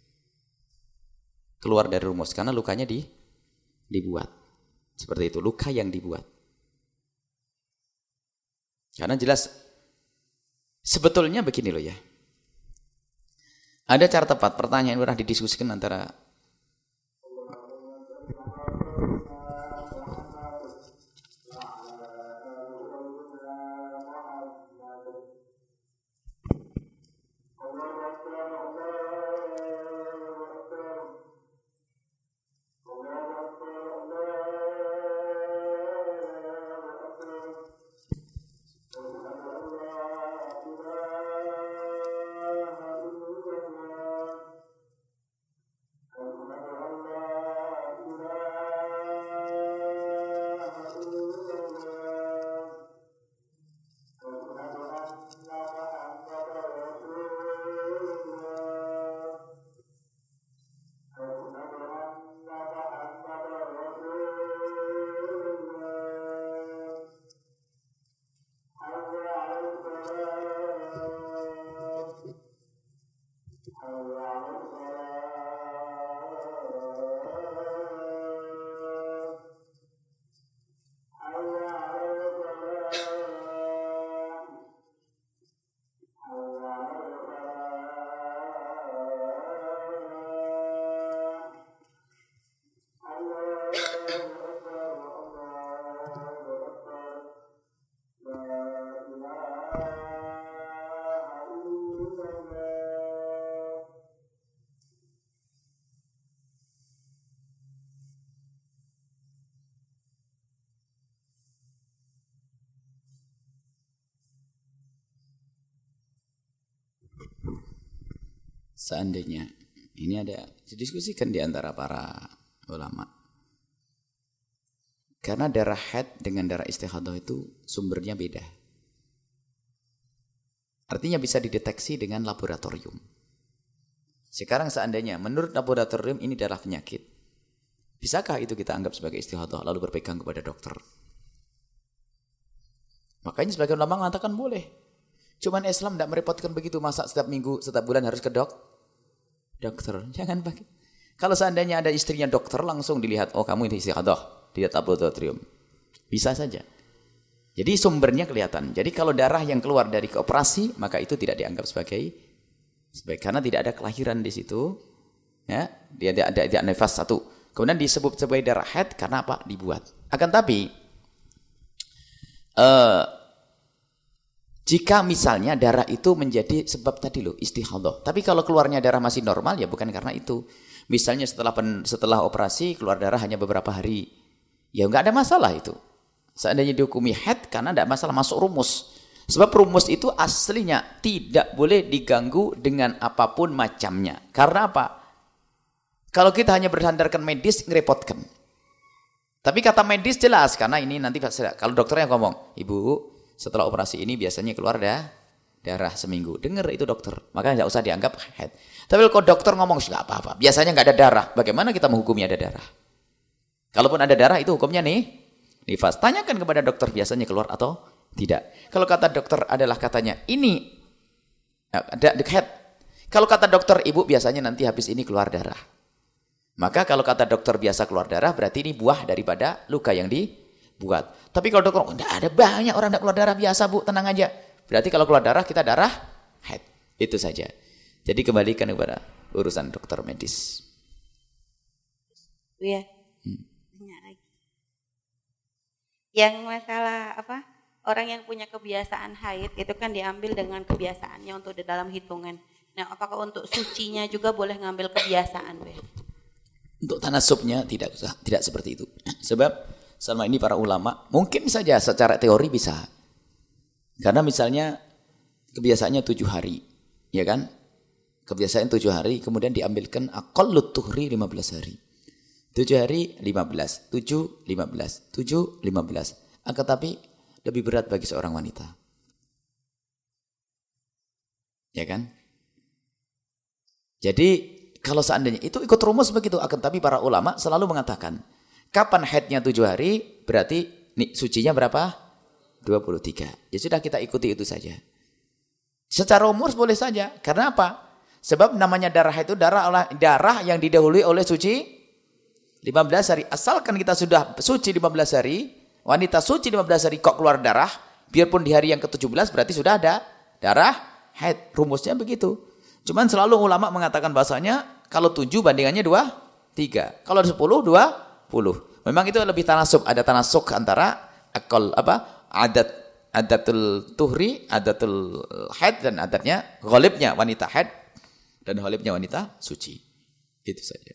Keluar dari rumus karena lukanya dibuat. Seperti itu, luka yang dibuat. Karena jelas sebetulnya begini loh ya. Ada cara tepat, pertanyaan pernah didiskusikan antara seandainya ini ada didiskusikan di antara para ulama. Karena darah haid dengan darah istihadah itu sumbernya beda. Artinya bisa dideteksi dengan laboratorium. Sekarang seandainya menurut laboratorium ini darah penyakit, bisakah itu kita anggap sebagai istihadah lalu berpegang kepada dokter? Makanya sebagian ulama mengatakan boleh. Cuman Islam tidak merepotkan begitu, masa setiap minggu, setiap bulan harus ke dokter. Jangan pakai. Kalau seandainya ada istrinya dokter, langsung dilihat, oh kamu ini istihadah, dilihat laboratorium. Bisa saja. Jadi sumbernya kelihatan. Jadi kalau darah yang keluar dari operasi, maka itu tidak dianggap sebagai karena tidak ada kelahiran di situ. Ya, dia ada nifas satu. Kemudian disebut sebagai darah haid karena apa? Dibuat. Akan tapi jika misalnya darah itu menjadi sebab tadi loh istihadah. Tapi kalau keluarnya darah masih normal ya bukan karena itu. Misalnya setelah operasi keluar darah hanya beberapa hari. Ya enggak ada masalah itu. Seandainya dihukumi haid karena tidak masalah masuk rumus. Sebab rumus itu aslinya tidak boleh diganggu dengan apapun macamnya. Karena apa? Kalau kita hanya bersandarkan medis ngerepotkan. Tapi kata medis jelas karena ini nanti kalau dokternya ngomong, "Ibu, setelah operasi ini biasanya keluar darah seminggu." Dengar itu dokter. Maka tidak usah dianggap haid. Tapi kalau dokter ngomong enggak apa-apa, biasanya enggak ada darah. Bagaimana kita menghukumi ada darah? Kalaupun ada darah itu hukumnya nifas. Tanyakan kepada dokter biasanya keluar atau tidak. Kalau kata dokter adalah katanya ini ada haid. Kalau kata dokter ibu biasanya nanti habis ini keluar darah. Maka kalau kata dokter biasa keluar darah berarti ini buah daripada luka yang dibuat. Tapi kalau dokter enggak ada banyak orang enggak keluar darah biasa Bu, tenang aja. Berarti kalau keluar darah kita darah haid. Itu saja. Jadi kembalikan kepada urusan dokter medis. Iya. Yang masalah apa? Orang yang punya kebiasaan haid itu kan diambil dengan kebiasaannya untuk di dalam hitungan. Nah, apakah untuk sucinya juga boleh ngambil kebiasaan, Be? Untuk tanasubnya tidak seperti itu. Sebab selama ini para ulama mungkin saja secara teori bisa. Karena misalnya kebiasaannya 7 hari, ya kan? Kebiasaan 7 hari kemudian diambilkan aqallut tuhri 15 hari. 7 hari 15, 7, 15, 7, 15. Akan tapi lebih berat bagi seorang wanita. Ya kan? Jadi kalau seandainya itu ikut rumus begitu, akan tapi para ulama selalu mengatakan, kapan haidnya 7 hari, berarti sucinya berapa? 23. Ya sudah kita ikuti itu saja. Secara rumus boleh saja. Karena apa? Sebab namanya darah itu darah yang didahului oleh suci 15 hari. Asalkan kita sudah suci 15 hari, wanita suci 15 hari kok keluar darah, biarpun di hari yang ke-17 berarti sudah ada darah haid. Rumusnya begitu. Cuman selalu ulama mengatakan bahasanya kalau 7 bandingannya 3. Kalau 10 20. Memang itu lebih tanasub, ada tanasuk antara adatul tuhri, adatul haid dan adatnya ghalibnya wanita haid dan ghalibnya wanita suci. Itu saja.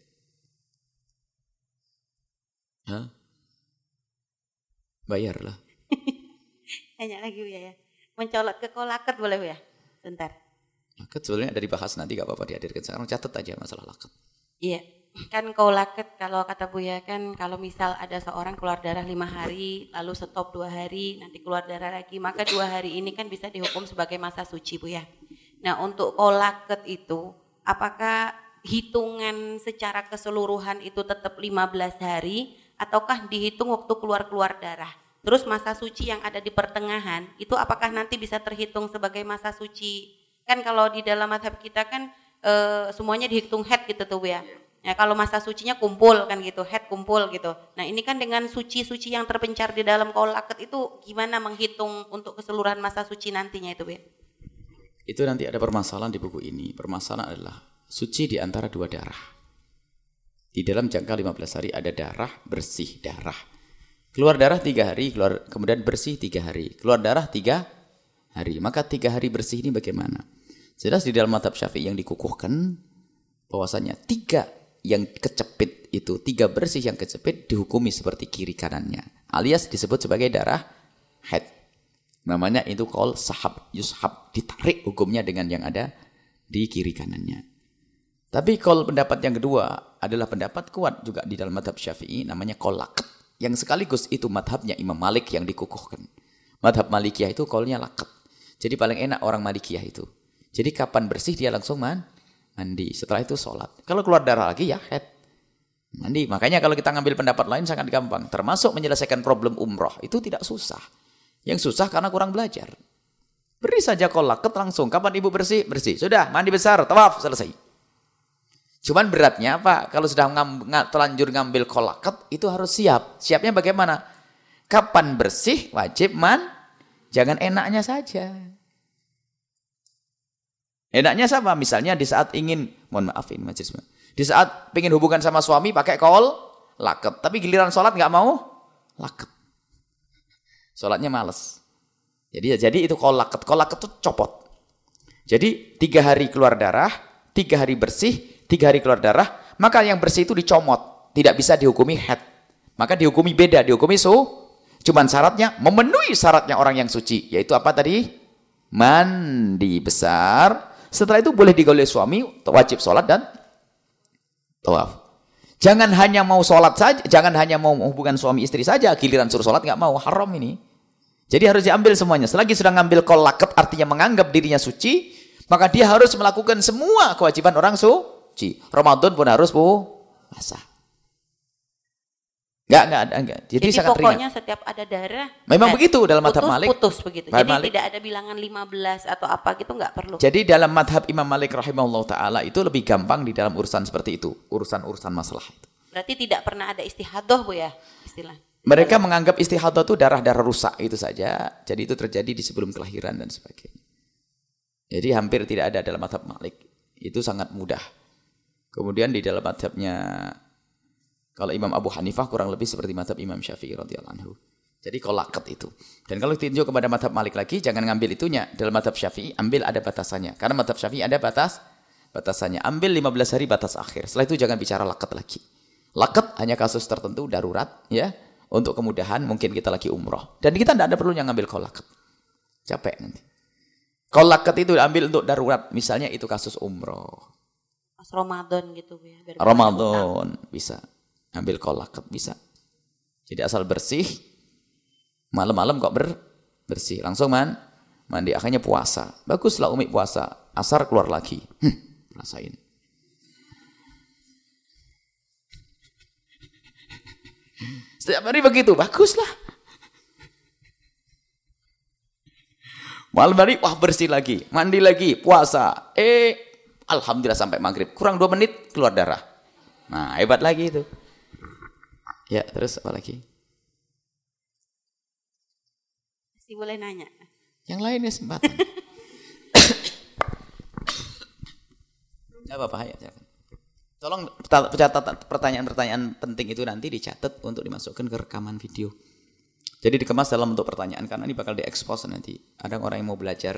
Hah? Bayarlah. Tanya lagi ya. Mencolot ke kolaket boleh ya? Bentar. Laket sebenarnya ada dibahas nanti gak apa-apa dihadirkan. Sekarang catat aja masalah laket. Iya. Kan kolaket kalau kata Buya kan kalau misal ada seorang keluar darah 5 hari lalu stop 2 hari nanti keluar darah lagi maka 2 hari ini kan bisa dihukum sebagai masa suci Buya. Nah untuk kolaket itu apakah hitungan secara keseluruhan itu tetap 15 hari ataukah dihitung waktu keluar darah? Terus masa suci yang ada di pertengahan itu apakah nanti bisa terhitung sebagai masa suci? Kan kalau di dalam mazhab kita kan semuanya dihitung haid gitu tuh ya. Ya kalau masa sucinya kumpul kan gitu, haid kumpul gitu. Nah ini kan dengan suci-suci yang terpencar di dalam qaul akad itu gimana menghitung untuk keseluruhan masa suci nantinya itu ya? Itu nanti ada permasalahan di buku ini. Permasalahan adalah suci di antara 2 darah. Di dalam jangka 15 hari ada darah, bersih darah. Keluar darah 3 hari, kemudian bersih 3 hari. Keluar darah 3 hari. Maka 3 hari bersih ini bagaimana? Jelas di dalam mazhab Syafi'i yang dikukuhkan bahwasanya 3 yang kecepit itu, 3 bersih yang kecepit dihukumi seperti kiri kanannya. Alias disebut sebagai darah haid. Namanya itu qaul sahab, yushab, ditarik hukumnya dengan yang ada di kiri kanannya. Tapi kalau pendapat yang kedua adalah pendapat kuat juga di dalam madhab Syafi'i, namanya kolak. Yang sekaligus itu madhabnya Imam Malik yang dikukuhkan. Madhab Malikiyah itu kolnya lakat. Jadi paling enak orang Malikiyah itu. Jadi kapan bersih dia langsung mandi. Setelah itu sholat. Kalau keluar darah lagi ya head. Mandi. Makanya kalau kita ngambil pendapat lain sangat gampang. Termasuk menyelesaikan problem umroh. Itu tidak susah. Yang susah karena kurang belajar. Beri saja kolak langsung. Kapan ibu bersih? Bersih. Sudah mandi besar. Tawaf. Selesai. Cuman beratnya apa? Kalau sudah terlanjur ngambil kolakat, itu harus siap. Siapnya bagaimana? Kapan bersih, wajib jangan enaknya saja. Enaknya sama, misalnya di saat ingin, mohon maaf ini majelis, di saat ingin hubungan sama suami pakai laket, tapi giliran sholat nggak mau laket. Sholatnya males. Jadi itu kolaket itu copot. Jadi 3 hari keluar darah, 3 hari bersih, 3 hari keluar darah, maka yang bersih itu dicomot. Tidak bisa dihukumi haid. Maka dihukumi beda, dihukumi cuman syaratnya, memenuhi syaratnya orang yang suci. Yaitu apa tadi? Mandi besar. Setelah itu boleh digoleh suami, wajib sholat dan tawaf. Jangan hanya mau sholat saja, jangan hanya mau hubungan suami istri saja, giliran suruh sholat nggak mau, haram ini. Jadi harus diambil semuanya. Selagi sudah ngambil kolaket, artinya menganggap dirinya suci, maka dia harus melakukan semua kewajiban orang suci. Ramadan pun harus puasa. Enggak. Jadi sangat pokoknya ringan. Setiap ada darah. Memang begitu dalam madhab Malik. Putus begitu. Jadi tidak ada bilangan 15 atau apa gitu enggak perlu. Jadi dalam madhab Imam Malik rahimahullah ta'ala itu lebih gampang di dalam urusan seperti itu. Urusan masalah itu. Berarti tidak pernah ada istihadah Bu ya istilah. Mereka menganggap istihadah itu darah-darah rusak itu saja. Jadi itu terjadi di sebelum kelahiran dan sebagainya. Jadi hampir tidak ada dalam madhab Malik. Itu sangat mudah. Kemudian di dalam madhabnya, kalau Imam Abu Hanifah kurang lebih seperti madhab Imam Syafi'i radhiyallahu anhu. Jadi kolaket itu. Dan kalau tinjau kepada madhab Malik lagi, jangan ngambil itunya. Dalam madhab Syafi'i, ambil ada batasannya. Karena madhab Syafi'i ada batasannya. Ambil 15 hari batas akhir. Setelah itu jangan bicara laket lagi. Laket hanya kasus tertentu, darurat. Ya, untuk kemudahan mungkin kita lagi umroh. Dan kita tidak ada perlunya ngambil kolaket. Capek nanti. Kolaket itu ambil untuk darurat. Misalnya itu kasus umroh. Pas Ramadan gitu Bu ya. Ramadan bisa. Ambil kolaket bisa. Jadi asal bersih, malam-malam kok bersih. Langsung mandi, akhirnya puasa. Baguslah Umi puasa. Asar keluar lagi. Rasain. Setiap hari begitu, baguslah. Malam hari, wah bersih lagi. Mandi lagi, puasa. Alhamdulillah sampai maghrib. Kurang 2 menit, keluar darah. Nah, hebat lagi itu. Ya, terus apa lagi? Masih boleh nanya. Yang lainnya kesempatan. Enggak apa-apa ya. Tolong catat pertanyaan-pertanyaan penting itu nanti dicatat untuk dimasukkan ke rekaman video. Jadi dikemas dalam bentuk pertanyaan karena ini bakal diekspos nanti. Ada orang yang mau belajar.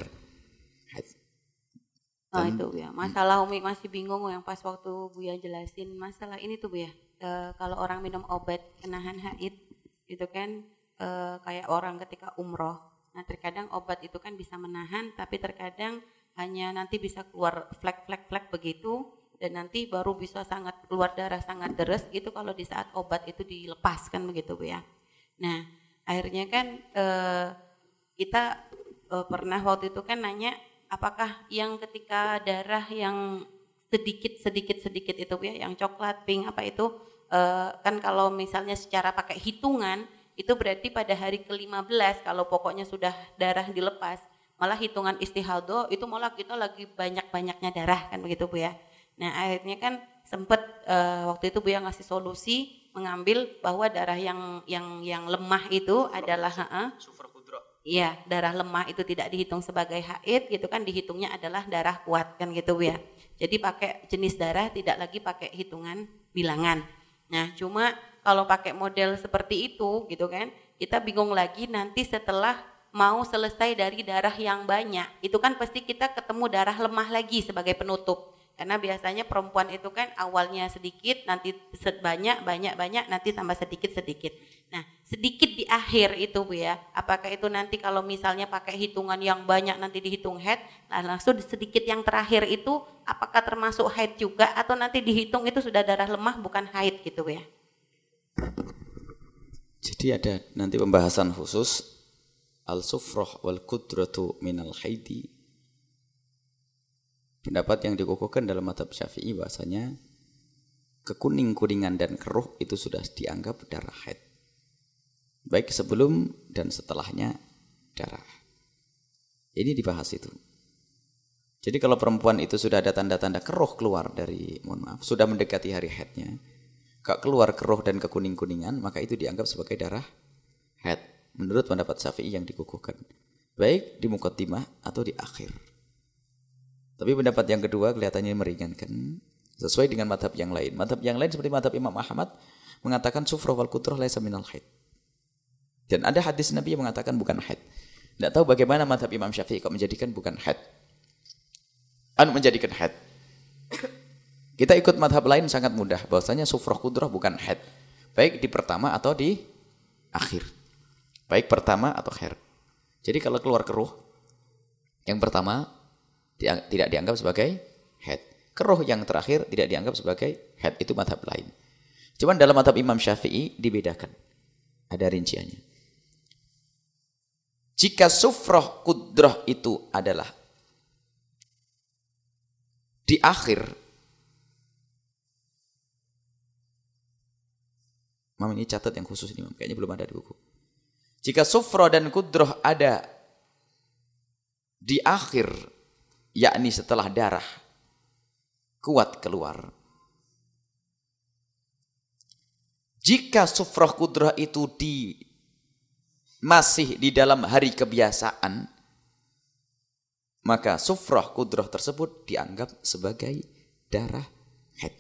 Itu ya. Masalah Umi masih bingung yang pas waktu Buya jelasin masalah ini tuh Bu ya. Kalau orang minum obat penahan haid itu kan kayak orang ketika umroh. Nah terkadang obat itu kan bisa menahan tapi terkadang hanya nanti bisa keluar flek begitu dan nanti baru bisa sangat keluar darah sangat deres gitu kalau di saat obat itu dilepaskan begitu Bu ya. Nah akhirnya kan kita pernah waktu itu kan nanya apakah yang ketika darah yang sedikit itu Bu ya, yang coklat, pink apa itu kan kalau misalnya secara pakai hitungan itu berarti pada hari ke-15 kalau pokoknya sudah darah dilepas malah hitungan istihadah itu malah kita lagi banyak-banyaknya darah kan begitu Bu ya. Nah akhirnya kan sempat waktu itu Bu ya ngasih solusi mengambil bahwa darah yang lemah itu adalah iya darah lemah itu tidak dihitung sebagai haid gitu kan dihitungnya adalah darah kuat kan gitu Bu ya. Jadi pakai jenis darah tidak lagi pakai hitungan bilangan. Nah cuma kalau pakai model seperti itu gitu kan kita bingung lagi nanti setelah mau selesai dari darah yang banyak itu kan pasti kita ketemu darah lemah lagi sebagai penutup. Karena biasanya perempuan itu kan awalnya sedikit, nanti banyak, nanti tambah sedikit. Nah, sedikit di akhir itu Bu ya, apakah itu nanti kalau misalnya pakai hitungan yang banyak nanti dihitung haid, nah langsung sedikit yang terakhir itu apakah termasuk haid juga atau nanti dihitung itu sudah darah lemah bukan haid gitu Bu ya? Jadi ada nanti pembahasan khusus al-sufrah wal qudratu minal haidi. Pendapat yang dikukuhkan dalam mazhab Syafi'i bahasanya kekuning-kuningan dan keruh itu sudah dianggap darah haid. Baik sebelum dan setelahnya darah. Ini dibahas itu. Jadi kalau perempuan itu sudah ada tanda-tanda keruh keluar dari, mohon maaf, sudah mendekati hari haidnya, kak keluar keruh dan kekuning-kuningan, maka itu dianggap sebagai darah haid. Menurut pendapat Syafi'i yang dikukuhkan. Baik di muqaddimah atau di akhir. Tapi pendapat yang kedua kelihatannya meringankan sesuai dengan madhab yang lain. Madhab yang lain seperti madhab Imam Ahmad mengatakan sufrah wal qudrah laisa minal haid. Dan ada hadis Nabi yang mengatakan bukan haid. Tidak tahu bagaimana madhab Imam Syafi'i kok menjadikan bukan haid. Menjadikan haid. Kita ikut madhab lain sangat mudah. Bahwasanya sufrah qudrah bukan haid. Baik di pertama atau di akhir. Baik pertama atau akhir. Jadi kalau keluar keruh yang pertama tidak dianggap sebagai haid. Keruh yang terakhir tidak dianggap sebagai haid. Itu mazhab lain. Cuman dalam mazhab Imam Syafi'i dibedakan. Ada rinciannya. Jika sufrah qudrah itu adalah di akhir. Mam ini catat yang khusus ini, Mam. Kayaknya belum ada di buku. Jika sufrah dan qudrah ada di akhir, yakni setelah darah kuat keluar. Jika sufrah qudrah itu masih di dalam hari kebiasaan, maka sufrah qudrah tersebut dianggap sebagai darah haid.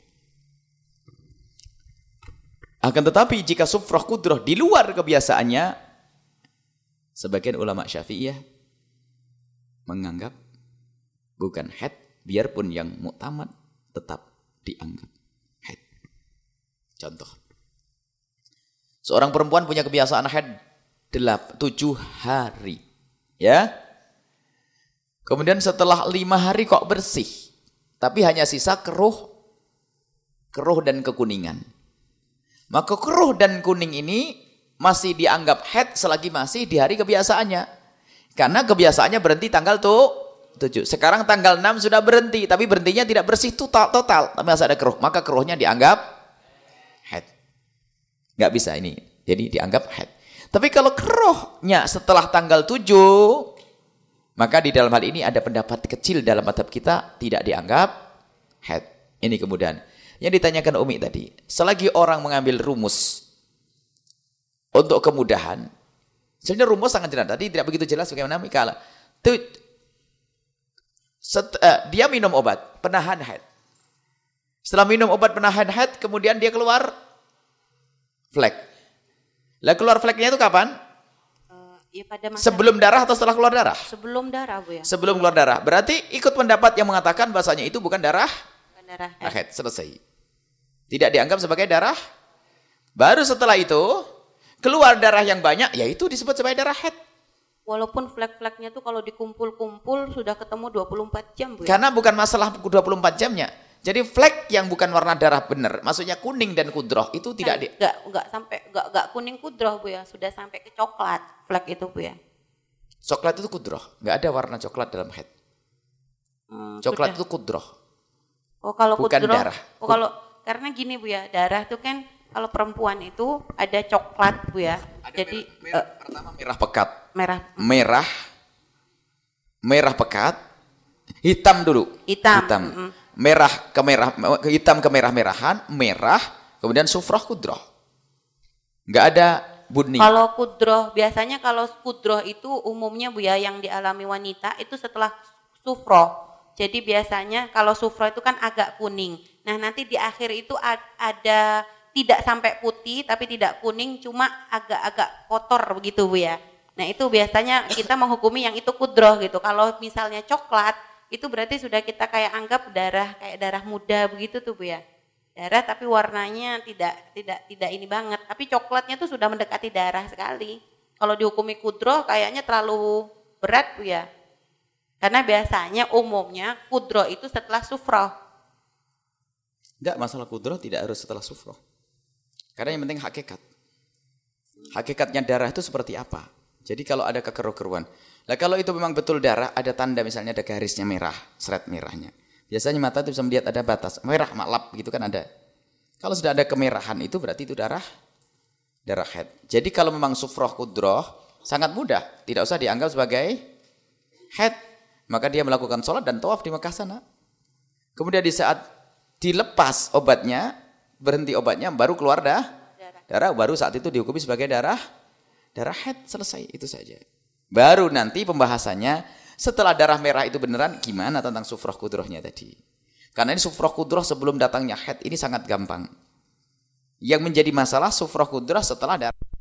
Akan tetapi jika sufrah qudrah di luar kebiasaannya, sebagian ulama Syafi'iyah menganggap bukan haid, biarpun yang muktamad tetap dianggap haid. Contoh. Seorang perempuan punya kebiasaan haid 7 hari. Ya. Kemudian setelah 5 hari kok bersih. Tapi hanya sisa keruh dan kekuningan. Maka keruh dan kuning ini masih dianggap haid selagi masih di hari kebiasaannya. Karena kebiasaannya berhenti tanggal 7. Sekarang tanggal 6 sudah berhenti, tapi berhentinya tidak bersih total, tapi masih ada keruh. Maka keruhnya dianggap haid. Nggak bisa ini. Jadi dianggap haid. Tapi kalau keruhnya setelah tanggal 7, maka di dalam hal ini ada pendapat kecil dalam mazhab kita tidak dianggap haid. Ini kemudian yang ditanyakan Umi tadi. Selagi orang mengambil rumus untuk kemudahan, sebenarnya rumus sangat jelas. Tadi tidak begitu jelas bagaimana Mikala. Dia minum obat penahan haid. Setelah minum obat penahan haid, kemudian dia keluar flek. Lah keluar fleknya itu kapan? Ya pada masa sebelum darah atau setelah keluar darah? Sebelum darah, Bu ya. Sebelum keluar darah. Berarti ikut pendapat yang mengatakan bahasanya itu bukan darah haid. Selesai. Tidak dianggap sebagai darah. Baru setelah itu keluar darah yang banyak, yaitu disebut sebagai darah haid. Walaupun flek-fleknya tuh kalau dikumpul-kumpul sudah ketemu 24 jam, Bu ya? Karena bukan masalah 24 jamnya. Jadi flek yang bukan warna darah benar, maksudnya kuning dan kudroh itu tidak enggak kuning kudroh, Bu ya, sudah sampai ke coklat flek itu, Bu ya. Coklat itu kudroh, enggak ada warna coklat dalam haid. Coklat itu kudroh. Oh, kalau bukan kudroh, darah. Oh, kalau karena gini, Bu ya, darah itu kan kalau perempuan itu ada coklat, Bu ya. Ada jadi pertama merah pekat. Merah pekat. Hitam dulu. Hitam. Hitam kemerah-merahan, merah, kemudian sufrah kudroh. Enggak ada bunyi. Kalau kudroh, biasanya kalau kudroh itu umumnya, Bu ya, yang dialami wanita itu setelah sufroh. Jadi biasanya kalau sufroh itu kan agak kuning. Nah, nanti di akhir itu ada tidak sampai putih tapi tidak kuning, cuma agak-agak kotor begitu, Bu ya. Nah, itu biasanya kita menghukumi yang itu kudroh gitu. Kalau misalnya coklat itu berarti sudah kita kayak anggap kayak darah muda begitu tuh Bu ya. Darah tapi warnanya tidak ini banget, tapi coklatnya tuh sudah mendekati darah sekali. Kalau dihukumi kudroh kayaknya terlalu berat Bu ya. Karena biasanya umumnya kudroh itu setelah sufroh. Enggak, masalah kudroh tidak harus setelah sufroh. Karena yang penting hakikat. Hakikatnya darah itu seperti apa? Jadi kalau ada kekeruh-keruhan. Nah kalau itu memang betul darah, ada tanda misalnya ada garisnya merah, seret merahnya. Biasanya mata itu bisa melihat ada batas, merah maklap gitu kan ada. Kalau sudah ada kemerahan itu berarti itu darah haid. Jadi kalau memang sufroh kudroh, sangat mudah. Tidak usah dianggap sebagai haid. Maka dia melakukan sholat dan tawaf di Mekah sana. Kemudian di saat dilepas obatnya, berhenti obatnya, baru keluar darah, baru saat itu dihukumi sebagai darah haid, selesai, itu saja. Baru nanti pembahasannya setelah darah merah itu beneran gimana tentang sufroh kudrohnya tadi. Karena ini sufroh kudroh sebelum datangnya haid ini sangat gampang. Yang menjadi masalah sufroh kudroh setelah darah